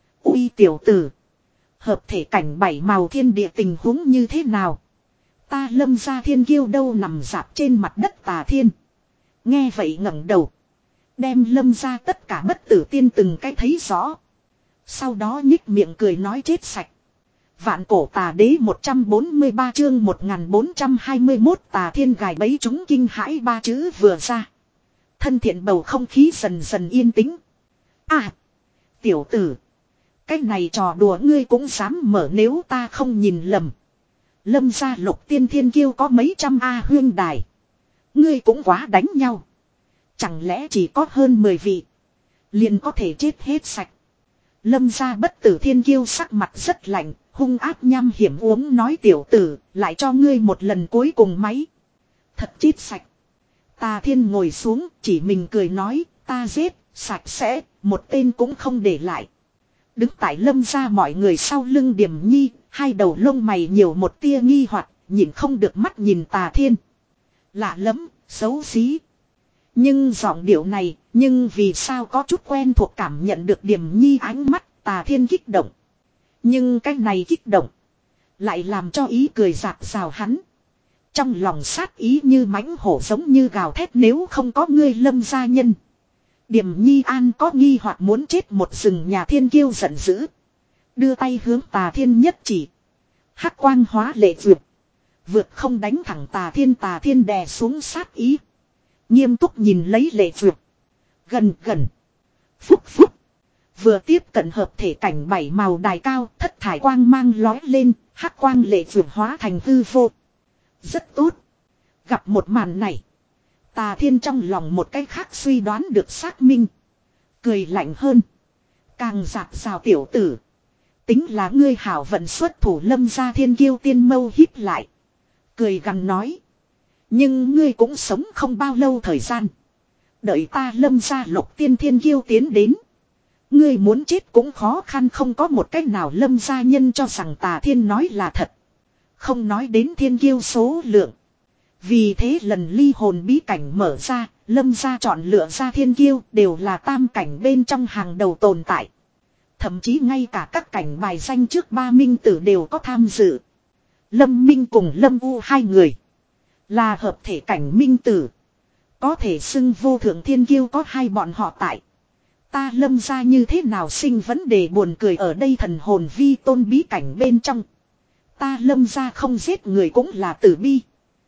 S1: Ui tiểu tử. Hợp thể cảnh bảy màu thiên địa tình huống như thế nào? Ta Lâm gia thiên kiêu đâu nằm dạp trên mặt đất Tà Thiên. Nghe vậy ngẩng đầu. Đem Lâm gia tất cả bất tử tiên từng cái thấy rõ. Sau đó nhích miệng cười nói chết sạch. Vạn cổ tà đế một trăm bốn mươi ba chương một nghìn bốn trăm hai mươi mốt Tà Thiên gài bẫy chúng kinh hãi ba chữ vừa ra. Thân thiện bầu không khí dần dần yên tĩnh. À! Tiểu tử! Cái này trò đùa ngươi cũng dám mở nếu ta không nhìn lầm. Lâm gia lục tiên thiên kiêu có mấy trăm A huyên đài. Ngươi cũng quá đánh nhau. Chẳng lẽ chỉ có hơn mười vị. Liền có thể chết hết sạch. Lâm gia bất tử thiên kiêu sắc mặt rất lạnh. Hung ác nham hiểm uống nói tiểu tử. Lại cho ngươi một lần cuối cùng máy. Thật chết sạch. Tà Thiên ngồi xuống chỉ mình cười nói. Ta giết sạch sẽ. Một tên cũng không để lại. Đứng tại Lâm gia mọi người sau lưng Điềm Nhi. Hai đầu lông mày nhiều một tia nghi hoặc, nhìn không được mắt nhìn Tà Thiên. Lạ lắm, xấu xí. Nhưng giọng điệu này, nhưng vì sao có chút quen thuộc cảm nhận được Điềm Nhi ánh mắt, Tà Thiên kích động. Nhưng cái này kích động, lại làm cho ý cười rạc rào hắn. Trong lòng sát ý như mãnh hổ giống như gào thét nếu không có ngươi Lâm gia nhân. Điềm Nhi an có nghi hoặc muốn chết một rừng nhà thiên kiêu giận dữ. Đưa tay hướng Tà Thiên nhất chỉ. Hắc quang hóa lệ vượt. Vượt không đánh thẳng Tà Thiên. Tà Thiên đè xuống sát ý. Nghiêm túc nhìn lấy lệ vượt. Gần gần. Phúc phúc. Vừa tiếp cận hợp thể cảnh bảy màu đài cao. Thất thải quang mang lói lên. Hắc quang lệ vượt hóa thành hư vô. Rất tốt. Gặp một màn này. Tà Thiên trong lòng một cái khác suy đoán được xác minh. Cười lạnh hơn. Càng giạt rào tiểu tử. Tính là ngươi hảo vận xuất thủ Lâm gia thiên kiêu tiên mâu híp lại. Cười gằn nói. Nhưng ngươi cũng sống không bao lâu thời gian. Đợi ta Lâm gia lục tiên thiên kiêu tiến đến. Ngươi muốn chết cũng khó khăn không có một cách nào Lâm gia nhân cho rằng Tà Thiên nói là thật. Không nói đến thiên kiêu số lượng. Vì thế lần ly hồn bí cảnh mở ra, Lâm gia chọn lựa ra thiên kiêu đều là tam cảnh bên trong hàng đầu tồn tại. Thậm chí ngay cả các cảnh bài danh trước ba minh tử đều có tham dự. Lâm Minh cùng Lâm U hai người. Là hợp thể cảnh minh tử. Có thể xưng vô thượng thiên kiêu có hai bọn họ tại. Ta Lâm gia như thế nào sinh vấn đề buồn cười ở đây thần hồn vi tôn bí cảnh bên trong. Ta Lâm gia không giết người cũng là tử bi.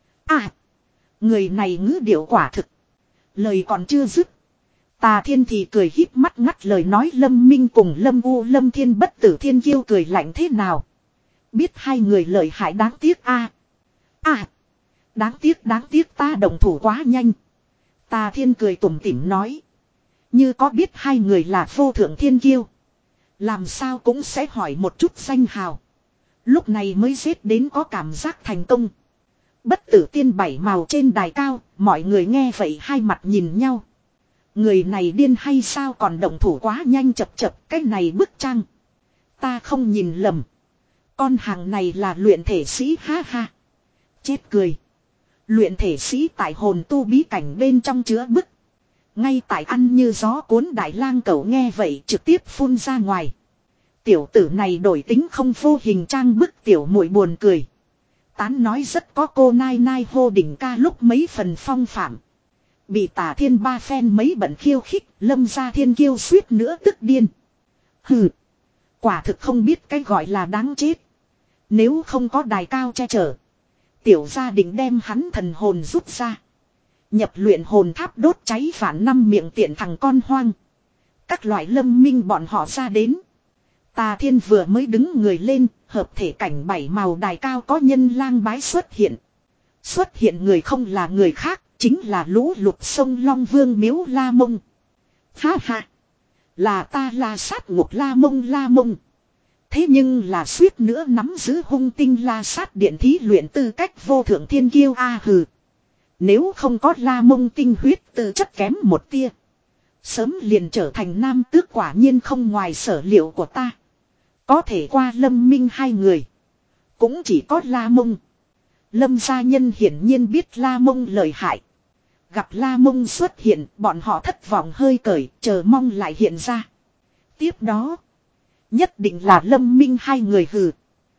S1: À. Người này ngữ điệu quả thực. Lời còn chưa dứt. Tà Thiên thì cười híp mắt ngắt lời nói Lâm Minh cùng Lâm U Lâm Thiên bất tử thiên kiêu cười lạnh thế nào. Biết hai người lợi hại đáng tiếc a à. À. Đáng tiếc đáng tiếc ta động thủ quá nhanh. Tà Thiên cười tủm tỉm nói. Như có biết hai người là vô thượng thiên kiêu. Làm sao cũng sẽ hỏi một chút danh hào. Lúc này mới giết đến có cảm giác thành công. Bất tử tiên bảy màu trên đài cao. Mọi người nghe vậy hai mặt nhìn nhau. Người này điên hay sao còn động thủ quá nhanh chập chập cái này bức trang. Ta không nhìn lầm. Con hàng này là luyện thể sĩ ha ha. Chết cười. Luyện thể sĩ tại hồn tu bí cảnh bên trong chứa bức. Ngay tại ăn như gió cuốn đại lang cẩu nghe vậy trực tiếp phun ra ngoài. Tiểu tử này đổi tính không vô hình trang bức tiểu muội buồn cười. Tán nói rất có cô nai nai hô đỉnh ca lúc mấy phần phong phạm. Bị Tà Thiên ba phen mấy bận khiêu khích, Lâm gia thiên kiêu suýt nữa tức điên. Hừ. Quả thực không biết cái gọi là đáng chết. Nếu không có đài cao che chở. Tiểu gia định đem hắn thần hồn rút ra. Nhập luyện hồn tháp đốt cháy phản năm miệng tiện thằng con hoang. Các loại Lâm Minh bọn họ ra đến. Tà Thiên vừa mới đứng người lên, hợp thể cảnh bảy màu đài cao có nhân lang bái xuất hiện. Xuất hiện người không là người khác. Chính là lũ lụt sông Long Vương miếu La Mông. Ha ha. Là ta La sát ngục La Mông La Mông. Thế nhưng là suýt nữa nắm giữ hung tinh La sát điện thí luyện tư cách vô thượng thiên kiêu a à, hừ. Nếu không có La Mông tinh huyết tư chất kém một tia. Sớm liền trở thành nam tước quả nhiên không ngoài sở liệu của ta. Có thể qua Lâm Minh hai người. Cũng chỉ có La Mông. Lâm gia nhân hiển nhiên biết La Mông lợi hại. Gặp La Mông xuất hiện, bọn họ thất vọng hơi cởi, chờ mong lại hiện ra. Tiếp đó, nhất định là Lâm Minh hai người hừ.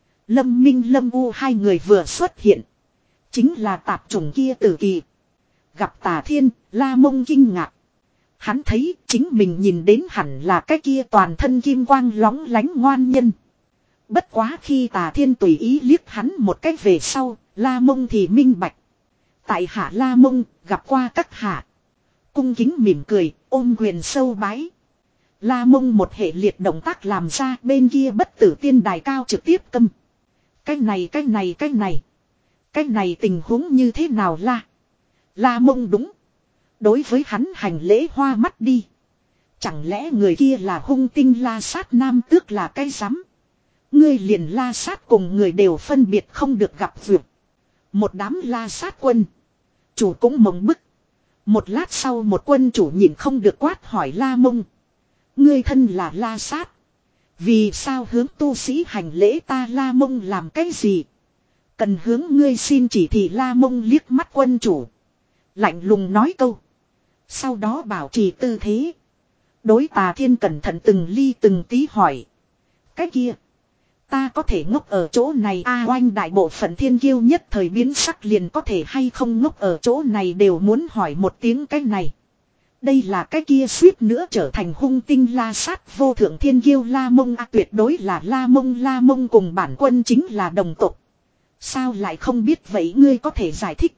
S1: Lâm Minh Lâm U hai người vừa xuất hiện. Chính là tạp chủng kia tử kỳ. Gặp Tà Thiên, La Mông kinh ngạc. Hắn thấy chính mình nhìn đến hẳn là cái kia toàn thân kim quang lóng lánh ngoan nhân. Bất quá khi Tà Thiên tùy ý liếc hắn một cách về sau, La Mông thì minh bạch. Tại hạ La Mông, gặp qua các hạ. Cung kính mỉm cười, ôm quyền sâu bái. La Mông một hệ liệt động tác làm ra bên kia bất tử tiên đài cao trực tiếp câm. Cái này cái này cái này. Cái này tình huống như thế nào la? La Mông đúng. Đối với hắn hành lễ hoa mắt đi. Chẳng lẽ người kia là hung tinh La Sát nam tước là cái rắm? Ngươi liền La Sát cùng người đều phân biệt không được gặp vượt. Một đám La Sát quân. Chủ cũng mộng bức. Một lát sau một quân chủ nhịn không được quát hỏi La Mông. Ngươi thân là La Sát. Vì sao hướng tu sĩ hành lễ ta La Mông làm cái gì? Cần hướng ngươi xin chỉ thị La Mông liếc mắt quân chủ. Lạnh lùng nói câu. Sau đó bảo trì tư thế. Đối Tà Thiên cẩn thận từng ly từng tí hỏi. Cái kia. Ta có thể ngốc ở chỗ này a oanh đại bộ phận thiên kiêu nhất thời biến sắc liền có thể hay không ngốc ở chỗ này đều muốn hỏi một tiếng cái này. Đây là cái kia suýt nữa trở thành hung tinh La Sát vô thượng thiên kiêu La Mông a tuyệt đối là La Mông La Mông cùng bản quân chính là đồng tộc. Sao lại không biết vậy ngươi có thể giải thích.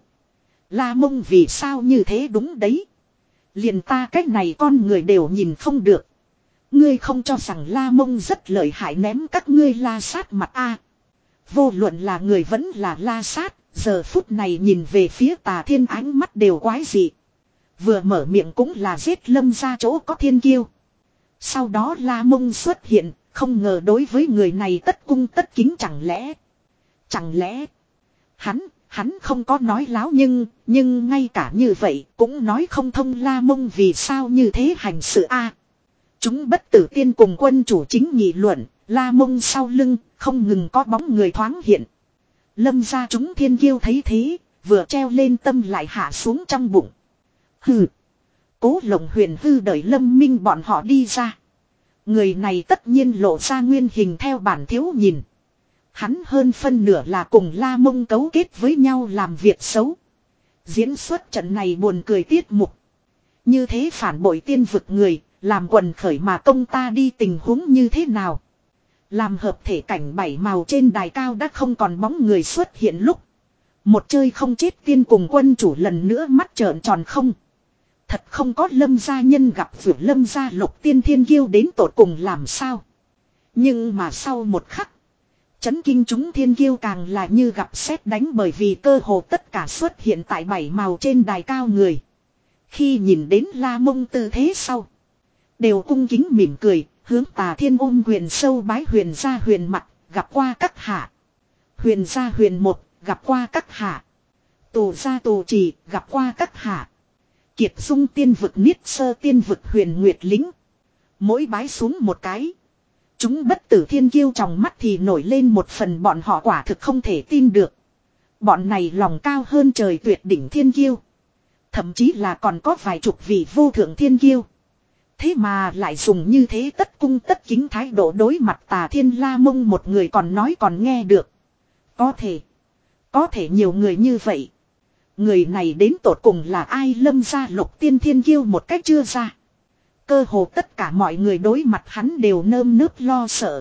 S1: La Mông vì sao như thế đúng đấy. Liền ta cách này con người đều nhìn không được. Ngươi không cho rằng La Mông rất lợi hại ném các ngươi La Sát mặt a. Vô luận là người vẫn là La Sát, giờ phút này nhìn về phía Tà Thiên ánh mắt đều quái dị. Vừa mở miệng cũng là giết lâm ra chỗ có thiên kiêu. Sau đó La Mông xuất hiện, không ngờ đối với người này tất cung tất kính chẳng lẽ. Chẳng lẽ. Hắn, hắn không có nói láo nhưng, nhưng ngay cả như vậy cũng nói không thông La Mông vì sao như thế hành sự a. Chúng bất tử tiên cùng quân chủ chính nghị luận, La Mông sau lưng, không ngừng có bóng người thoáng hiện. Lâm ra chúng thiên kiêu thấy thế, vừa treo lên tâm lại hạ xuống trong bụng. Hừ. Cố Lộng Huyền hư đợi Lâm Minh bọn họ đi ra. Người này tất nhiên lộ ra nguyên hình theo bản thiếu nhìn. Hắn hơn phân nửa là cùng La Mông cấu kết với nhau làm việc xấu. Diễn xuất trận này buồn cười tiết mục. Như thế phản bội tiên vực người, làm quần khởi mà công ta đi tình huống như thế nào. Làm hợp thể cảnh bảy màu trên đài cao đã không còn bóng người xuất hiện lúc. Một chơi không chết tiên cùng quân chủ lần nữa mắt trợn tròn không. Thật không có Lâm gia nhân gặp vượt Lâm gia lục tiên thiên kiêu đến tột cùng làm sao. Nhưng mà sau một khắc. Chấn kinh chúng thiên kiêu càng là như gặp sét đánh bởi vì cơ hồ tất cả xuất hiện tại bảy màu trên đài cao người. Khi nhìn đến La Mông tư thế sau. Đều cung kính mỉm cười, hướng Tà Thiên ôm quyền sâu bái huyền gia huyền mặt, gặp qua các hạ. Huyền gia huyền một, gặp qua các hạ. Tù gia tù trì, gặp qua các hạ. Kiệt dung tiên vực niết sơ tiên vực huyền nguyệt lính. Mỗi bái xuống một cái. Chúng bất tử thiên kiêu trong mắt thì nổi lên một phần bọn họ quả thực không thể tin được. Bọn này lòng cao hơn trời tuyệt đỉnh thiên kiêu. Thậm chí là còn có vài chục vị vô thượng thiên kiêu. Thế mà lại dùng như thế tất cung tất kính thái độ đối mặt Tà Thiên La Mông một người còn nói còn nghe được. Có thể. Có thể nhiều người như vậy. Người này đến tột cùng là ai Lâm gia lục tiên thiên kiêu một cách chưa ra. Cơ hồ tất cả mọi người đối mặt hắn đều nơm nớp lo sợ.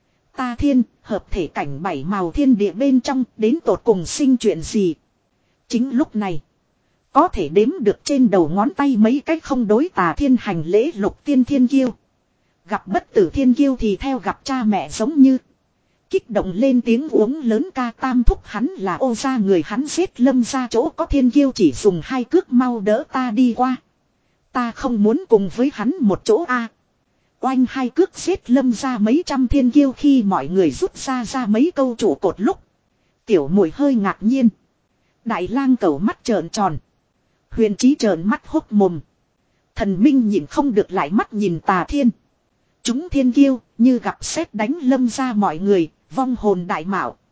S1: Ta Thiên, hợp thể cảnh bảy màu thiên địa bên trong đến tột cùng sinh chuyện gì. Chính lúc này. Có thể đếm được trên đầu ngón tay mấy cách không đối Tà Thiên hành lễ lục tiên thiên kiêu. Gặp bất tử thiên kiêu thì theo gặp cha mẹ giống như. Kích động lên tiếng uống lớn ca tam thúc hắn là ô gia người hắn giết Lâm ra chỗ có thiên kiêu chỉ dùng hai cước mau đỡ ta đi qua. Ta không muốn cùng với hắn một chỗ a. Oanh hai cước giết Lâm ra mấy trăm thiên kiêu khi mọi người rút ra ra mấy câu trụ cột lúc. Tiểu muội hơi ngạc nhiên. Đại lang cẩu mắt trợn tròn. Huyền Chí trợn mắt hốc mồm. Thần Minh nhìn không được lại mắt nhìn Tà Thiên. Chúng thiên kiêu như gặp sét đánh Lâm ra mọi người, vong hồn đại mạo.